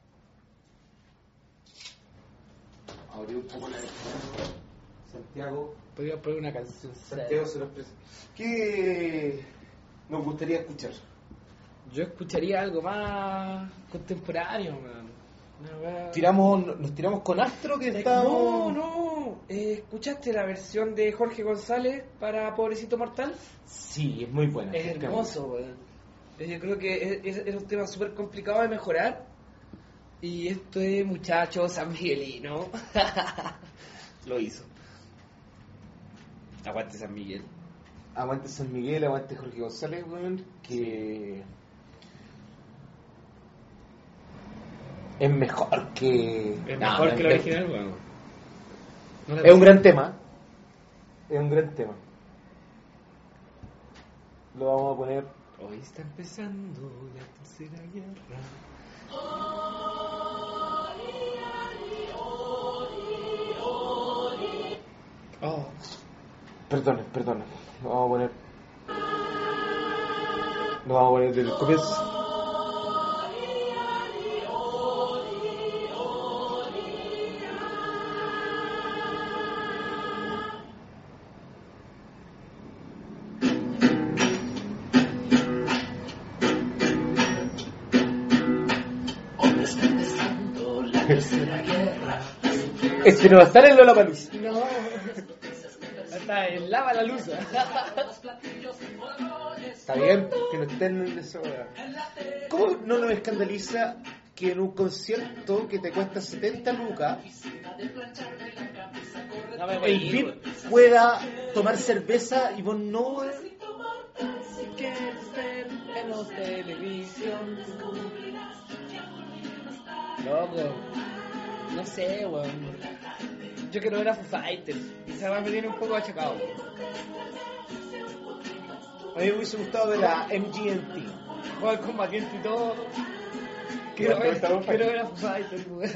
Abrí un poco la Santiago. Podría poner una canción. Santiago se los presenta. ¿Qué nos gustaría escuchar? Yo escucharía algo más contemporáneo, man. Una weá- Tiramos, nos tiramos con Astro que está. No, no. Eh, ¿Escuchaste la versión de Jorge González para Pobrecito Mortal? Sí, es muy buena. Es hermoso, weón. Eh, Yo creo que es, es- es un tema súper complicado de mejorar. Y esto es muchacho San Miguelino. Lo hizo. Aguante San Miguel. Aguante San Miguel, aguante Jorge González, weón, que es mejor que... Es No, mejor no, que la es- original, weón. No la Es un gran tema. Es un gran tema. Lo vamos a poner... Hoy está empezando la tercera guerra. Oh. Perdón, perdón. Lo vamos a poner... Lo vamos a poner desde el comienzo. Este no va a estar en Lollapalooza. No. Hasta el lava la luz. Está bien que no estén en esa hora. ¿Cómo no nos escandaliza que en un concierto que te cuesta setenta lucas No me el voy, V I P weón. pueda tomar cerveza y vos no? Quieres ver en la televisión. Loco. No sé, weón. Yo quiero ver a Foo Fighters. Esa weá me tiene un poco achacado. A mí me hubiese gustado ver a M G M T. Juega el combatiente y todo. Quiero Igual te ver, gusta Foo quiero Fighters. ver a Foo Fighters, weón.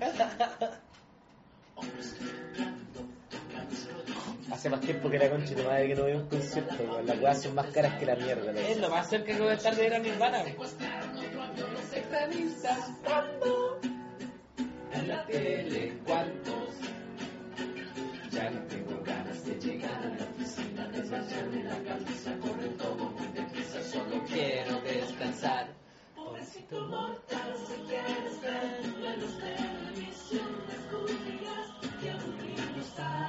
Hace más tiempo que la concha de madre que no veo un concierto, weón. Las weas son más caras que la mierda. loco. Es lo más cerca que voy a estar de ver a Nirvana. Extremistas, ¿cuándo? En la tele, ¿cuántos? Ya no tengo ganas de llegar a la oficina, deshacerme la camisa, correr todo muy deprisa, solo quiero descansar. Pobrecito mortal, si quieres ver menos televisión, descubrirás que aburrido está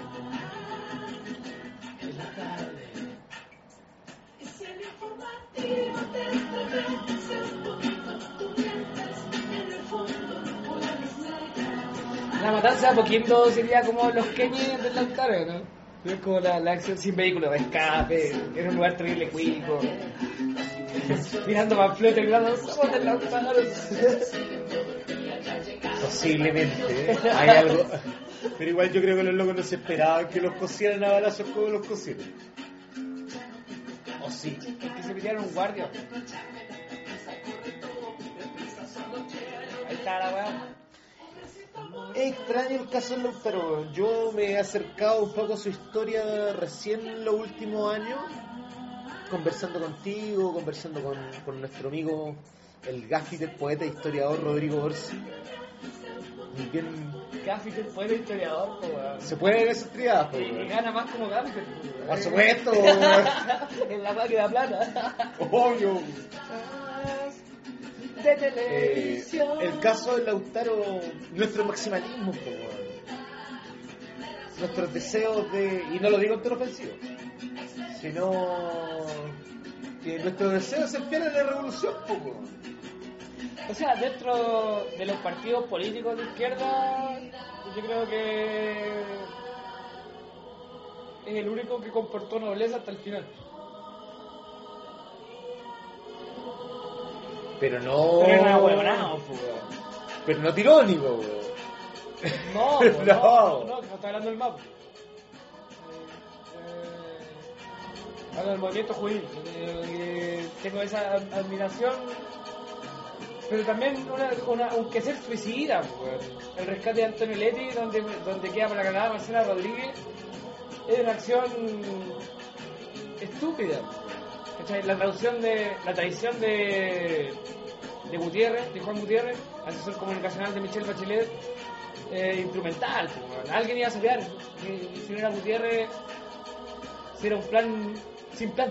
en la tarde. Y si el informativo te entremete, un poquito tú mientes, en el fondo no puedes negar. La matanza de Poquindo sería como los Keñes del Lautaro, ¿no? Es como la, la acción sin vehículo de escape, en un lugar terrible cuico. Mirando panfletos y gritando, somos del Lautaro. Posiblemente, ¿eh? Hay algo. Pero igual yo creo que los locos no se esperaban que los cosieran a balazos como los cosieron. ¿O sí? Que se pidieron un guardia. Ahí está la weá. Es extraño el caso de Lautaro. Yo me he acercado un poco a su historia recién en los últimos años, conversando contigo, conversando con, con nuestro amigo, el gaffiter, poeta e historiador Rodrigo Orsi. Bien, Gaffiter fue el historiador, po, weón. se puede ver esas triadas, po, Y weón. gana más como Gaffiter. Por supuesto, weón. En la máquina de plata. Obvio. De Eh, televisión. el caso de Lautaro, nuestro maximalismo, po, weón. Nuestros deseos de, y no lo digo en tono ofensivo, sino que nuestros deseos se empiezan en la revolución, po, weón. O sea, dentro de los partidos políticos de izquierda, yo creo que es el único que comportó nobleza hasta el final. Pero no. Pero era huevonao, po, weón. Pero no tirónico, weón. No, po, no, No. no, que no está hablando del mapa. Habla del movimiento juvenil. Eh, tengo esa ad- admiración, pero también una, una, un quehacer suicida, po, weón. El rescate de Antonio Leti, donde, donde queda para la cagada Marcela Rodríguez, es una acción estúpida. ¿Cachai? La traducción de la traición de de Gutiérrez, de Juan Gutiérrez, asesor comunicacional de Michelle Bachelet, eh, instrumental, po, weón. Alguien iba a saber que si no era Gutiérrez, si era un plan sin plan.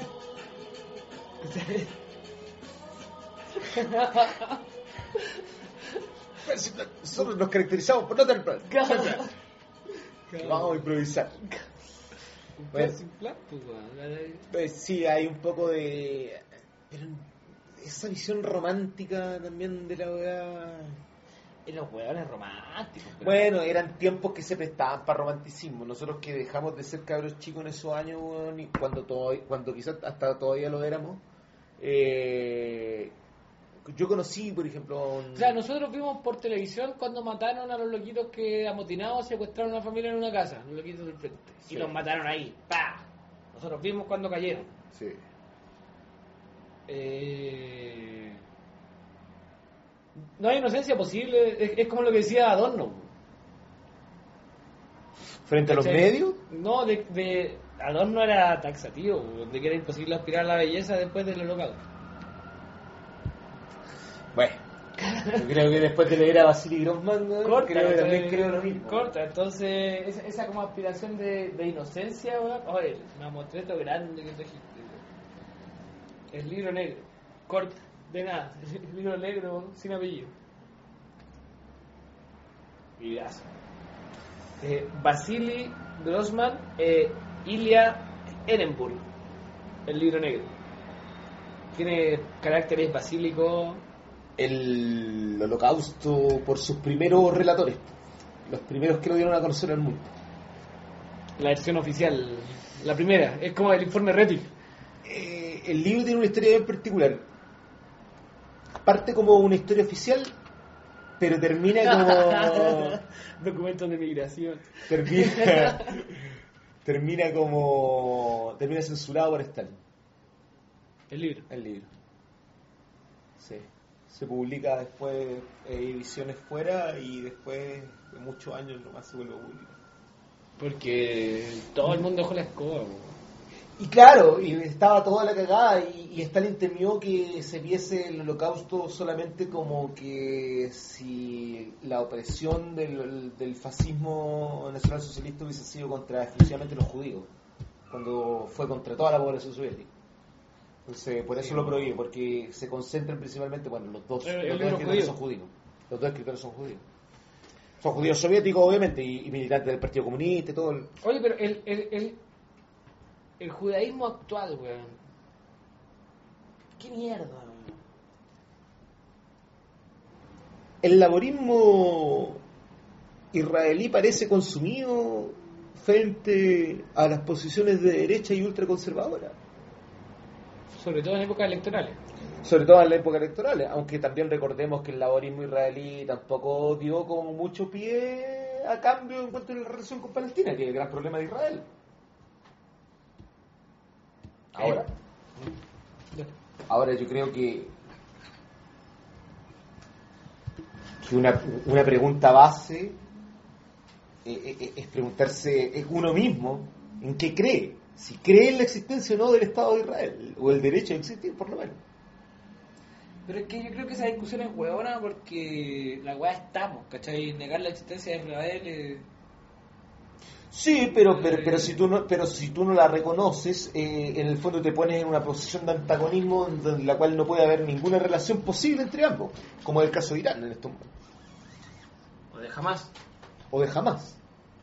Nosotros nos caracterizamos por no tener plan. Claro. Vamos a improvisar. Un plan Bueno. sin plan, pues, weón. Pues sí, hay un poco de. Pero esa visión romántica también de la weá. Y los hueones románticos. pero- Bueno, eran tiempos que se prestaban para romanticismo. Nosotros que dejamos de ser cabros chicos en esos años, weón, y cuando, todavía, cuando quizás hasta todavía lo éramos. Eh, yo conocí, por ejemplo, a un- O sea, nosotros vimos por televisión cuando mataron a los loquitos que amotinados secuestraron a una familia en una casa, los loquitos del frente. Sí. Y los mataron ahí. ¡Pah! Nosotros vimos cuando cayeron. Sí. Eh... No hay inocencia posible, es, es como lo que decía Adorno. Frente a los ¿Cachai? medios. No, de, de Adorno era taxativo, de que era imposible aspirar a la belleza después del holocausto. Bueno, yo creo que después de leer a Vasily Grossman, ¿no? Corta, creo que también entonces, creo lo mismo. Corta, entonces esa, esa como aspiración de, de inocencia, weón. Oye, una motreto grande que trajiste. weón. El libro negro, corta, de nada. El libro negro sin apellido. Librazo. Eh, Vasily Grossman, eh, Ilya Ehrenburg, el libro negro. Tiene caracteres basílicos. El holocausto por sus primeros relatores, los primeros que lo dieron a conocer al mundo. La versión oficial, la primera, es como el informe Rettig. Eh, el libro tiene una historia bien particular. Parte como una historia oficial, pero termina como Documentos de migración. termina termina como termina censurado por Stalin. El libro. El libro. Sí. Se publica después eh, ediciones fuera y después de muchos años nomás se vuelve a publicar. Porque todo el mundo dejó la escoba. po. Y claro, y estaba toda la cagada y, y Stalin temió que se viese el holocausto solamente como que si la opresión del, del fascismo nacionalsocialista hubiese sido contra exclusivamente los judíos, cuando fue contra toda la población soviética. Entonces, por eso lo prohíbe, porque se concentran principalmente, bueno, los dos, El- los el dos libro escritores judío. son judíos. Los dos escritores son judíos. Son judíos soviéticos, obviamente, y, y militantes del Partido Comunista y todo. El... Oye, pero el, el, el, el judaísmo actual, weón. ¿Qué mierda, weón? El laborismo israelí parece consumido frente a las posiciones de derecha y ultraconservadoras. Sobre todo en épocas electorales. Sobre todo en la época electoral, aunque también recordemos que el laborismo israelí tampoco dio como mucho pie a cambio en cuanto a la relación con Palestina, que es el gran problema de Israel. Ahora, ahora yo creo que, que una, una pregunta base eh, eh, es preguntarse es uno mismo en qué cree, si cree en la existencia o no del Estado de Israel, o el derecho a existir por lo menos. Pero es que yo creo que esa discusión es hueona porque la weá estamos, ¿cachai? Negar la existencia de Israel eh... Sí, pero pero pero si tú no pero si tú no la reconoces, eh, en el fondo te pones en una posición de antagonismo en la cual no puede haber ninguna relación posible entre ambos, como es el caso de Irán en estos momentos. O de jamás. O de jamás.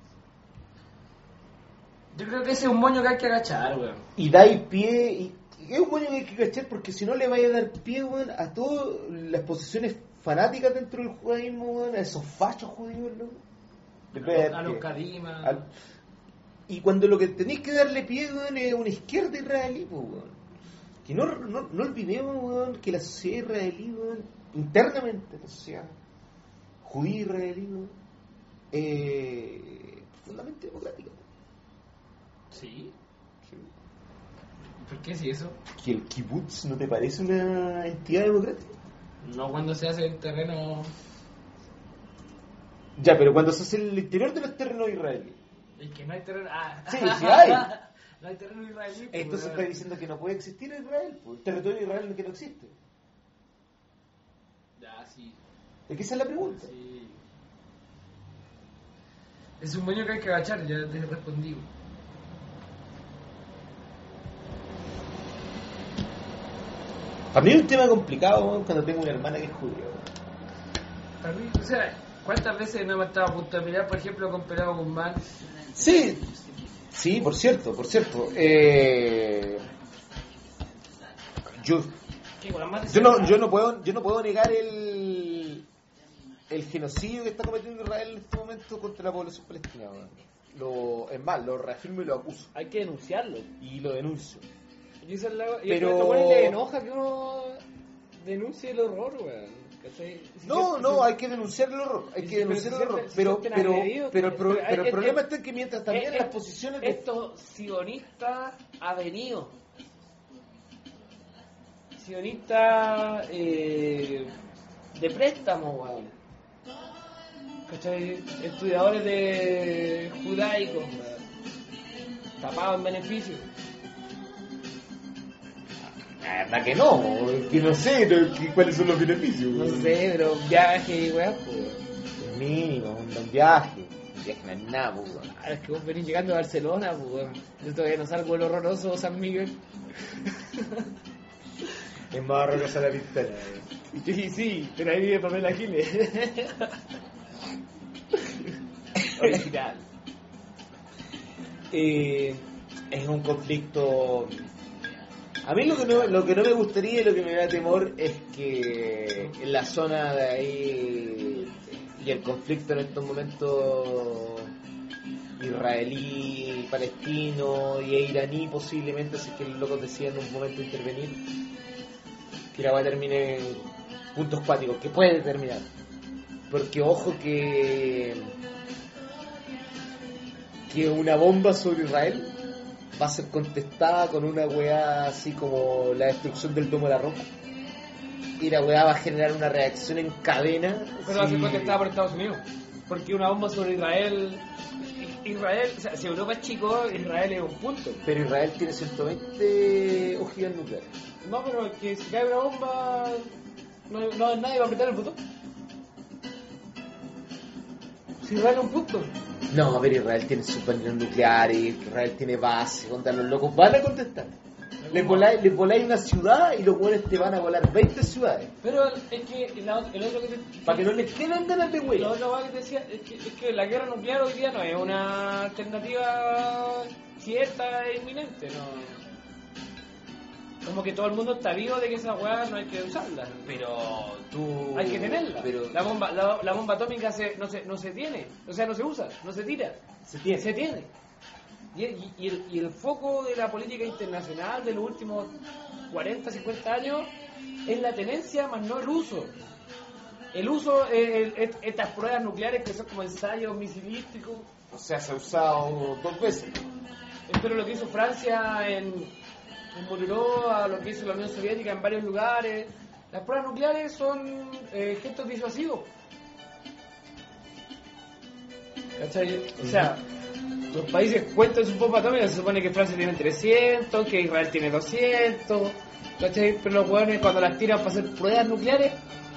Yo creo que ese es un moño que hay que agachar, weón. Y dais pie y es un moño que hay que cachar porque si no le vaya a dar pie, weón, a todas las posiciones fanáticas dentro del judaísmo, weón, a esos fachos judíos, ¿no? A los Kadima. Al... Y cuando lo que tenéis que darle pie, weón, es una izquierda israelí, pues, weón. Que no, no, no olvidemos, weón, que la sociedad israelí, weón, internamente, la sociedad judía israelí, weón, eh, profundamente democrática. Sí. sí. ¿Por qué si eso? ¿Que el kibutz no te parece una entidad democrática? No cuando se hace en terreno... Ya, pero cuando se hace en el interior de los terrenos israelíes. Es que no hay terreno... Ah. Sí, sí hay. No hay terreno israelí. Entonces está diciendo que no puede existir Israel, pues, el territorio de Israel que no existe. Ya, sí. Es que esa es la pregunta. Sí. Es un moño que hay que agachar, ya te he respondido. Para mí es un tema complicado, weón, cuando tengo una hermana que es judía. Para mí, o sea, ¿cuántas veces no hemos estado a punto de pelear, por ejemplo, con Pelado Guzmán? Sí, sí, por cierto, por cierto. Eh, yo, yo no, yo no puedo, yo no puedo negar el, el genocidio que está cometiendo Israel en este momento contra la población palestina. weón. Lo, es más, lo reafirmo y lo acuso. Hay que denunciarlo. Y lo denuncio. Y eso es la, y Pero- a lo le enoja que uno denuncie el horror, weón. ¿Cachai? Si No, siempre- no, si- hay que denunciar el horror, hay si- que pero denunciar si el horror, siempre- si pero sienten pero agredidos, pero el, pro- pero- pero el es- problema es- está en que mientras también es- las posiciones de Estos sionistas avenidos, sionistas eh, de préstamo, weón. ¿Cachai? Estudiadores de judaicos, weón. Tapados en beneficio. La verdad que no, que no sé no, que- cuáles son los beneficios. No sé, pero viaje y weón, pues. El mínimo, un un viaje, un viaje no es nada, pues, weón. Ah, es que vos venís llegando a Barcelona, pues weón. Yo todavía no salgo del horroroso San Miguel. Es más horrorosa la pistola. Sí, sí, pero ahí vive Pamela Giles. Original. Eh, es un conflicto. A mí lo que no lo que no me gustaría y lo que me da temor es que en la zona de ahí y el conflicto en estos momentos israelí, palestino y iraní posiblemente, si es que los locos decían en un momento intervenir, que la va a terminar en puntos cuáticos, que puede terminar. Porque ojo que que una bomba sobre Israel va a ser contestada con una weá así como la destrucción del Domo de la Roca. Y la weá va a generar una reacción en cadena. Pero va a ser sí. contestada por Estados Unidos. Porque una bomba sobre Israel. Israel, o sea, si Europa es chico, Israel es un punto. Pero Israel tiene ciento veinte ojivas nucleares. No, pero que si cae una bomba, no, no nadie va a apretar el botón. Si Israel es un punto. No, pero Israel tiene submarinos nucleares, Israel tiene bases, contra los locos van a contestar. Les voláis, les voláis una ciudad y los buenos te van a volar veinte ciudades. Pero es que el, el otro que te, Para que no les queden ganas de lo huella. otro que te decía es que, es que la guerra nuclear hoy día no es una alternativa cierta e inminente, no. Como que todo el mundo está vivo de que esa weá no hay que usarla. Pero tú... Hay que tenerla. Pero La bomba, la, la bomba atómica se, no, se, no se tiene, o sea, no se usa, no se tira, se tiene. se tiene. Y, y, y, el, y el foco de la política internacional de los últimos cuarenta, cincuenta años es la tenencia, más no el uso. El uso, eh, el, estas pruebas nucleares que son como ensayos misilísticos. O sea, se ha usado dos veces. Pero lo que hizo Francia en, en Mururoa, lo que hizo la Unión Soviética en varios lugares. Las pruebas nucleares son eh, gestos disuasivos. ¿Cachai? O sea, los países cuentan sus bombas atómicas, se supone que Francia tiene trescientos, que Israel tiene doscientos, ¿cachai? Pero los hueones cuando las tiran para hacer pruebas nucleares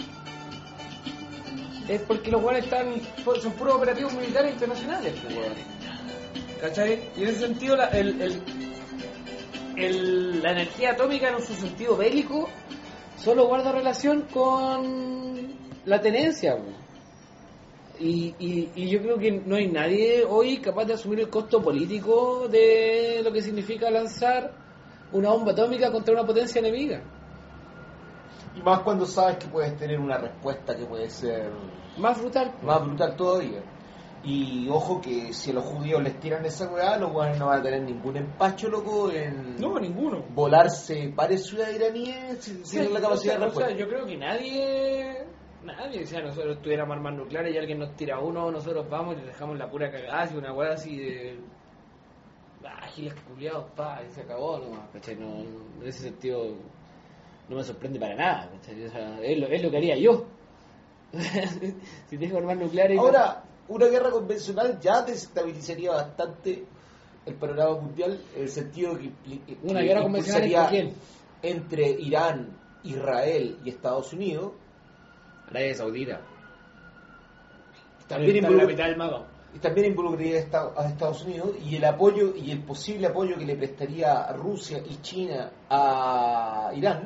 es porque los hueones están, son puros operativos militares internacionales, pues, hueones. ¿Cachai? Y en ese sentido la, el, el, el, la energía atómica en su sentido bélico solo guarda relación con la tenencia, pues. Y, y, y yo creo que no hay nadie hoy capaz de asumir el costo político de lo que significa lanzar una bomba atómica contra una potencia enemiga. Y más cuando sabes que puedes tener una respuesta que puede ser más brutal. Más brutal todavía. Y ojo que si a los judíos les tiran esa weá, los weones no van a tener ningún empacho, loco, en no, ninguno. volarse varias ciudades iraníes sin sí, tener la capacidad o sea, de respuesta. O sea, yo creo que nadie... Nadie, o sea, nosotros tuviéramos armas nucleares y alguien nos tira uno, nosotros vamos y le dejamos la pura cagada, así una weá así de... Ah, giles culiados, pa, y se acabó nomás, ¿cachai? No, en ese sentido no me sorprende para nada, ¿cachai? O sea, es lo, es lo que haría yo. Si tengo armas nucleares... Ahora, una guerra convencional ya desestabilizaría bastante el panorama mundial, en el sentido que... que ¿Una guerra convencional entre quién? Entre Irán, Israel y Estados Unidos. Arabia Saudita. También está en la mitad del mapa. Y también involucraría a Estados Unidos y el apoyo y el posible apoyo que le prestaría a Rusia y China a Irán.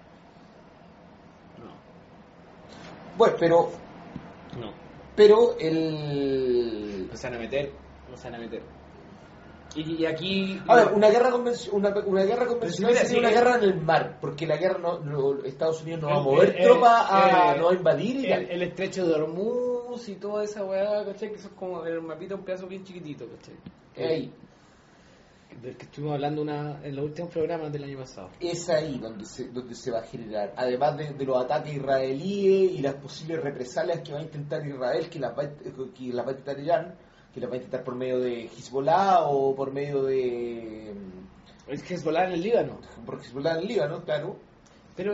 No. Bueno, pero no. Pero el no se van a meter, no se van a meter. Y, y aquí a ver, una guerra convencional, una, una guerra convencional mira, sería sí, una el, guerra en el mar, porque la guerra no, no Estados Unidos no el, va a mover el, tropas a el, no va a invadir Irán. El, el estrecho de Hormuz y toda esa weá, ¿cachai? Que eso es como el mapita, un pedazo bien chiquitito, ¿cachai? Es ahí. Del que estuvimos hablando una, en los últimos programas del año pasado. Es ahí donde se, donde se va a generar, además de, de los ataques israelíes y las posibles represalias que va a intentar Israel, que las va, que las va a intentar Irán, que las va a intentar por medio de Hezbollah o por medio de... Es Hezbollah en el Líbano. Por Hezbollah en el Líbano, claro. Pero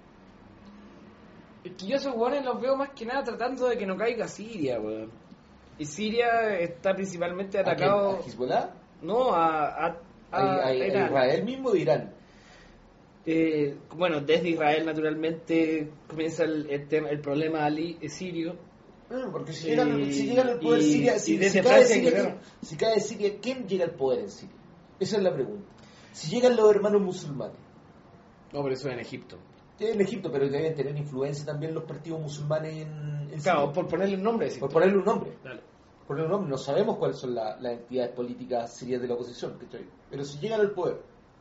es que yo esos hueones los veo más que nada tratando de que no caiga Siria, weón. Y Siria está principalmente atacado... ¿A, ¿A Hezbollah? No, a, a, a, a, a, a Israel mismo de Irán. Eh, bueno, desde Israel naturalmente comienza el, el, tema, el problema ali, eh, sirio. Bueno, porque si llegan, si llegan al poder y, Siria, si, si, si, cae Siria ¿quién, si cae Siria, ¿quién llega al poder en Siria? Esa es la pregunta. Si llegan los hermanos musulmanes. No, pero eso es en Egipto. En Egipto, pero deben tener influencia también los partidos musulmanes en, en Claro, Siria. por ponerle un nombre. Por ponerle un nombre. Dale. Por ponerle un nombre. No sabemos cuáles son la, las entidades políticas sirias de la oposición, ¿cachai? Pero si llegan al poder.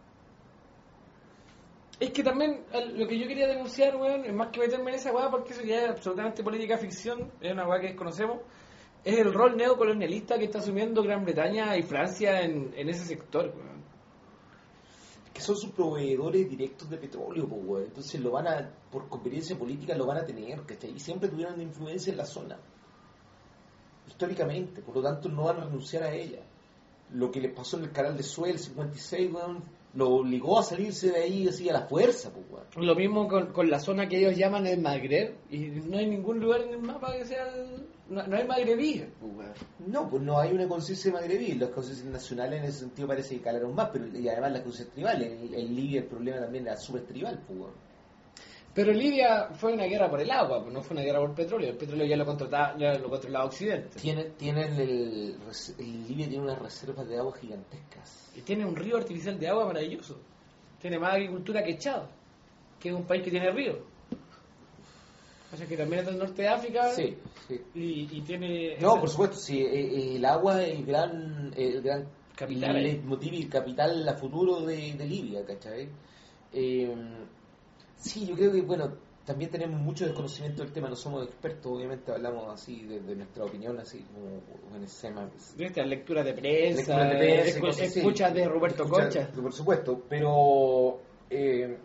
Es que también lo que yo quería denunciar, weón, es más que meterme en esa weá, porque eso ya es absolutamente política ficción, es una weá que desconocemos, es el rol neocolonialista que está asumiendo Gran Bretaña y Francia en, en ese sector, weón. Que son sus proveedores directos de petróleo, pues, weón. Entonces lo van a, por conveniencia política lo van a tener, ¿cachai? Y siempre tuvieron influencia en la zona. Históricamente, por lo tanto no van a renunciar a ella. Lo que les pasó en el canal de Suez, el cincuenta y seis, weón, lo obligó a salirse de ahí así a la fuerza, pues, weón. Lo mismo con, con la zona que ellos llaman el Magreb, y no hay ningún lugar en el mapa que sea el, no, no hay magrebí, pues, weón. No, pues no hay una conciencia magrebí. Las conciencias nacionales en ese sentido parece que calaron más, pero y además las conciencias tribales. En, en Libia el problema también era súper tribal, pues, weón. Pero Libia fue una guerra por el agua, pues no fue una guerra por petróleo. El petróleo ya lo controlaba, ya lo controlaba Occidente. Tiene, tienen el, el Libia tiene unas reservas de agua gigantescas. Y tiene un río artificial de agua maravilloso. Tiene más agricultura que Chad, que es un país que tiene río. O sea que también es del norte de África. Sí, sí. Y, y tiene... No, por supuesto, sí. Eh, el agua es el gran, el gran capital, leitmotiv y el capital a futuro de, de Libia, ¿cachai? Eh, sí, yo creo que, bueno, también tenemos mucho desconocimiento del tema, no somos expertos, obviamente hablamos así de, de nuestra opinión, así como en ese tema. Estas lecturas de prensa, Lecturas de prensa, escu- cosas así. escuchas de Roberto Escuchas, Concha. por supuesto, pero eh,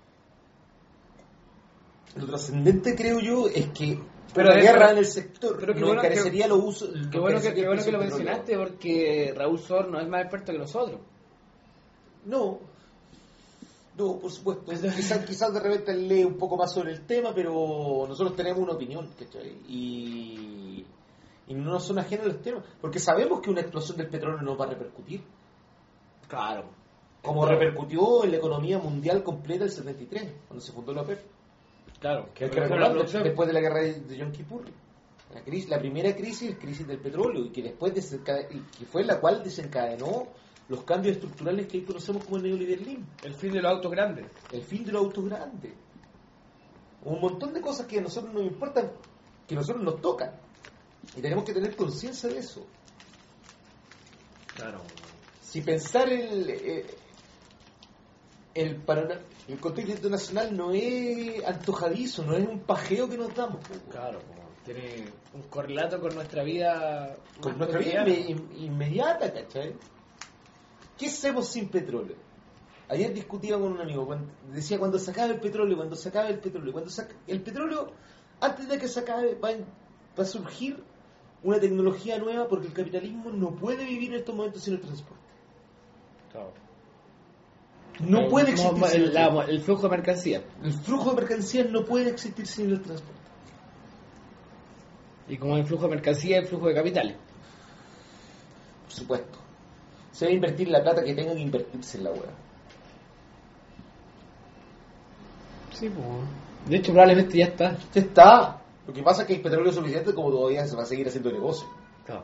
lo trascendente creo yo es que Pero la de- guerra pero- en el sector pero qué no bueno encarecería que- los usos. Qué bueno que, qué bueno que lo mencionaste, porque Raúl Sor no es más experto que nosotros. No, no, por supuesto. Quizás, quizás de repente lee un poco más sobre el tema, pero nosotros tenemos una opinión, ¿cachai? Y, y no nos son ajenos los temas, porque sabemos que una explosión del petróleo no va a repercutir. Claro. Como repercutió en la economía mundial completa el setenta y tres, cuando se fundó la OPEP. Claro. Que hay que Pero recordar, la producción- después de la guerra de, de Yom Kippur. La, crisis, la primera crisis, crisis del petróleo, y que después desencade- y que fue la cual desencadenó los cambios estructurales que hoy conocemos como el neoliberalismo. El fin de los autos grandes. El fin de los autos grandes. Un montón de cosas que a nosotros nos importan, que a nosotros nos tocan. Y tenemos que tener conciencia de eso. Claro. Si pensar el, eh, el, panorama- el contexto internacional no es antojadizo, no es un pajeo que nos damos. po. Claro, como tiene un correlato con nuestra vida. Con más nuestra vida cotidiana. inme- in- inmediata, ¿cachai? ¿Qué hacemos sin petróleo? Ayer discutía con un amigo, cuando- decía cuando se acabe el petróleo, cuando se acabe el petróleo, cuando se ac- el petróleo, antes de que se acabe, va, en- va a surgir una tecnología nueva porque el capitalismo no puede vivir en estos momentos sin el transporte. Claro. No puede Como existir sin el, el la- transporte. el flujo de mercancía. El flujo de mercancías no puede existir sin el transporte. Y como el flujo de mercancía, el flujo de capitales. Por supuesto. Se debe invertir la plata que tenga que invertirse en la web. Sí, pues. De hecho, probablemente ya está. Ya está. Lo que pasa es que hay petróleo suficiente como todavía se va a seguir haciendo negocio. Claro.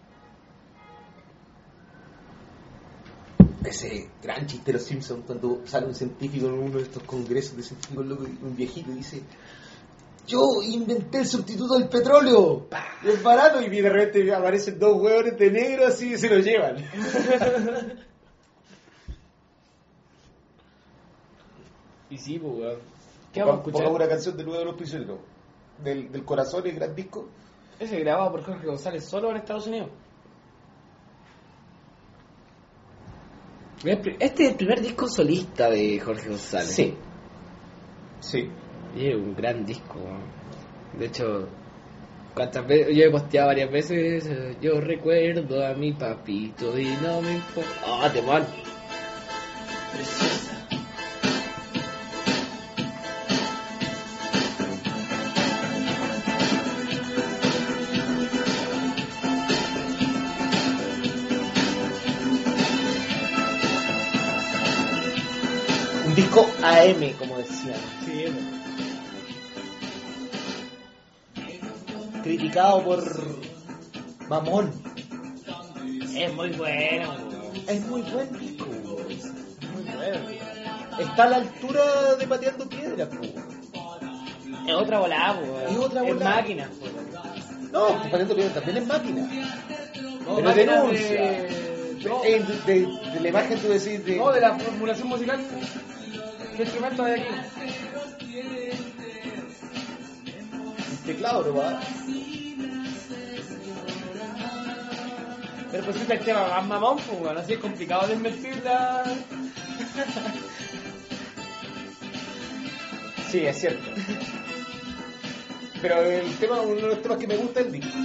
Ese gran chiste de los Simpsons cuando sale un científico en uno de estos congresos de científicos locos, un viejito y dice: yo inventé el sustituto del petróleo, es barato, y de repente aparecen dos hueones de negro así y se lo llevan. Y sí, pues, weón. ¿Qué vamos a Ponga escuchar? una canción de Nuevo de los Prisioneros, del, del Corazón, el gran disco. Ese grabado por Jorge González solo en Estados Unidos. Este es el primer disco solista de Jorge González. Sí. Sí. Y es un gran disco. De hecho, cuántas veces yo he posteado varias veces. eh, Yo recuerdo a mi papito y no me importa. ¡Ah, te man! Un disco A M, como decían. Sí, Criticado por Mamón. es muy bueno. Es muy buen disco. Muy bueno. Está a la altura de Pateando Piedras. po. Es otra volada, pues. Es otra Es volada. máquina, pues. No, pues Pateando Piedras también es máquina. No, Pero máquina denuncia. de- no. Eh, de, de- de la imagen tú decís de... No, de la formulación musical. ¿Qué instrumento hay aquí? teclado, ¿no va? Pero pues este es el tema más mamón, pues, bueno, así es complicado desmentir la... Sí, es cierto. Pero el tema, uno de los temas que me gusta es el disco.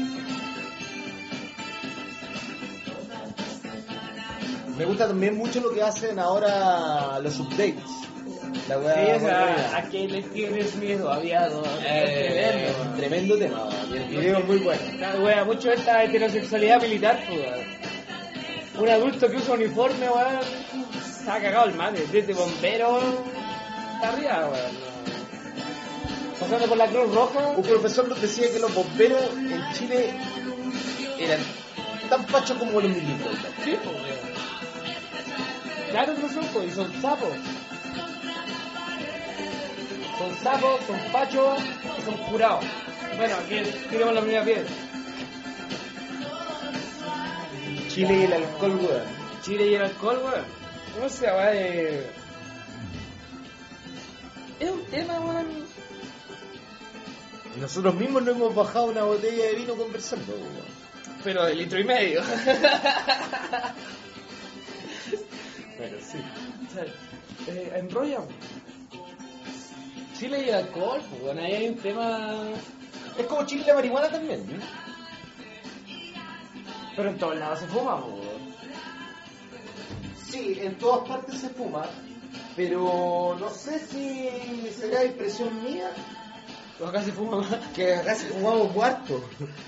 Me gusta también mucho lo que hacen ahora los updates. La Sí, weá, o sea, buena. ¿a qué le tienes miedo, aviado? Eh, Es tremendo. tremendo tema, y el video es muy bueno. La wea, mucho de esta heterosexualidad militar, pues, weón. Un adulto que usa uniforme, weón, se ha cagado el mate, desde bombero hasta arriba, weón. Pasando por la Cruz Roja. Un profesor nos decía que los bomberos en Chile eran tan pachos como los milicos. Sí, pues, weón. Claro que lo son, pues, y son sapos. Son sapos, son pachos y son curados. Bueno, aquí tiramos la primera piedra. Chile y el alcohol, weón. Chile y el alcohol, weón. ¿Cómo se llama? Eh... Es un tema, weón, Nosotros mismos nos hemos bajado una botella de vino conversando, weón. Pero de litro y medio. Bueno, sí. O sea, eh, enrolla. Chile y el alcohol, pues bueno, ahí hay un tema. Es como Chile y la marihuana también, ¿no? Pero en todos lados se fuma, pues. Sí, en todas partes se fuma, pero no sé si será impresión mía Acá se fuma más. que acá se fumamos muertos.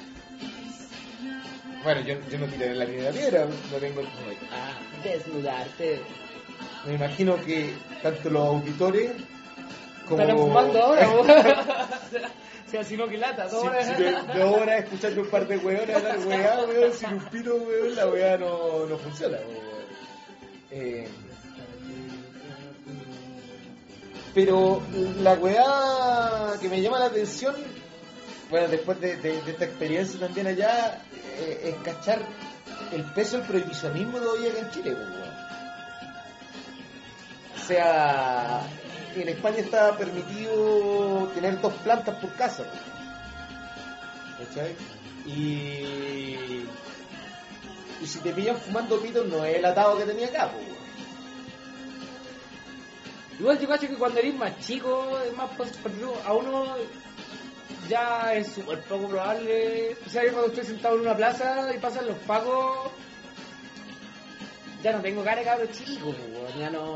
Bueno, yo, yo no tiraré la primera piedra, no tengo el Ah, desnudarte. Me imagino que tanto los auditores como... Están fumando ahora, weón. O sea, si no que lata, Si, dos horas. si de, de horas escuchando un par de weones hablar weá, weón, sin un pito, weón, la weá no, no funciona, weón. Eh, pero la weá que me llama la atención, bueno, después de, de, de esta experiencia también allá, eh, es cachar el peso del prohibicionismo todavía acá en Chile, weón. O sea, en España está permitido tener dos plantas por casa, ¿cachai? Y, y si te pillan fumando pitos no es el atado que tenía acá, pues. Igual yo cacho que cuando eres más chico, es más pues, a uno ya es súper poco probable. O sea, yo cuando estoy sentado en una plaza y pasan los pagos, ya no tengo cara de cabro chico, pues, ya no.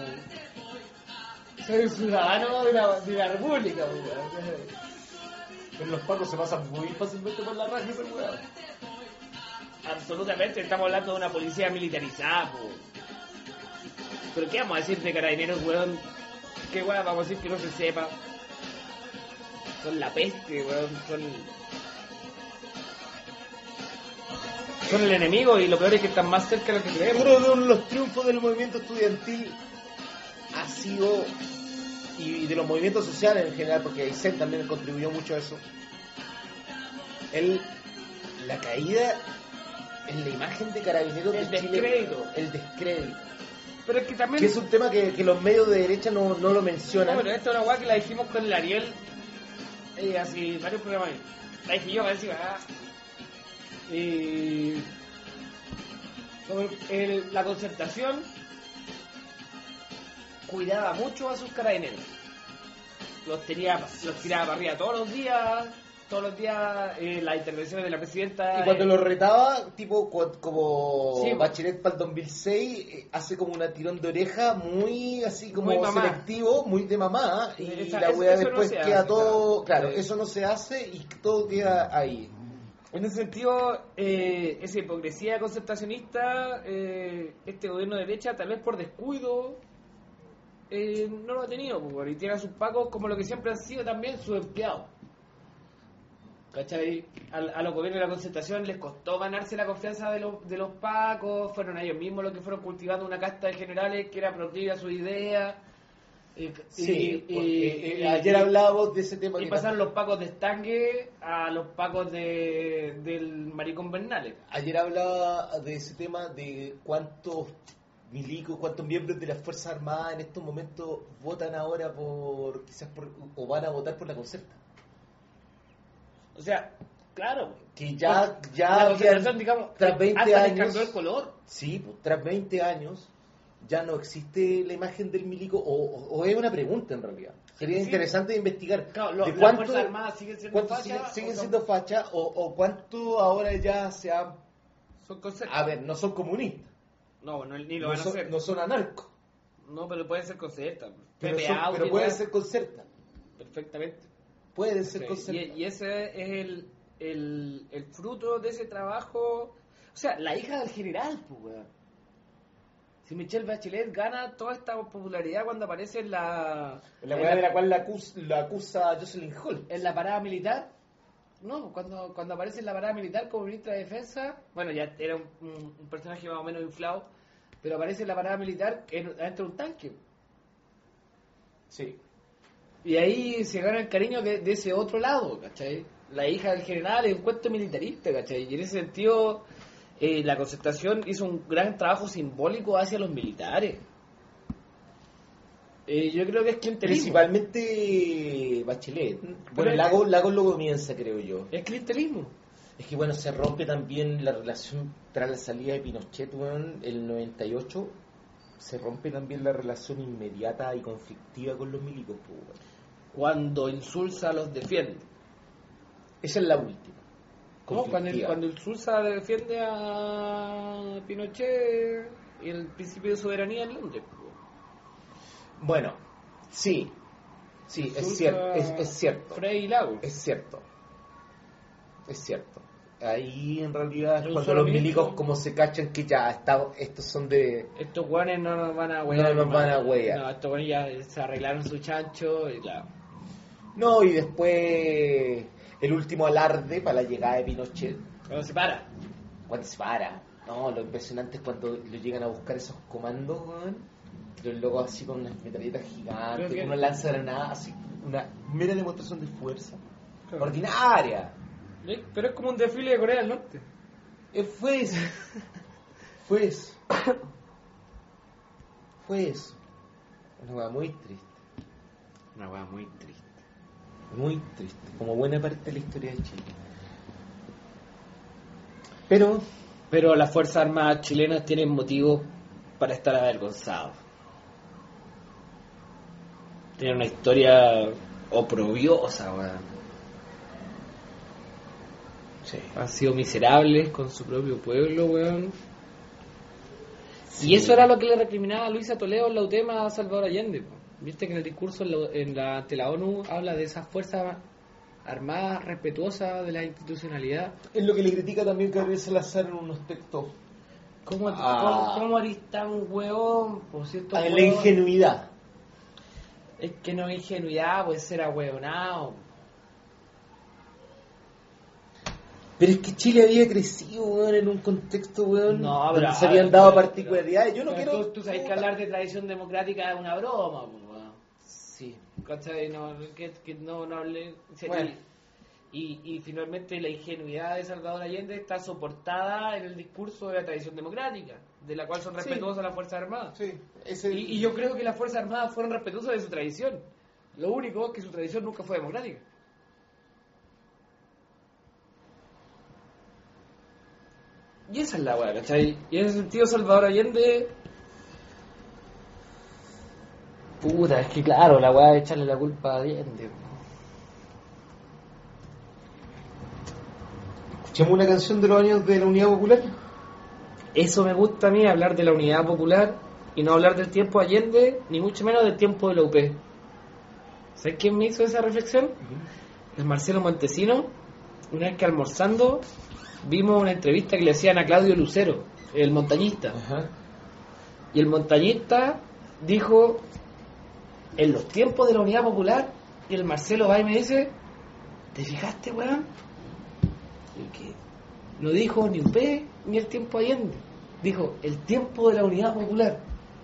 Soy un ciudadano de la, de la república, pues. Pero los pacos se pasan muy fácilmente por la raja, ese weón. Absolutamente, estamos hablando de una policía militarizada, po. Pero ¿qué vamos a decir de carabineros, weón? ¿Qué weón vamos a decir que no se sepa? Son la peste, weón, son... Son el enemigo y lo peor es que están más cerca de lo que Yo creemos. creo que uno de los triunfos del movimiento estudiantil ha sido, y de los movimientos sociales en general, porque Aysén también contribuyó mucho a eso, el, la caída en la imagen de carabineros El de Chile, descrédito. el descrédito, Pero es que también... que es un tema que, que los medios de derecha no, no lo mencionan. No, pero esto es una weá que la dijimos con el Ariel, eh, así, varios programas. La dije yo, a ver si va. Y... sobre el- la concertación cuidaba mucho a sus carabineros. Los tenía, los tiraba para arriba todos los días, todos los días eh, las intervenciones de la presidenta. Y cuando eh, lo retaba, tipo cu- como Sí, Bachelet para el dos mil seis, eh, hace como una tirón de oreja muy así como Muy mamá. selectivo, muy de mamá, y Esa- la eso- weá eso no después se queda hace, todo, claro. claro, Sí. eso no se hace y todo queda ahí. En ese sentido, eh, esa hipocresía concertacionista, eh, este gobierno de derecha, tal vez por descuido, eh, no lo ha tenido, pues, y tiene a sus pacos como lo que siempre han sido también sus empleados. ¿Cachai? A, a los gobiernos de la concertación les costó ganarse la confianza de los, de los pacos, fueron ellos mismos los que fueron cultivando una casta de generales que era proclive a su idea. Y, Sí, y- porque, y- eh, y- ayer y- hablábamos de ese tema. y que pasaron los pacos de estanque a los pacos de, del maricón Bernales. Ayer hablaba de ese tema de cuántos milicos, cuántos miembros de las Fuerzas Armadas en estos momentos votan ahora por, quizás por, o van a votar por la concerta. O sea, claro. Que ya, ya la habían- concertación, digamos, tras veinte hasta les años, cambió el color. sí, pues, tras veinte años ya no existe la imagen del milico, o, o- o es una pregunta en realidad. Sería Sí. interesante investigar. Claro, lo- de las cuánto, Fuerzas Armadas siguen siendo cuánto fachas, siguen, o siguen son- siendo facha o, o cuánto ahora ya se han... Son conceptos. A ver, no son comunistas, No, no, ni lo no van a son, hacer. no son anarcos, No, pero pueden ser conceptos. pero, Pepe son- Audi, pero pueden weón, ser concertas, perfectamente. pueden ser Sí, concertas. y, y ese es el, el, el fruto de ese trabajo. O sea, la hija del general, pues, weón. Si Michelle Bachelet gana toda esta popularidad cuando aparece en la, La en weá la- de la cual la acusa, la acusa Jocelyn Hall. en la parada militar. No, cuando, cuando aparece en la parada militar como ministra de Defensa, bueno, ya era un, un- un personaje más o menos inflado, pero aparece en la parada militar en- dentro de un tanque. Sí. Y ahí se gana el cariño de, de ese otro lado, ¿cachai? La hija del general es un cuento militarista, ¿cachai? Y en ese sentido, eh, la concertación hizo un gran trabajo simbólico hacia los militares. Eh, yo creo que es clientelismo. Principalmente Bachelet. Pero Bueno, es- Lagos Lagos lo comienza, creo yo. Es clientelismo. Es que bueno, se rompe también la relación tras la salida de Pinochet, weón, el noventa y ocho. Se rompe también la relación inmediata y conflictiva con los milicos, pues, weón. Cuando Insulza los defiende. Esa es la última. ¿Cómo? Cuando, el- conflictiva. cuando Insulza defiende a Pinochet y el principio de soberanía en Londres. Bueno, sí, sí, es Insulza cierto, es, es cierto, Frei y Lagos. es cierto, es cierto. Ahí en realidad es Un cuando solo los ministro. milicos como se cachan que ya está, estos son de... Estos guanes no nos van a huear. No nos van a huear. No, estos guanes ya se arreglaron su chancho y claro. No, y después el último alarde para la llegada de Pinochet, Cuando se para. cuando se para. No, lo impresionante es cuando lo llegan a buscar esos comandos, weón. Los locos así con unas metralletas gigantes, Creo que- con una lanza granada, así, una mera demostración de fuerza. Claro. Ordinaria. ¿Sí? Pero es como un desfile de Corea del Norte. Eh, Fue eso. Fue eso. Fue eso. Una hueá muy triste. Una weá muy triste. Muy triste. Como buena parte de la historia de Chile. Pero, Pero las Fuerzas Armadas chilenas tienen motivos para estar avergonzados. Tienen una historia oprobiosa, weón. sí. Han sido miserables con su propio pueblo, weón. Sí. Y eso era lo que le recriminaba a Luisa Toledo en la U T E M a Salvador Allende. Po. Viste que en el discurso en la, en la- ante la ONU habla de esas fuerzas armadas respetuosas de la institucionalidad. Es lo que le critica también Gabriel Salazar en unos textos. ¿Cómo, Ah. cómo, cómo eres tan hueón? Por cierto, A la hueón? ingenuidad. Es que no es ingenuidad, puede ser ahueonado. Pero es que Chile había crecido, weón, en un contexto, weón, No, donde pero- se habían pero- dado pero- particularidades. Yo no Pero quiero... Tú, tú sabes que hablar de tradición democrática es una broma, po, weón. Sí. ¿Cachai? No, que, que no, no hable. o sea, Bueno. y, y, y finalmente la ingenuidad de Salvador Allende está soportada en el discurso de la tradición democrática, de la cual son Sí. respetuosas las Fuerzas Armadas. Sí. Ese... Y, y yo creo que las Fuerzas Armadas fueron respetuosas de su tradición. Lo único es que su tradición nunca fue democrática. Y esa es la weá, ¿cachai? Y en ese sentido Salvador Allende... Puta, es que claro, la weá de echarle la culpa a Allende. Escuchemos una canción de los años de la Unidad Popular. Eso me gusta a mí, hablar de la unidad popular y no hablar del tiempo Allende, ni mucho menos del tiempo de la U P. ¿Sabes quién me hizo esa reflexión? El Marcelo Montesino. Una vez que almorzando vimos una entrevista que le hacían a Claudio Lucero, el montañista. Ajá. Y el montañista dijo, en los tiempos de la unidad popular, y el Marcelo va y me dice, ¿te fijaste, weón? Y que no dijo ni U P ni el tiempo Allende, dijo el tiempo de la unidad popular.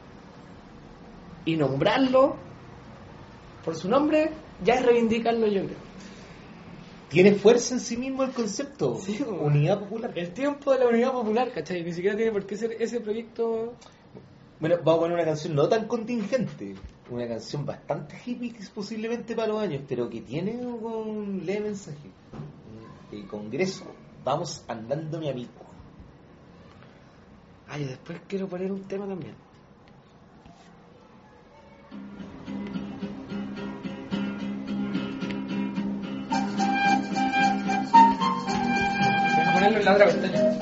Y nombrarlo por su nombre ya es reivindicarlo, yo creo. Tiene fuerza en sí mismo el concepto. Sí, como- Unidad Popular. El tiempo de la unidad popular, ¿cachai? Ni siquiera tiene por qué ser ese proyecto. Bueno, vamos a poner una canción no tan contingente. Una canción bastante hippie, que es posiblemente para los años, pero que tiene un leve mensaje. El Congreso, vamos andando, mi amigo. Ay, después quiero poner un tema también. Voy a ponerlo en la otra pestaña.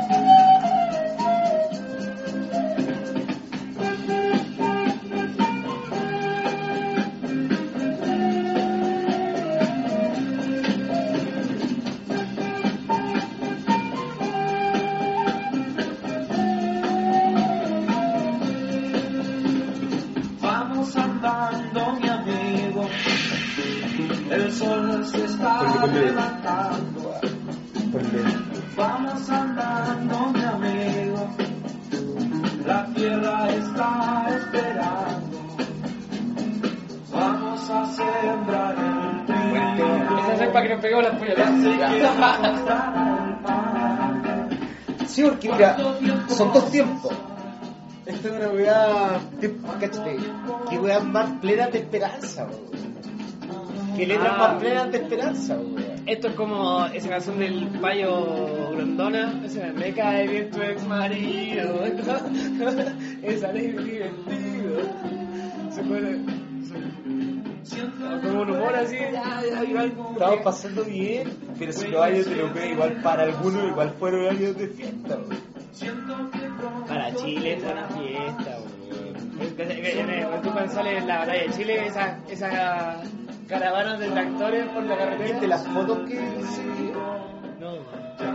Vamos andando, mi amigo. El sol se está Ponle, ponle. levantando. Vamos andando, mi amigo. La tierra está esperando. Vamos a sembrar el trigo. Esa es para que nos peguemos las Así que puñaladas. vamos a dar el pan. Sí, porque mira, son dos tiempos. Esta es una weá, tipo, cáchate, qué weas más plenas de esperanza, weón. Qué letras Ah. más plenas de esperanza, weón. Esto es como esa canción del payo Grondona, esa me cae bien tu ex marido, esa ley divertido. Se pone como un humor así, ya, ya, igual. Estamos pasando bien, pero si los años de locura igual para algunos igual fueron años de fiesta, weón. Para Chile fue una fiesta, weón. Tú cuando sales en la batalla de Chile, esas esa caravanas de tractores por la carretera. ¿Viste las fotos que sí? No, man.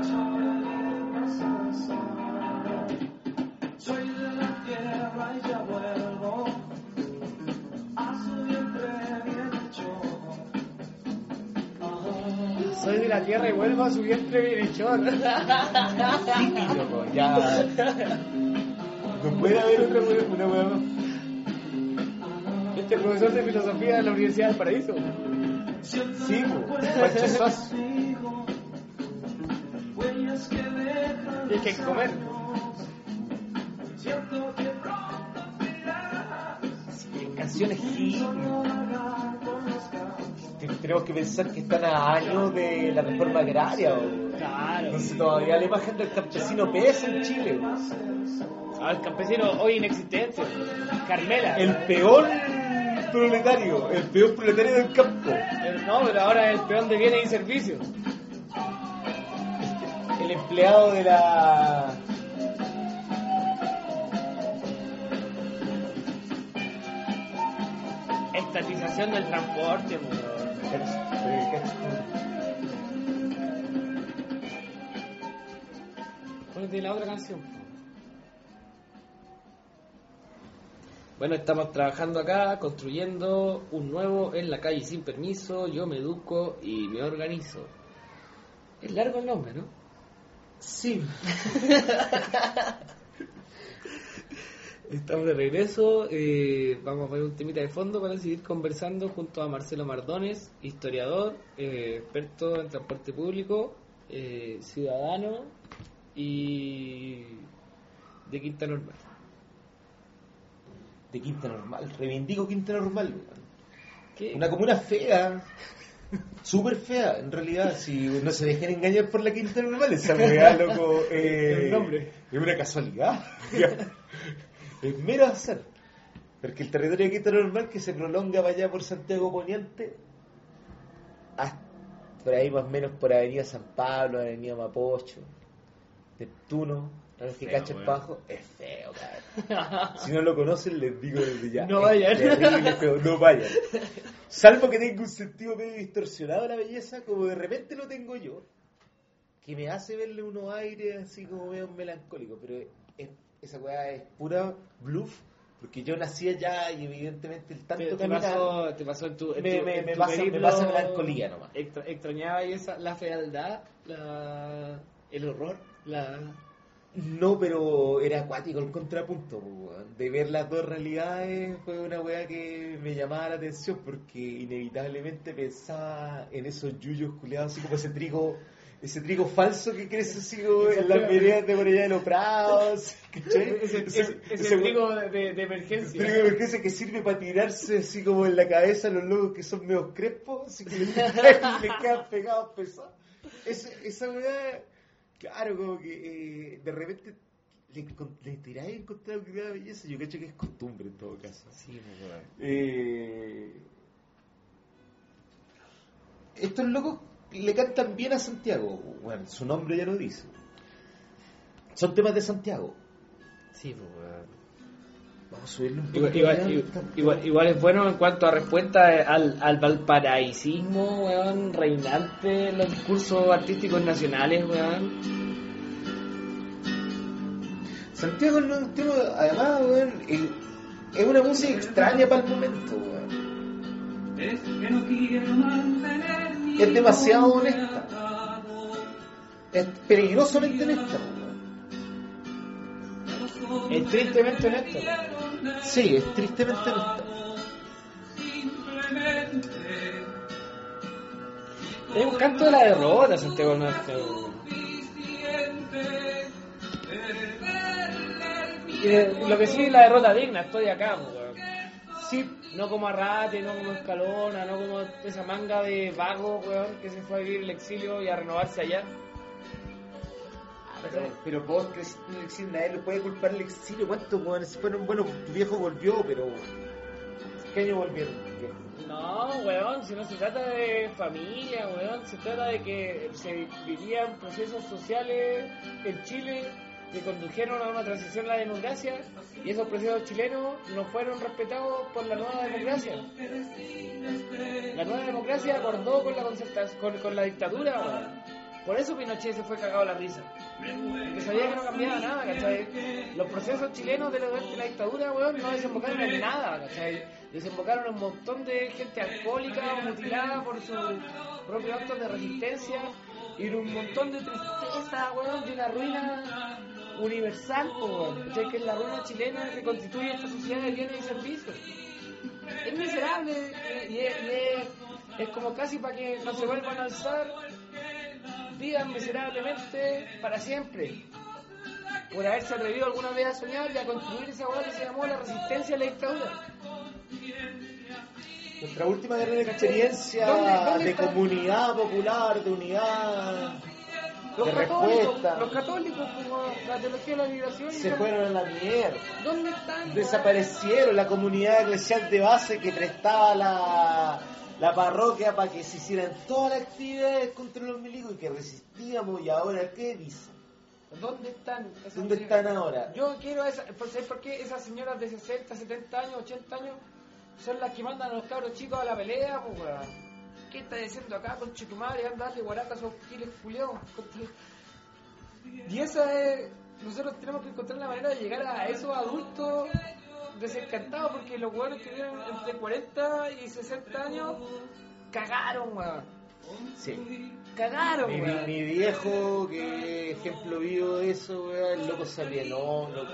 Soy de la tierra y ya vuelvo a su vientre bien hecho. Soy de la tierra y vuelvo a su vientre bien hechón. Sí, loco, ya. No puede haber otra wea, una wea más. Este profesor de filosofía de la Universidad del Paraíso. Sí, po, Pancho Sos. Huellas que dejan Y hay que comer. siento que pronto te irás. Canciones hit. Tenemos que pensar que están a años de la reforma agraria, o Claro. entonces todavía la imagen del campesino pesa en Chile. Ah, el campesino hoy inexistente. Carmela. El peor proletario, el peor proletario del campo. El- no, pero ahora es el peón de bienes y servicios. El empleado de la... Estatización del transporte, weón. Ponete la otra canción. Bueno, estamos trabajando acá, construyendo un nuevo en la calle sin permiso, yo me educo y me organizo. Es largo el nombre, ¿no? Sí. Estamos de regreso, eh, vamos a poner un temita de fondo para seguir conversando junto a Marcelo Mardones, historiador, eh, experto en transporte público, eh, ciudadano y de Quinta Normal. De Quinta Normal, reivindico Quinta Normal, weón. ¿Qué? Una comuna fea, súper fea, en realidad, si no se dejen engañar por la Quinta Normal, esa weá, loco, eh, El nombre. es una casualidad, es mero azar, porque el territorio de Quinta Normal que se prolonga para allá por Santiago Poniente, hasta por ahí más o menos por Avenida San Pablo, Avenida Mapocho, Neptuno, a los que Feo, cachen weón. bajo, es feo, cabrón. Si no lo conocen, les digo desde ya. No es vayan. terrible, feo, no vayan. Salvo que tenga un sentido medio distorsionado de la belleza, como de repente lo tengo yo, que me hace verle unos aires así como medio melancólicos, pero es- esa weá es pura bluff, porque yo nací allá y evidentemente el tanto ¿Te, te caminar pasó, te pasó en tu, en me, tu- me, en me tu pasa, me periplo? pasa melancolía nomás. Extra- ¿Extrañaba esa, la fealdad, la, el horror, la... No, pero era acuático el contrapunto, po, weón. De ver las dos realidades fue una weá que me llamaba la atención porque inevitablemente pensaba en esos yuyos culiados, así como ese trigo, ese trigo falso que crece así como en las veredas de por allá de los prados, ¿cachai? Ese, ese, ese, ese trigo de, de, de emergencia. trigo de emergencia que sirve para tirarse así como en la cabeza a los lobos que son medio crespos, así que les quedan, les quedan pegados pesados. Ese, esa weá, claro, como que eh, de repente le, encon- le tiráis a encontrar una belleza. Yo cacho que es costumbre en todo caso. Sí, pues, weón. Eh, estos locos le cantan bien a Santiago. Bueno, su nombre ya lo dice. Son temas de Santiago. Sí, pues, weón. Vamos a subirle un poco. Igual, igual, igual, igual es bueno en cuanto a respuesta al, al valparaísmo, weón, reinante en los discursos artísticos nacionales, weón. Santiago no es un tema, además, weón, es, es una música extraña para el momento, weón. Es que no quiero mantener mi Es demasiado nombre honesta. atado. Es peligrosamente honesta, weón. Es tristemente honesto. Sí, es tristemente honesta. Simplemente Es un canto de la derrota, Santiago Norte, weón. suficiente perderle el Y de- lo que sí, la derrota digna, estoy acá, weón. Sí, No como Arrate, no como Escalona, no como esa manga de vago, weón, que se fue a vivir el exilio y a renovarse allá. Pero, pero vos creciste en el exilio, nadie lo puede culpar el exilio. ¿Cuántos weones fueron? Bueno, tu viejo volvió, pero. ¿Qué año volvieron? viejo? No, weón, si no se trata de familia, weón, se trata de que se vivían procesos sociales en Chile que condujeron a una transición a la democracia y esos procesos chilenos no fueron respetados por la nueva democracia. La nueva democracia acordó con la concertación, con, con la dictadura, weón. Por eso Pinochet se fue cagado a la risa. Porque sabía que no cambiaba nada, ¿cachai? Los procesos chilenos de la, de la dictadura, weón, no desembocaron en nada, ¿cachai? Desembocaron en un montón de gente alcohólica, mutilada por sus propios actos de resistencia y en un montón de tristeza, weón, de una ruina universal, weón, ¿cachai? Que es la ruina chilena que constituye esta sociedad de bienes y servicios. Es miserable y es, y es, es como casi para que no se vuelvan a alzar, vivan miserablemente para siempre por haberse atrevido alguna vez a soñar y a construir esa hueá que se llamó la resistencia a la dictadura. Nuestra última gran experiencia ¿Dónde- dónde de está? comunidad popular, de unidad, Los de católicos, respuesta, los católicos como la teología de la liberación y se la- fueron a la mierda. ¿Dónde están? Desaparecieron la comunidad eclesial de base que prestaba la, la parroquia para que se hicieran todas las actividades contra los milicos y que resistíamos. ¿Y ahora qué dicen? ¿Dónde están? esas ¿Dónde mujeres? están ahora? Yo quiero esa, ¿sabes por qué esas señoras de sesenta, setenta años, ochenta años son las que mandan a los cabros chicos a la pelea? Pues, weón. ¿Qué está diciendo acá con Chitumare? Anda a darle guaraca a esos giles culiados. Y esa es... Nosotros tenemos que encontrar la manera de llegar a esos adultos desencantados porque los weones que tienen entre cuarenta y sesenta años cagaron, weón. Sí. Cagaron, Mi, weón. mi viejo, que ejemplo vivo de eso, weón, el loco se alienó, loco.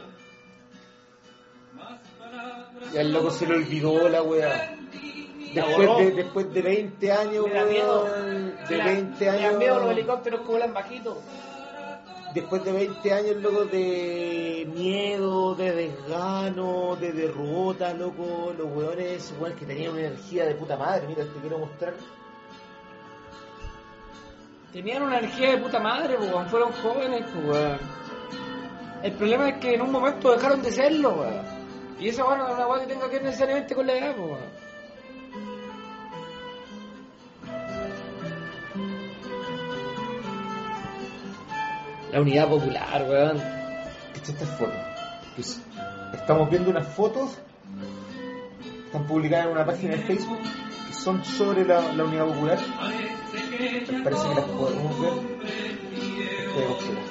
Y al loco se le olvidó la weá. Después de, después de veinte años, Me da miedo. weón, de Me da- veinte Me dan miedo los años, helicópteros que vuelan bajitos. después de veinte años, loco, de miedo, de desgano, de derrota, loco, los weones, weón, que tenían una energía de puta madre. Mira, te quiero mostrar. Tenían una energía de puta madre, pues, weón. Fueron jóvenes, pues, weón. El problema es que en un momento dejaron de serlo, weón. Y esa weón no es una weón que tenga que ver necesariamente con la edad, pues, weón. La unidad popular, weón. ¿Viste estas fotos? Pues, estamos viendo unas fotos, están publicadas en una página de Facebook, que son sobre la, la unidad popular. Me parece que las podemos ver. Este de Costello.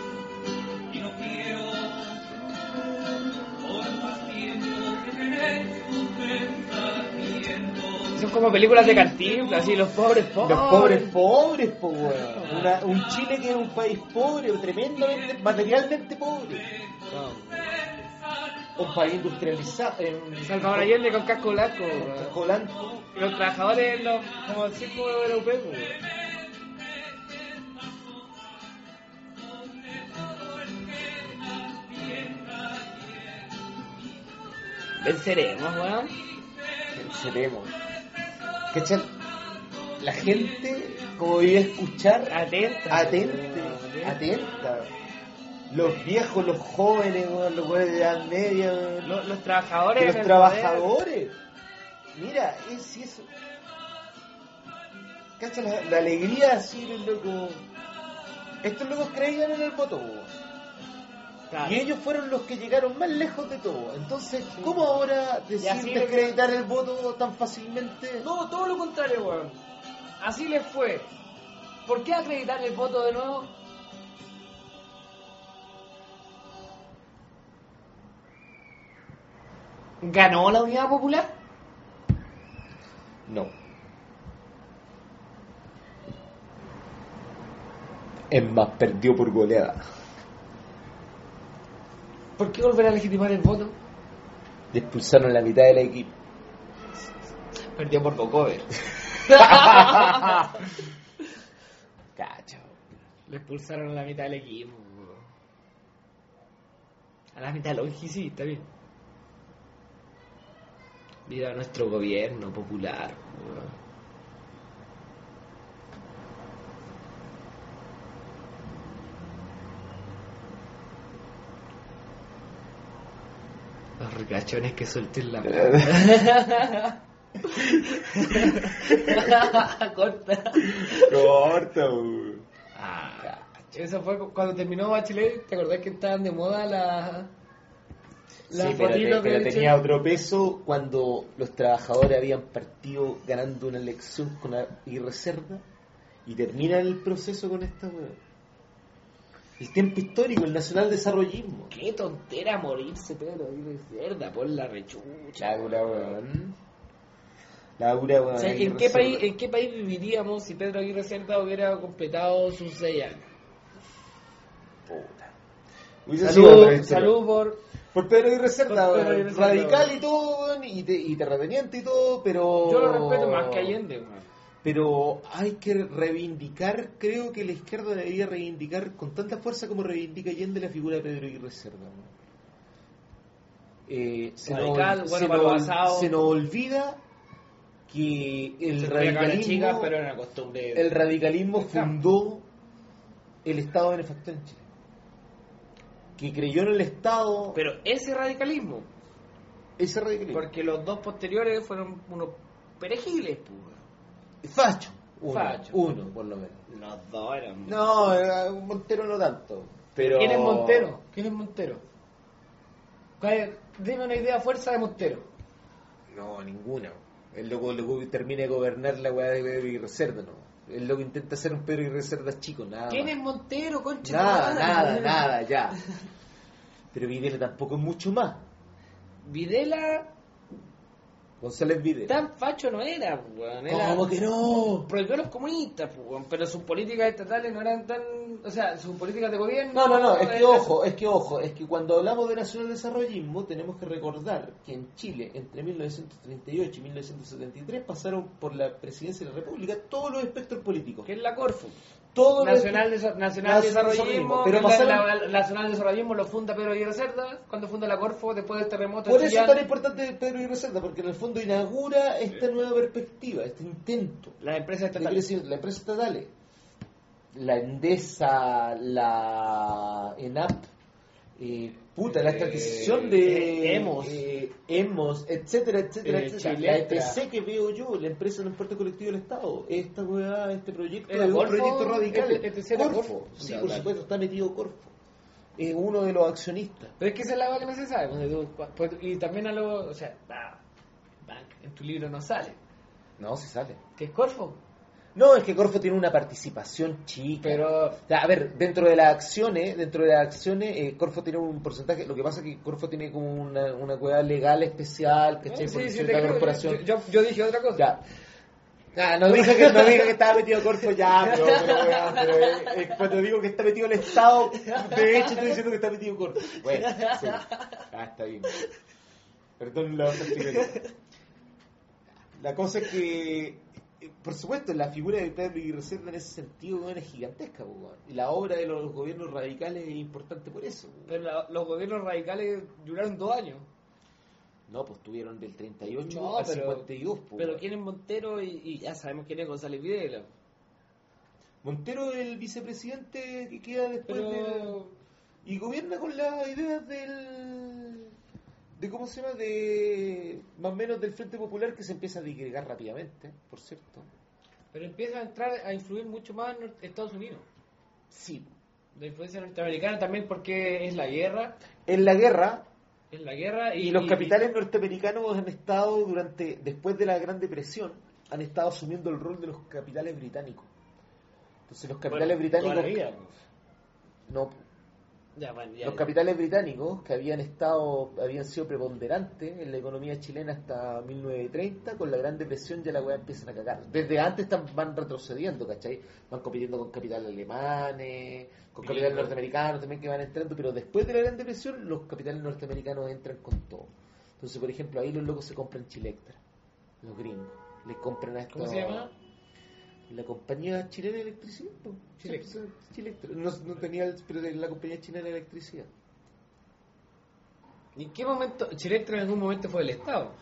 Son como películas de Cantinflas, así, los pobres pobres. Los pobres pobres, po, weón. Una- un Chile que es un país pobre, tremendamente, materialmente pobre. Un país industrializado. En, Salvador Allende con casco blanco, con weón. casco blanco. Y los trabajadores, los, como el círculo europeo, weón. Venceremos, weón. Venceremos. ¿Cachan? La gente, como iba a escuchar, Atenta. atente, weón. atenta. Los viejos, los jóvenes, weón, los jóvenes de edad media, weón, Los, los trabajadores. los en el trabajadores. Mira, es eso. ¿Cachan? La, la alegría así, los locos. Estos locos creían en el voto, weón. poder. Claro. Y ellos fueron los que llegaron más lejos de todo. Entonces, ¿cómo ahora Y decir así desacreditar el voto tan fácilmente? No, todo lo contrario, weón. Así les fue. ¿Por qué acreditar el voto de nuevo? ¿Ganó la Unidad Popular? No. Es más, perdió por goleada. ¿Por qué volver a legitimar el voto? Le expulsaron la mitad del equipo. Perdió por Bocover. Cacho. Le expulsaron a la mitad del equipo. A la mitad de los sí, está bien. Viva nuestro gobierno popular. Weón. Los ricachones que suelten la plata. Corta. Corta, weón. Ah, eso fue cuando terminó Bachelet. ¿Te acordás que estaban de moda las la sí, pero, te- fotitos pero de tenía otro peso cuando los trabajadores habían partido ganando una elección con Aguirre Cerda y terminan el proceso con esta weón. El tiempo histórico, el nacional desarrollismo. Qué tontera morirse, Pedro Aguirre Cerda, por la rechucha. Laura, weón. Laura, weón. O sea, ¿en Aguirre qué Cerda. país, en qué país viviríamos si Pedro Aguirre Cerda hubiera completado sus seis años? Puta. Hubiese sido otra Salud, historia. salud por Por Pedro Aguirre Cerda, Por Pedro weón. Aguirre Cerda, Radical weón. y todo, weón, y, te- y terrateniente y todo, pero... yo lo respeto más que Allende, weón. Pero hay que reivindicar, creo que la izquierda debería reivindicar con tanta fuerza como reivindica Allende la figura de Pedro Aguirre Cerda. ¿No? Eh, se, Radical, nos, bueno se, para lo nos, pasado. se nos olvida que el Se podía cagar radicalismo, chicas, pero era costumbre. el radicalismo Está. fundó el Estado benefactor en Chile. Que creyó en el Estado, Pero ese radicalismo, ese radicalismo. porque los dos posteriores fueron unos perejiles, pues. Facho. Uno, Facho. uno, por lo menos. Los dos eran. No, eh, Montero no tanto. Pero... ¿Quién es Montero? ¿Quién es Montero? ¿Cuál es? Dime una idea fuerza de Montero. No, ninguna. El loco, el loco termina de gobernar la weá de Pedro Aguirre Cerda, no. El loco intenta hacer un Pedro Aguirre Cerda chico, nada ¿Quién más. es Montero, concha? Nada, de madre? nada, nada, ya. Pero Videla tampoco es mucho más. Videla González Videla. tan facho no era, weón. Era... ¿Cómo que no? Prohibió a los comunistas, weón, pero sus políticas estatales no eran tan... O sea, sus políticas de gobierno... No, no, no, es que eran- ojo, es que ojo, es que cuando hablamos de nacional desarrollismo tenemos que recordar que en Chile entre mil novecientos treinta y ocho y mil novecientos setenta y tres pasaron por la presidencia de la República todos los espectros políticos. Que es la Corfo. Todos los Nacional, espectros- de, Nacional Desarrollismo, Desarrollismo, pero que la- pasaron- la- la- Nacional Desarrollismo lo funda Pedro Aguirre Cerda, cuando funda la Corfo, después del terremoto Por de eso Chillán. es tan importante Pedro Aguirre Cerda, porque en el fondo inaugura esta nueva perspectiva, este intento Las empresas de estatales. crecimiento. La empresa estatales, la Endesa, la ENAP, eh, puta, la Eh, adquisición de eh, Emos. eh, Emos, etcétera, etcétera, Eh, etcétera. Chiletra. La E T C que veo yo, la empresa de transporte colectivo del Estado, esta weá, este proyecto ¿Era es un Corfo? proyecto radical. ¿E T C era Corfo, Corfo? sí, Ya, por claro. supuesto, está metido Corfo. Es uno de los accionistas. Pero es que esa es la vaga que no se sabe. pues, tú- pues, y también a lo... O sea, bah, bah, en tu libro no sale. No, se sale. ¿Qué es Corfo? No, es que Corfo tiene una participación chica. Pero... O sea, a ver, dentro de las acciones, dentro de las acciones, eh, Corfo tiene un porcentaje. Lo que pasa es que Corfo tiene como una, una cueva legal especial, ¿cachai? Sí, Por sí, ser te la creo, corporación. Yo, yo, yo dije otra cosa. Ya. Ah, no diga que no diga que estaba metido Corfo ya, pero, pero, weón, pero, eh, eh, cuando digo que está metido el Estado, de hecho estoy diciendo que está metido Corfo. Bueno, sí. Ah, está bien. Perdón la flexibilidad. La cosa es que, eh, por supuesto, la figura de Pedro Aguirre Cerda en ese sentido weón, es gigantesca, weón. Y la obra de los gobiernos radicales es importante por eso. Weón. Pero la- los gobiernos radicales duraron dos años. No, pues tuvieron del treinta y ocho No, al pero- cincuenta y dos. pues, Pero weón. quién es Montero y, y ya sabemos quién es González Videla. Montero es el vicepresidente que queda después Pero... de... Y gobierna con las ideas del... de cómo se llama, de más o menos del Frente Popular, que se empieza a digregar rápidamente, por cierto. Pero empieza a entrar a influir mucho más en Estados Unidos. Sí. La influencia norteamericana también porque es la guerra. En la guerra, Es la guerra y, y los capitales norteamericanos han estado durante, después de la Gran Depresión, han estado asumiendo el rol de los capitales británicos. Entonces los capitales Bueno, británicos... toda la vida, pues. No, Ya, bueno, ya, los ya. capitales británicos que habían estado habían sido preponderantes en la economía chilena hasta mil novecientos treinta, con la Gran Depresión ya la weá empiezan a cagar. Desde antes están, van retrocediendo, ¿cachai? Van compitiendo con capitales alemanes, con Gringos. capitales norteamericanos también que van entrando, pero después de la Gran Depresión los capitales norteamericanos entran con todo. Entonces, por ejemplo, ahí los locos se compran Chilectra, los gringos, les compran a estos... ¿Cómo se llama? La compañía chilena de electricidad, po. Chilectra. Chilectra. No, no tenía el, pero de la compañía chilena de electricidad. ¿Y en qué momento? Chilectra en algún momento fue del Estado.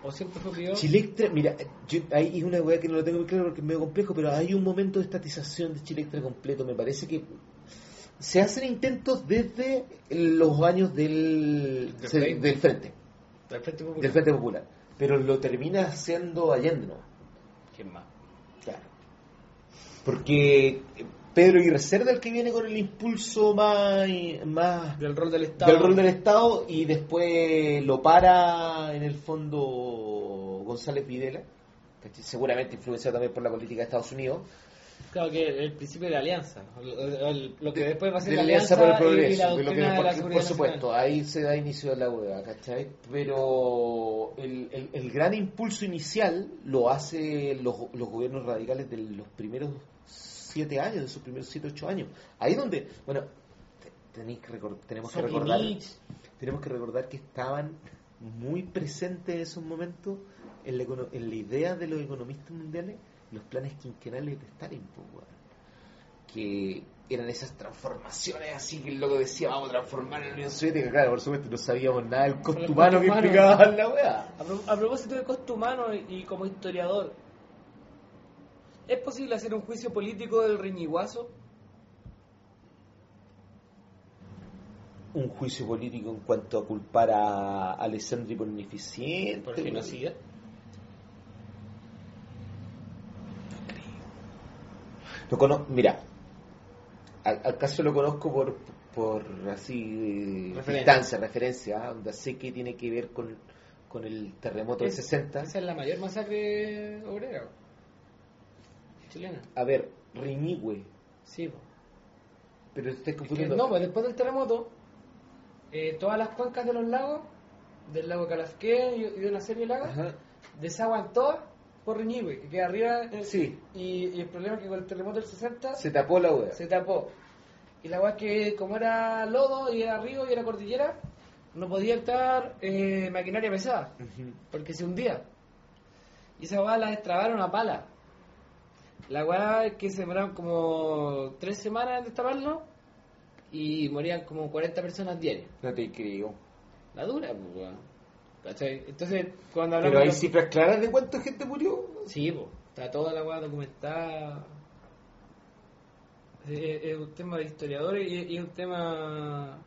¿O siempre fue privado? Chilectra, mira, yo, hay una weá que no lo tengo muy claro porque es medio complejo, pero hay un momento de estatización de Chilectra completo. Me parece que se hacen intentos desde los años del, Del se- Frente. del Frente, Del Frente Popular. del Frente Popular, pero lo termina haciendo Allende, ¿no? ¿Quién más? Claro. Porque Pedro Aguirre Cerda es el que viene con el impulso más, más Del rol del Estado. del rol del Estado y después lo para en el fondo González Videla, ¿cachai? Seguramente influenciado también por la política de Estados Unidos. Claro que el principio de la alianza. el- el- Lo que después va a ser De la la Alianza alianza por el y Progreso, la de lo que- doctrina de la porque, seguridad por supuesto, nacional. ahí se da inicio a la hueá, ¿cachai? Pero el, el, el gran impulso inicial lo hace los, los gobiernos radicales de los primeros siete años, de sus primeros siete, ocho años. Ahí donde, bueno, te- tenéis que recor- tenemos que recordar, Soquimich. tenemos que recordar que estaban muy presentes en esos momentos en la, econo- en la idea de los economistas mundiales los planes quinquenales de Stalin, pues, weón. Que eran esas transformaciones así que el loco decía vamos a transformar en la Unión Soviética. Claro, por supuesto no sabíamos nada del costo Pero el humano costo que humano. implicaba la weá. A, pro- a propósito de costo humano y, y como historiador, ¿es posible hacer un juicio político del riñiguazo? Un juicio político en cuanto a culpar a Alessandri por ineficiente. Por genocida. Lo cono- Mira, al, al caso lo conozco por, por así Referencia. distancia, referencia, ¿ah? Donde sé que tiene que ver con, con el terremoto del Es- sesenta. Esa es la mayor masacre obrera chilena. A ver, Riñigüe, Sí, po. pero te estás Es que confundiendo. no, pues después del terremoto, eh, todas las cuencas de los lagos, del lago Calafqué y, y de una serie de lagos, Ajá. desaguan todas por Riñihue, que queda arriba. eh, Sí. Y, y el problema es que con el terremoto del sesenta Se tapó la wea. se tapó. Y la weá es que, como era lodo y era río y era cordillera, no podía estar eh, maquinaria pesada, Ujú. porque se hundía. Y esa weá la destrabaron a pala. La weá es que se demoraron como tres semanas en destaparlo y morían como cuarenta personas diarias. No te creo. La dura, pues, weón. ¿Cachai? Entonces, cuando hablamos Pero hay de los- cifras claras de cuánta gente murió. Sí, pues, está toda la weá documentada. Es, es- es un tema de historiadores y, y es un tema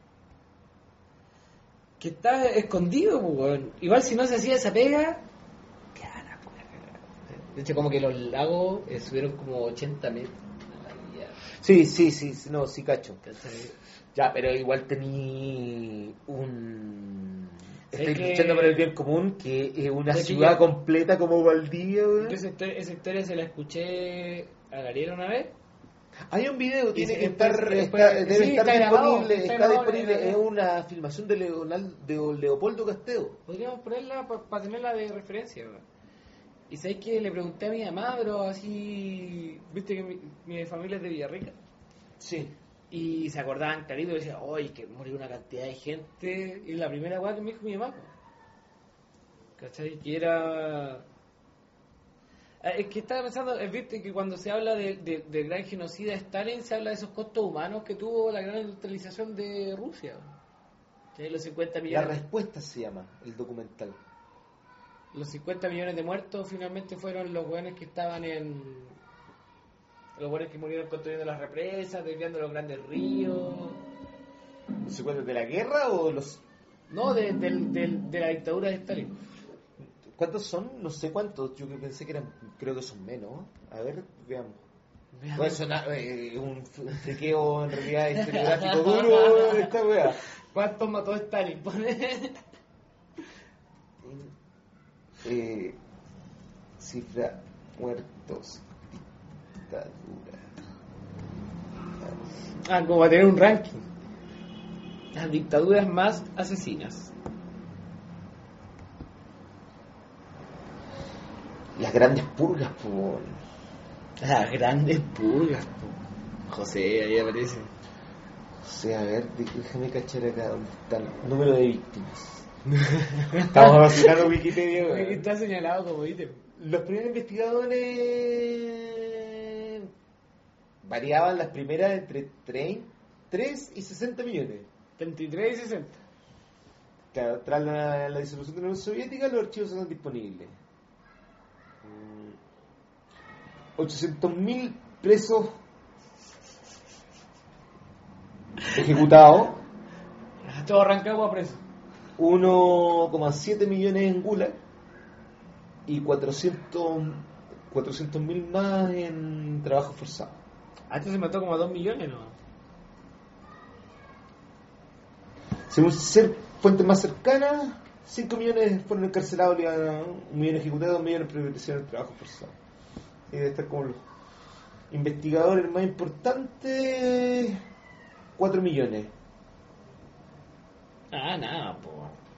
que está escondido, pues, weón. Igual si no se hacía esa pega, quedaba la pura cagada. De hecho, como que los lagos eh, subieron como ochenta metros. Ay, ya, Sí, sí, sí, sí, no, sí cacho. ¿cachai? Ya, pero igual tení un... Sé Estoy que- luchando por el bien común, que es una Sé que ciudad yo- completa como Valdivia, weón. Yo esa, historia, esa historia se la escuché a Gariel una vez. Hay un video, tiene Y que después- estar, después- está- debe sí, estar está grabado, disponible, está está, grabado, disponible, está es grabado. una filmación de, Leonal, de Leopoldo Casteo. Podríamos ponerla para tenerla de referencia, weón. Y sabéis que le pregunté a mi mamá, pero así, viste que mi, mi familia es de Villarrica. Sí. Y se acordaban clarito y decían, oye, que murió una cantidad de gente. Y la primera weá que me dijo mi mamá, po. ¿Cachai? Que era... Ah, es que estaba pensando, eh, viste que cuando se habla de, de- del gran genocida de Stalin, se habla de esos costos humanos que tuvo la gran industrialización de Rusia. Que los cincuenta La millones, respuesta se llama, el documental. los cincuenta millones de muertos finalmente fueron los buenos que estaban en... Los buenos que murieron construyendo las represas, desviando los grandes ríos... ¿Los secuestros de la guerra o los...? No, de, del- del- de la dictadura de Stalin. ¿Cuántos son? No sé cuántos, yo que pensé que eran, creo que son menos. A ver, veamos. Veamos. Puede sonar eh, un, un friqueo en realidad historiográfico duro de esta weá. ¿Cuántos mató Stalin? Eh, cifra muertos, dictadura. Ah, como va a tener un ranking. Las dictaduras más asesinas. Las grandes purgas, por. Las grandes purgas, po. José, ahí aparece. O sea, a ver, déjame cachar acá dónde están. Número de víctimas. Estamos vacilando Wikipedia, weón. Está señalado como ítem. Los primeros investigadores variaban las primeras entre tres y sesenta millones. treinta y tres y sesenta. Claro, tras la, la disolución de la Unión Soviética, los archivos están disponibles. ochocientos mil presos ejecutados, Todo arrancado a preso. uno coma siete millones en Gulag y cuatrocientos mil más en trabajo forzado. Ah, esto se mató como a dos millones, ¿no? Según ser fuentes más cercanas, cinco millones fueron encarcelados, un millón ejecutados, dos millones privatizaron el trabajo forzado. Y debe estar como los investigadores más importantes, cuatro millones. Ah, nada, po.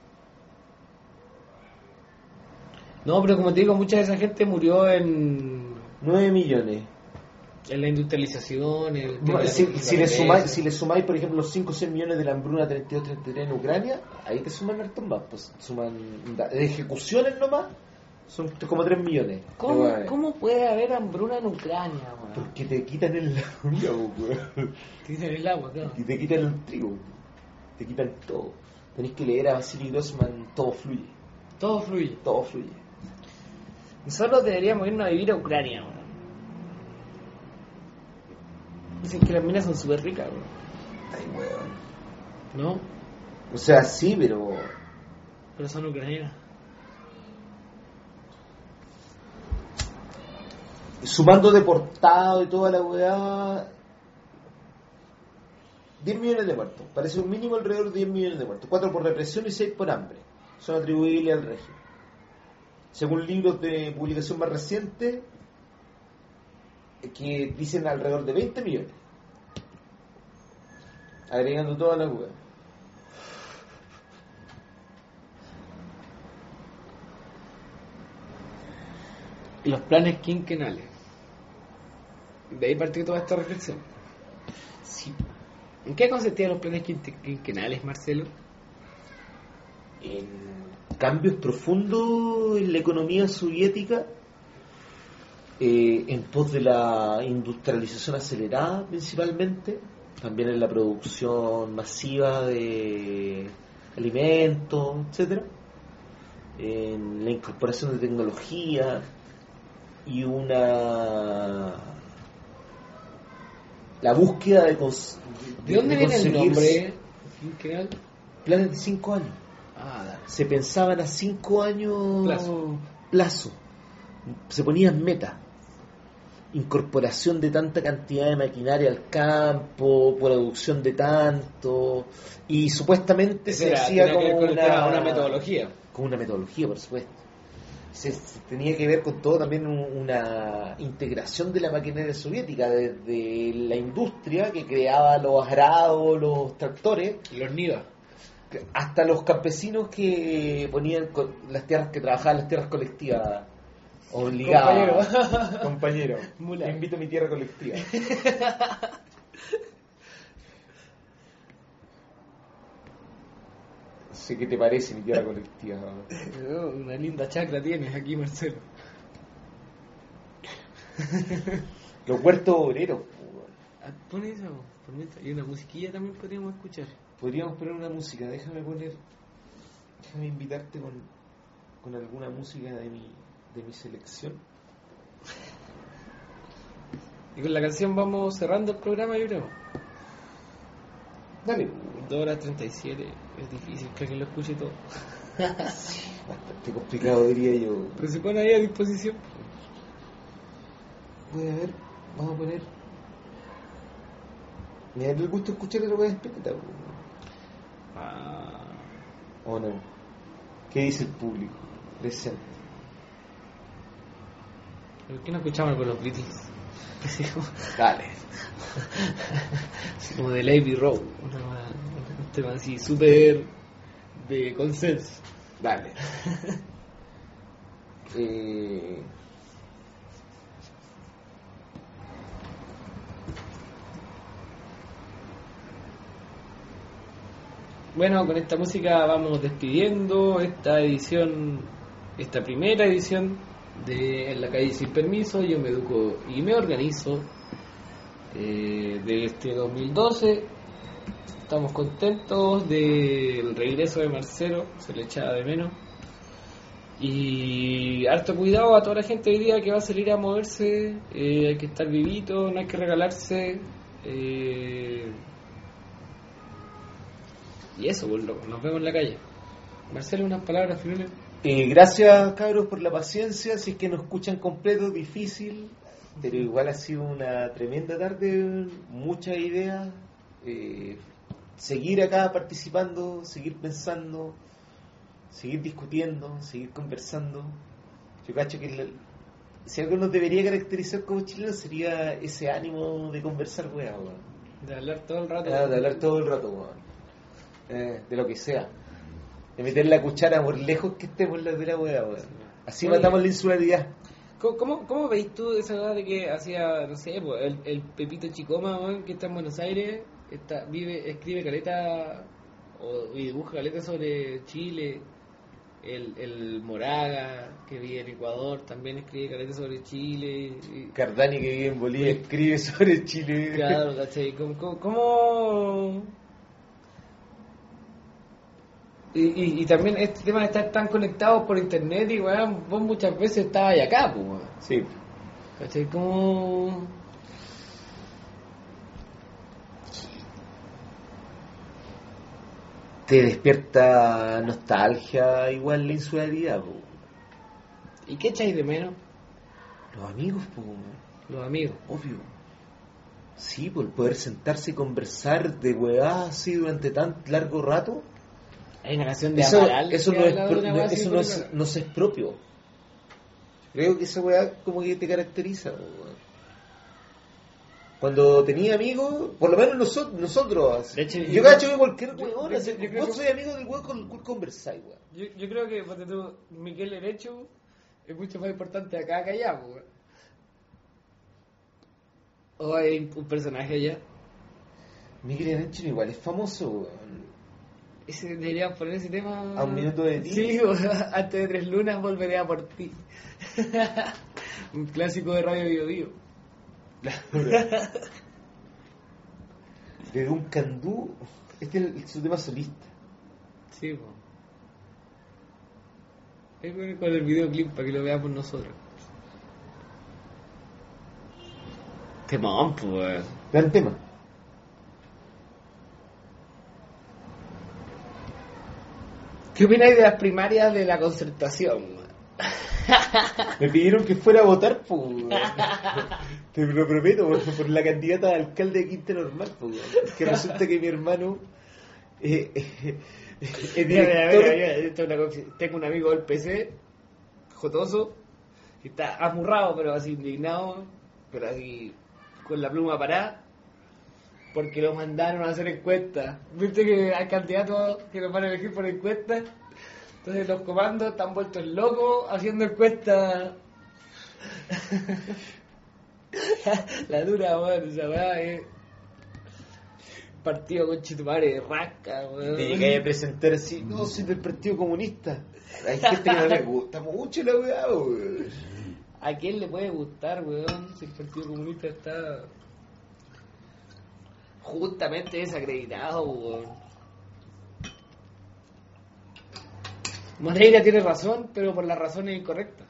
No, pero como te digo, mucha de esa gente murió en, nueve millones. en la industrialización. En el tema Bueno, de la si, si, le sumáis, independencia. si le sumáis, por ejemplo, los cinco o seis millones de la hambruna treinta y dos treinta y tres en Ucrania, ahí te suman hartos más. Pues suman de ejecuciones nomás, son como tres millones. ¿Cómo, Igual. ¿Cómo puede haber hambruna en Ucrania, weón? Porque te quitan el agua, weón. Tienen el agua, claro. Y te quitan el trigo, te quitan todo. Tenés que leer a Vasily Grossman, todo fluye, Todo fluye. todo fluye. Nosotros deberíamos irnos a vivir a Ucrania, weón. Dicen que las minas son súper ricas, weón. Ay, weón. ¿No? O sea, sí, pero Pero son ucranianas. sumando deportado y toda la weá, diez millones de muertos. Parece un mínimo alrededor de diez millones de muertos. cuatro por represión y seis por hambre. Son atribuibles al régimen. Según libros de publicación más recientes, que dicen alrededor de veinte millones. Agregando toda la weá. Los planes quinquenales. De ahí partió toda esta reflexión. Sí. ¿En qué consistían los planes quinte- quinquenales, Marcelo? En cambios profundos en la economía soviética, eh, en pos de la industrialización acelerada principalmente, también en la producción masiva de alimentos, etcétera, en la incorporación de tecnología y una la búsqueda de, cons- ¿De dónde viene el conseguir nombre quinquenal? planes de cinco años. Ah, dale. Se pensaban a cinco años Plazo. plazo. Se ponían metas. Incorporación de tanta cantidad de maquinaria al campo, producción de tanto, y supuestamente se Era- hacía tenía que ver como con una, una, una metodología. con una metodología, por supuesto. Se, se tenía que ver con todo también un- una integración de la maquinaria soviética, desde la industria que creaba los arados, los tractores, Los nidos. hasta los campesinos que ponían co- las tierras, que trabajaban las tierras colectivas obligadas. Compañero. Compañero, Mula. te invito a mi tierra colectiva. No sé qué te parece mi tierra colectiva. Oh, una linda chacra tienes aquí, Marcelo. Los huertos obreros. Ah, pon eso, pon eso. Y una musiquilla también podríamos escuchar. Podríamos poner una música, déjame poner, déjame invitarte con, con alguna música de mi, de mi selección. Y con la canción vamos cerrando el programa, yo creo. Dale. dos horas treinta y siete, es difícil que alguien lo escuche todo. Bastante complicado, diría yo. Pero se pone ahí a disposición. Voy a ver, vamos a poner. Me da el gusto escuchar la wea espectacular. Ah, ¿O no? ¿Qué dice el público presente? ¿por qué no escuchamos con los British? Así como, Dale. así como de Lady Row, una- un tema así súper de consenso. Dale. eh... Bueno, con esta música vamos despidiendo esta edición, esta primera edición de En la calle sin permiso. Yo me educo y me organizo, eh, de este dos mil doce. estamos contentos del regreso de Marcelo, se le echaba de menos. Y harto cuidado a toda la gente hoy día que va a salir a moverse, eh, hay que estar vivito, no hay que regalarse. Eh, y eso, pues, loco, nos vemos en la calle. Marcelo, unas palabras finales. Eh, gracias, cabros, por la paciencia. Si es que nos escuchan completo, difícil, pero igual ha sido una tremenda tarde, muchas ideas. Eh, seguir acá participando, seguir pensando, seguir discutiendo, seguir conversando. Yo cacho que la- si algo nos debería caracterizar como chilenos sería ese ánimo de conversar, weá, weón. De hablar todo el rato. Ah, de hablar todo el rato, weón. Eh, de lo que sea. De meter la cuchara por lejos que estemos en la de la weá, weón. Así Oye. matamos la insularidad. ¿Cómo, cómo, cómo veis tú esa edad de que hacía, no sé, pues, el, el Pepito Chicoma, weón, que está en Buenos Aires, está, vive, escribe caleta o, y dibuja caleta sobre Chile? El, el Moraga, que vive en Ecuador, también escribe caleta sobre Chile. Y, Cardani, que vive en Bolivia, escribe sobre Chile. claro, ¿cachai? ¿Cómo...? cómo, cómo- Y, y, y también este tema de estar tan conectados por internet y weón, vos muchas veces estabas ahí acá, pues, weón. Sí. ¿Cachai? ¿Cómo...? Te despierta nostalgia igual la insularidad, po. ¿Y qué echáis de menos? Los amigos, po, Los amigos. obvio. Sí, por poder sentarse y conversar de weá así durante tan largo rato. Hay una canción de Eso, Amaral eso, que no es, habla de pro- una no- weá así eso por no, esa- es, no se es propio. Creo que esa weá como que te caracteriza, po, weón. Cuando tenía amigos, por lo menos nosotros, nosotros De hecho, yo, yo- cacho que cualquier yo- weón, yo- así, yo creo vos que- soy amigo del weón con el cual conversáis, weón. Yo, yo creo que, ponte tú, Miguel Derecho es mucho más importante acá que allá, pues, weón. O hay un personaje allá. Miguel Erenchino igual es famoso, weón. Ese, deberíamos poner ese tema. A un minuto de ti. Sí, weón, antes de tres lunas volveré a por ti. Un clásico de Radio Bio Bio. De Duncan Du, este es el- su tema solista. Sí, pues. Ahí con con el videoclip para que lo veamos nosotros. Temón, pues, weón. Gran tema. ¿Qué opináis de las primarias de la Concertación, weón? Me pidieron que fuera a votar, po, weón. Te lo prometo, por, por la candidata a alcalde de Quinta Normal, po, weón. Es que resulta que mi hermano eh, eh, es Mira, mira, director. mira, mira, esto es una confi- tengo un amigo del P C, jotoso, que está amurrado, pero así indignado, pero así con la pluma parada, porque lo mandaron a hacer encuestas. Viste que hay candidatos que los van a elegir por encuestas, entonces los comandos están vueltos locos haciendo encuestas. La dura, weón, esa weá es partido con Chitumare de rasca, weón. Te llegué a presentar así, no, soy del Partido Comunista. Hay gente que no le gusta mucho la weá, weón. ¿A quién le puede gustar, weón? Si el Partido Comunista está justamente desacreditado, weón. Moreira tiene razón, pero por las razones incorrectas.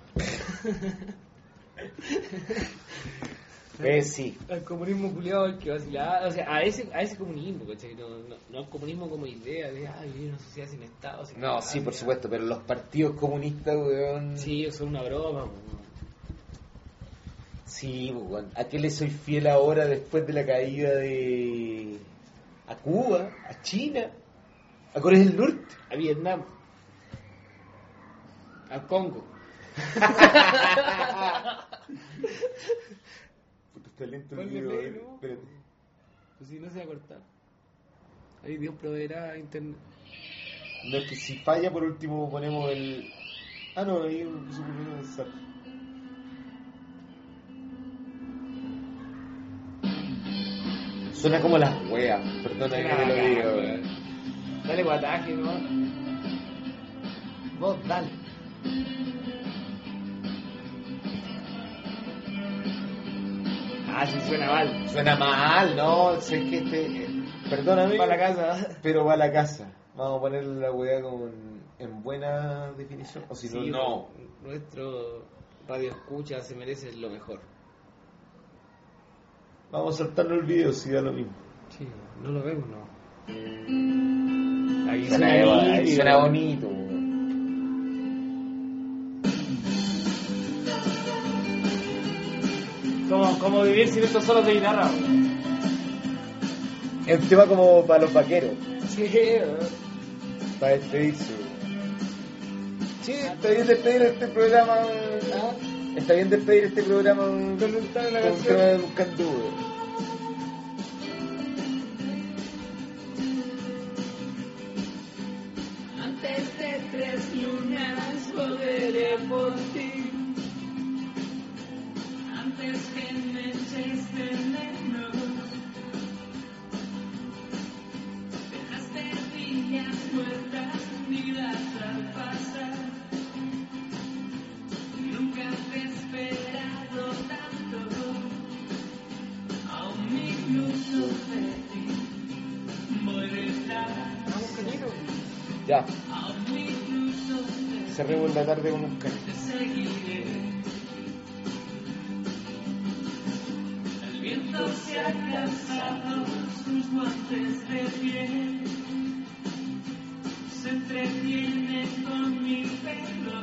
Eh, sí. El comunismo culiado el que vacilaba, o sea, a ese, a ese comunismo, ¿cachai? No, no, no el comunismo como idea de, ay, vivir en una sociedad sin Estado. Sin No, nada, sí, por ya. supuesto, pero los partidos comunistas, weón. Sí, son una broma, weón. Sí, weón. ¿A qué le soy fiel ahora después de la caída de. a Cuba, a China, a Corea del Norte? A Vietnam. Al Congo. Puta, está lento el Ponle video, play, eh. ¿no? Espérate. Pues si no se va a cortar. Ahí Dios proveerá internet. No, es que si falla, por último ponemos el. Ah, no, ahí se volvió a avanzar. Suena como las weas, perdona que te lo diga, weón. Dale guataje, ¿no? Vos dale. Ah, sí suena mal. Suena mal, ¿no? Sé que este. Perdóname. Para la casa. Pero va a la casa. Vamos a poner la weá con, en buena definición. O si Sí, no, no. Nuestro radio escucha se merece lo mejor. Vamos a saltarnos el video si da lo mismo. Sí, no lo vemos, no. Ahí Suena, suena ahí nítido. suena bonito. Como, como vivir sin estos solos de guitarra. Es un tema como para los vaqueros. Sí, Para despedirse. Sí, está bien despedir este programa. Está bien despedir este programa con Con un tal- una con canción. tema de Buscando. Antes de tres lunas volveré por ti. Antes que me eches veneno. Dejaste villas muertas, vidas al pasar. Nunca te he esperado tanto. A un minuto de ti voy detrás. Vamos, cañero. Ya, A un minuto de cerremos la tarde con un caño. te seguiré. El viento se ha cansado sus guantes de piel. Se entretiene con mi pelo.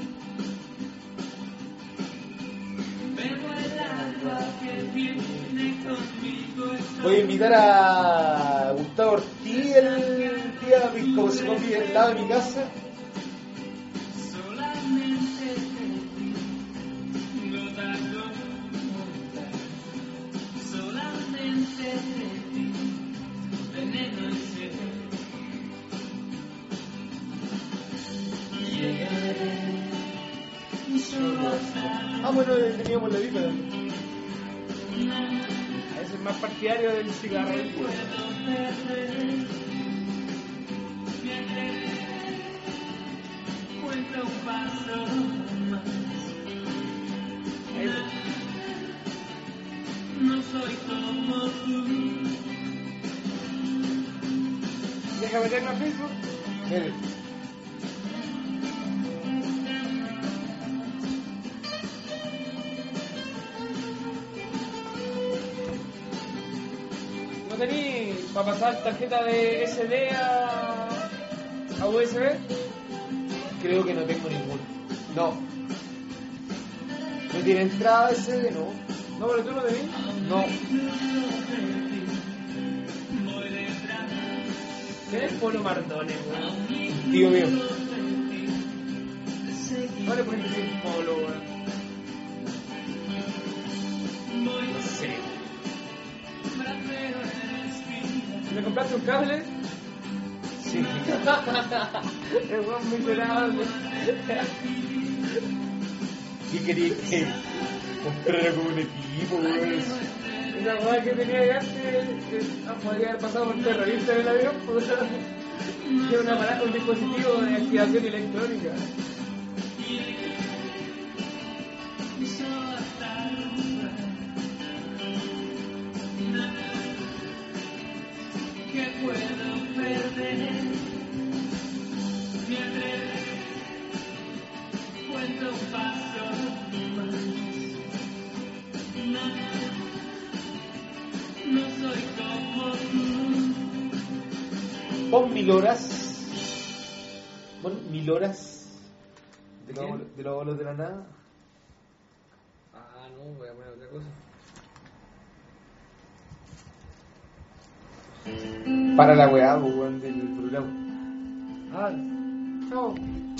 Bebo el agua que viene conmigo. Voy a invitar a Gustavo Ortiz el día, como se convive al lado de mi casa. Solamente de ti, gota a gota. Solamente de ti, veneno y sed. Llegaré solo hasta Ah, bueno, teníamos la vida. A veces más partidario del cigarrillo. puedo perder. Me atreveré, cuenta un paso más. No soy como tú. Deja meternos a Facebook. Mire, ¿No tení para pasar tarjeta de S D a, a U S B? creo que no tengo ninguno. No. ¿No tiene entrada ese? No. No, pero tú no tenés. No. ¿Tienes Polo Mardones, weón? Tío mío. No le pones decir Polo, weón. No sé. ¿Le compraste un cable? Sí. El weón miserable. ¿Qué quería que comprara como un equipo, weón? Esa weá que tenía que antes eh, ah, podría haber pasado por terrorista en el avión, pues. Tiene un aparato, un dispositivo de activación electrónica. Que puedo perder. Me atreveré, cuento un paso más. No, no soy como tú. Pon mil horas. Pon mil horas. De los ¿Quién? abuelos- de los abuelos de la nada. Ah, no, voy a poner otra cosa. Para la weá, weón, del programa. Ah, chao.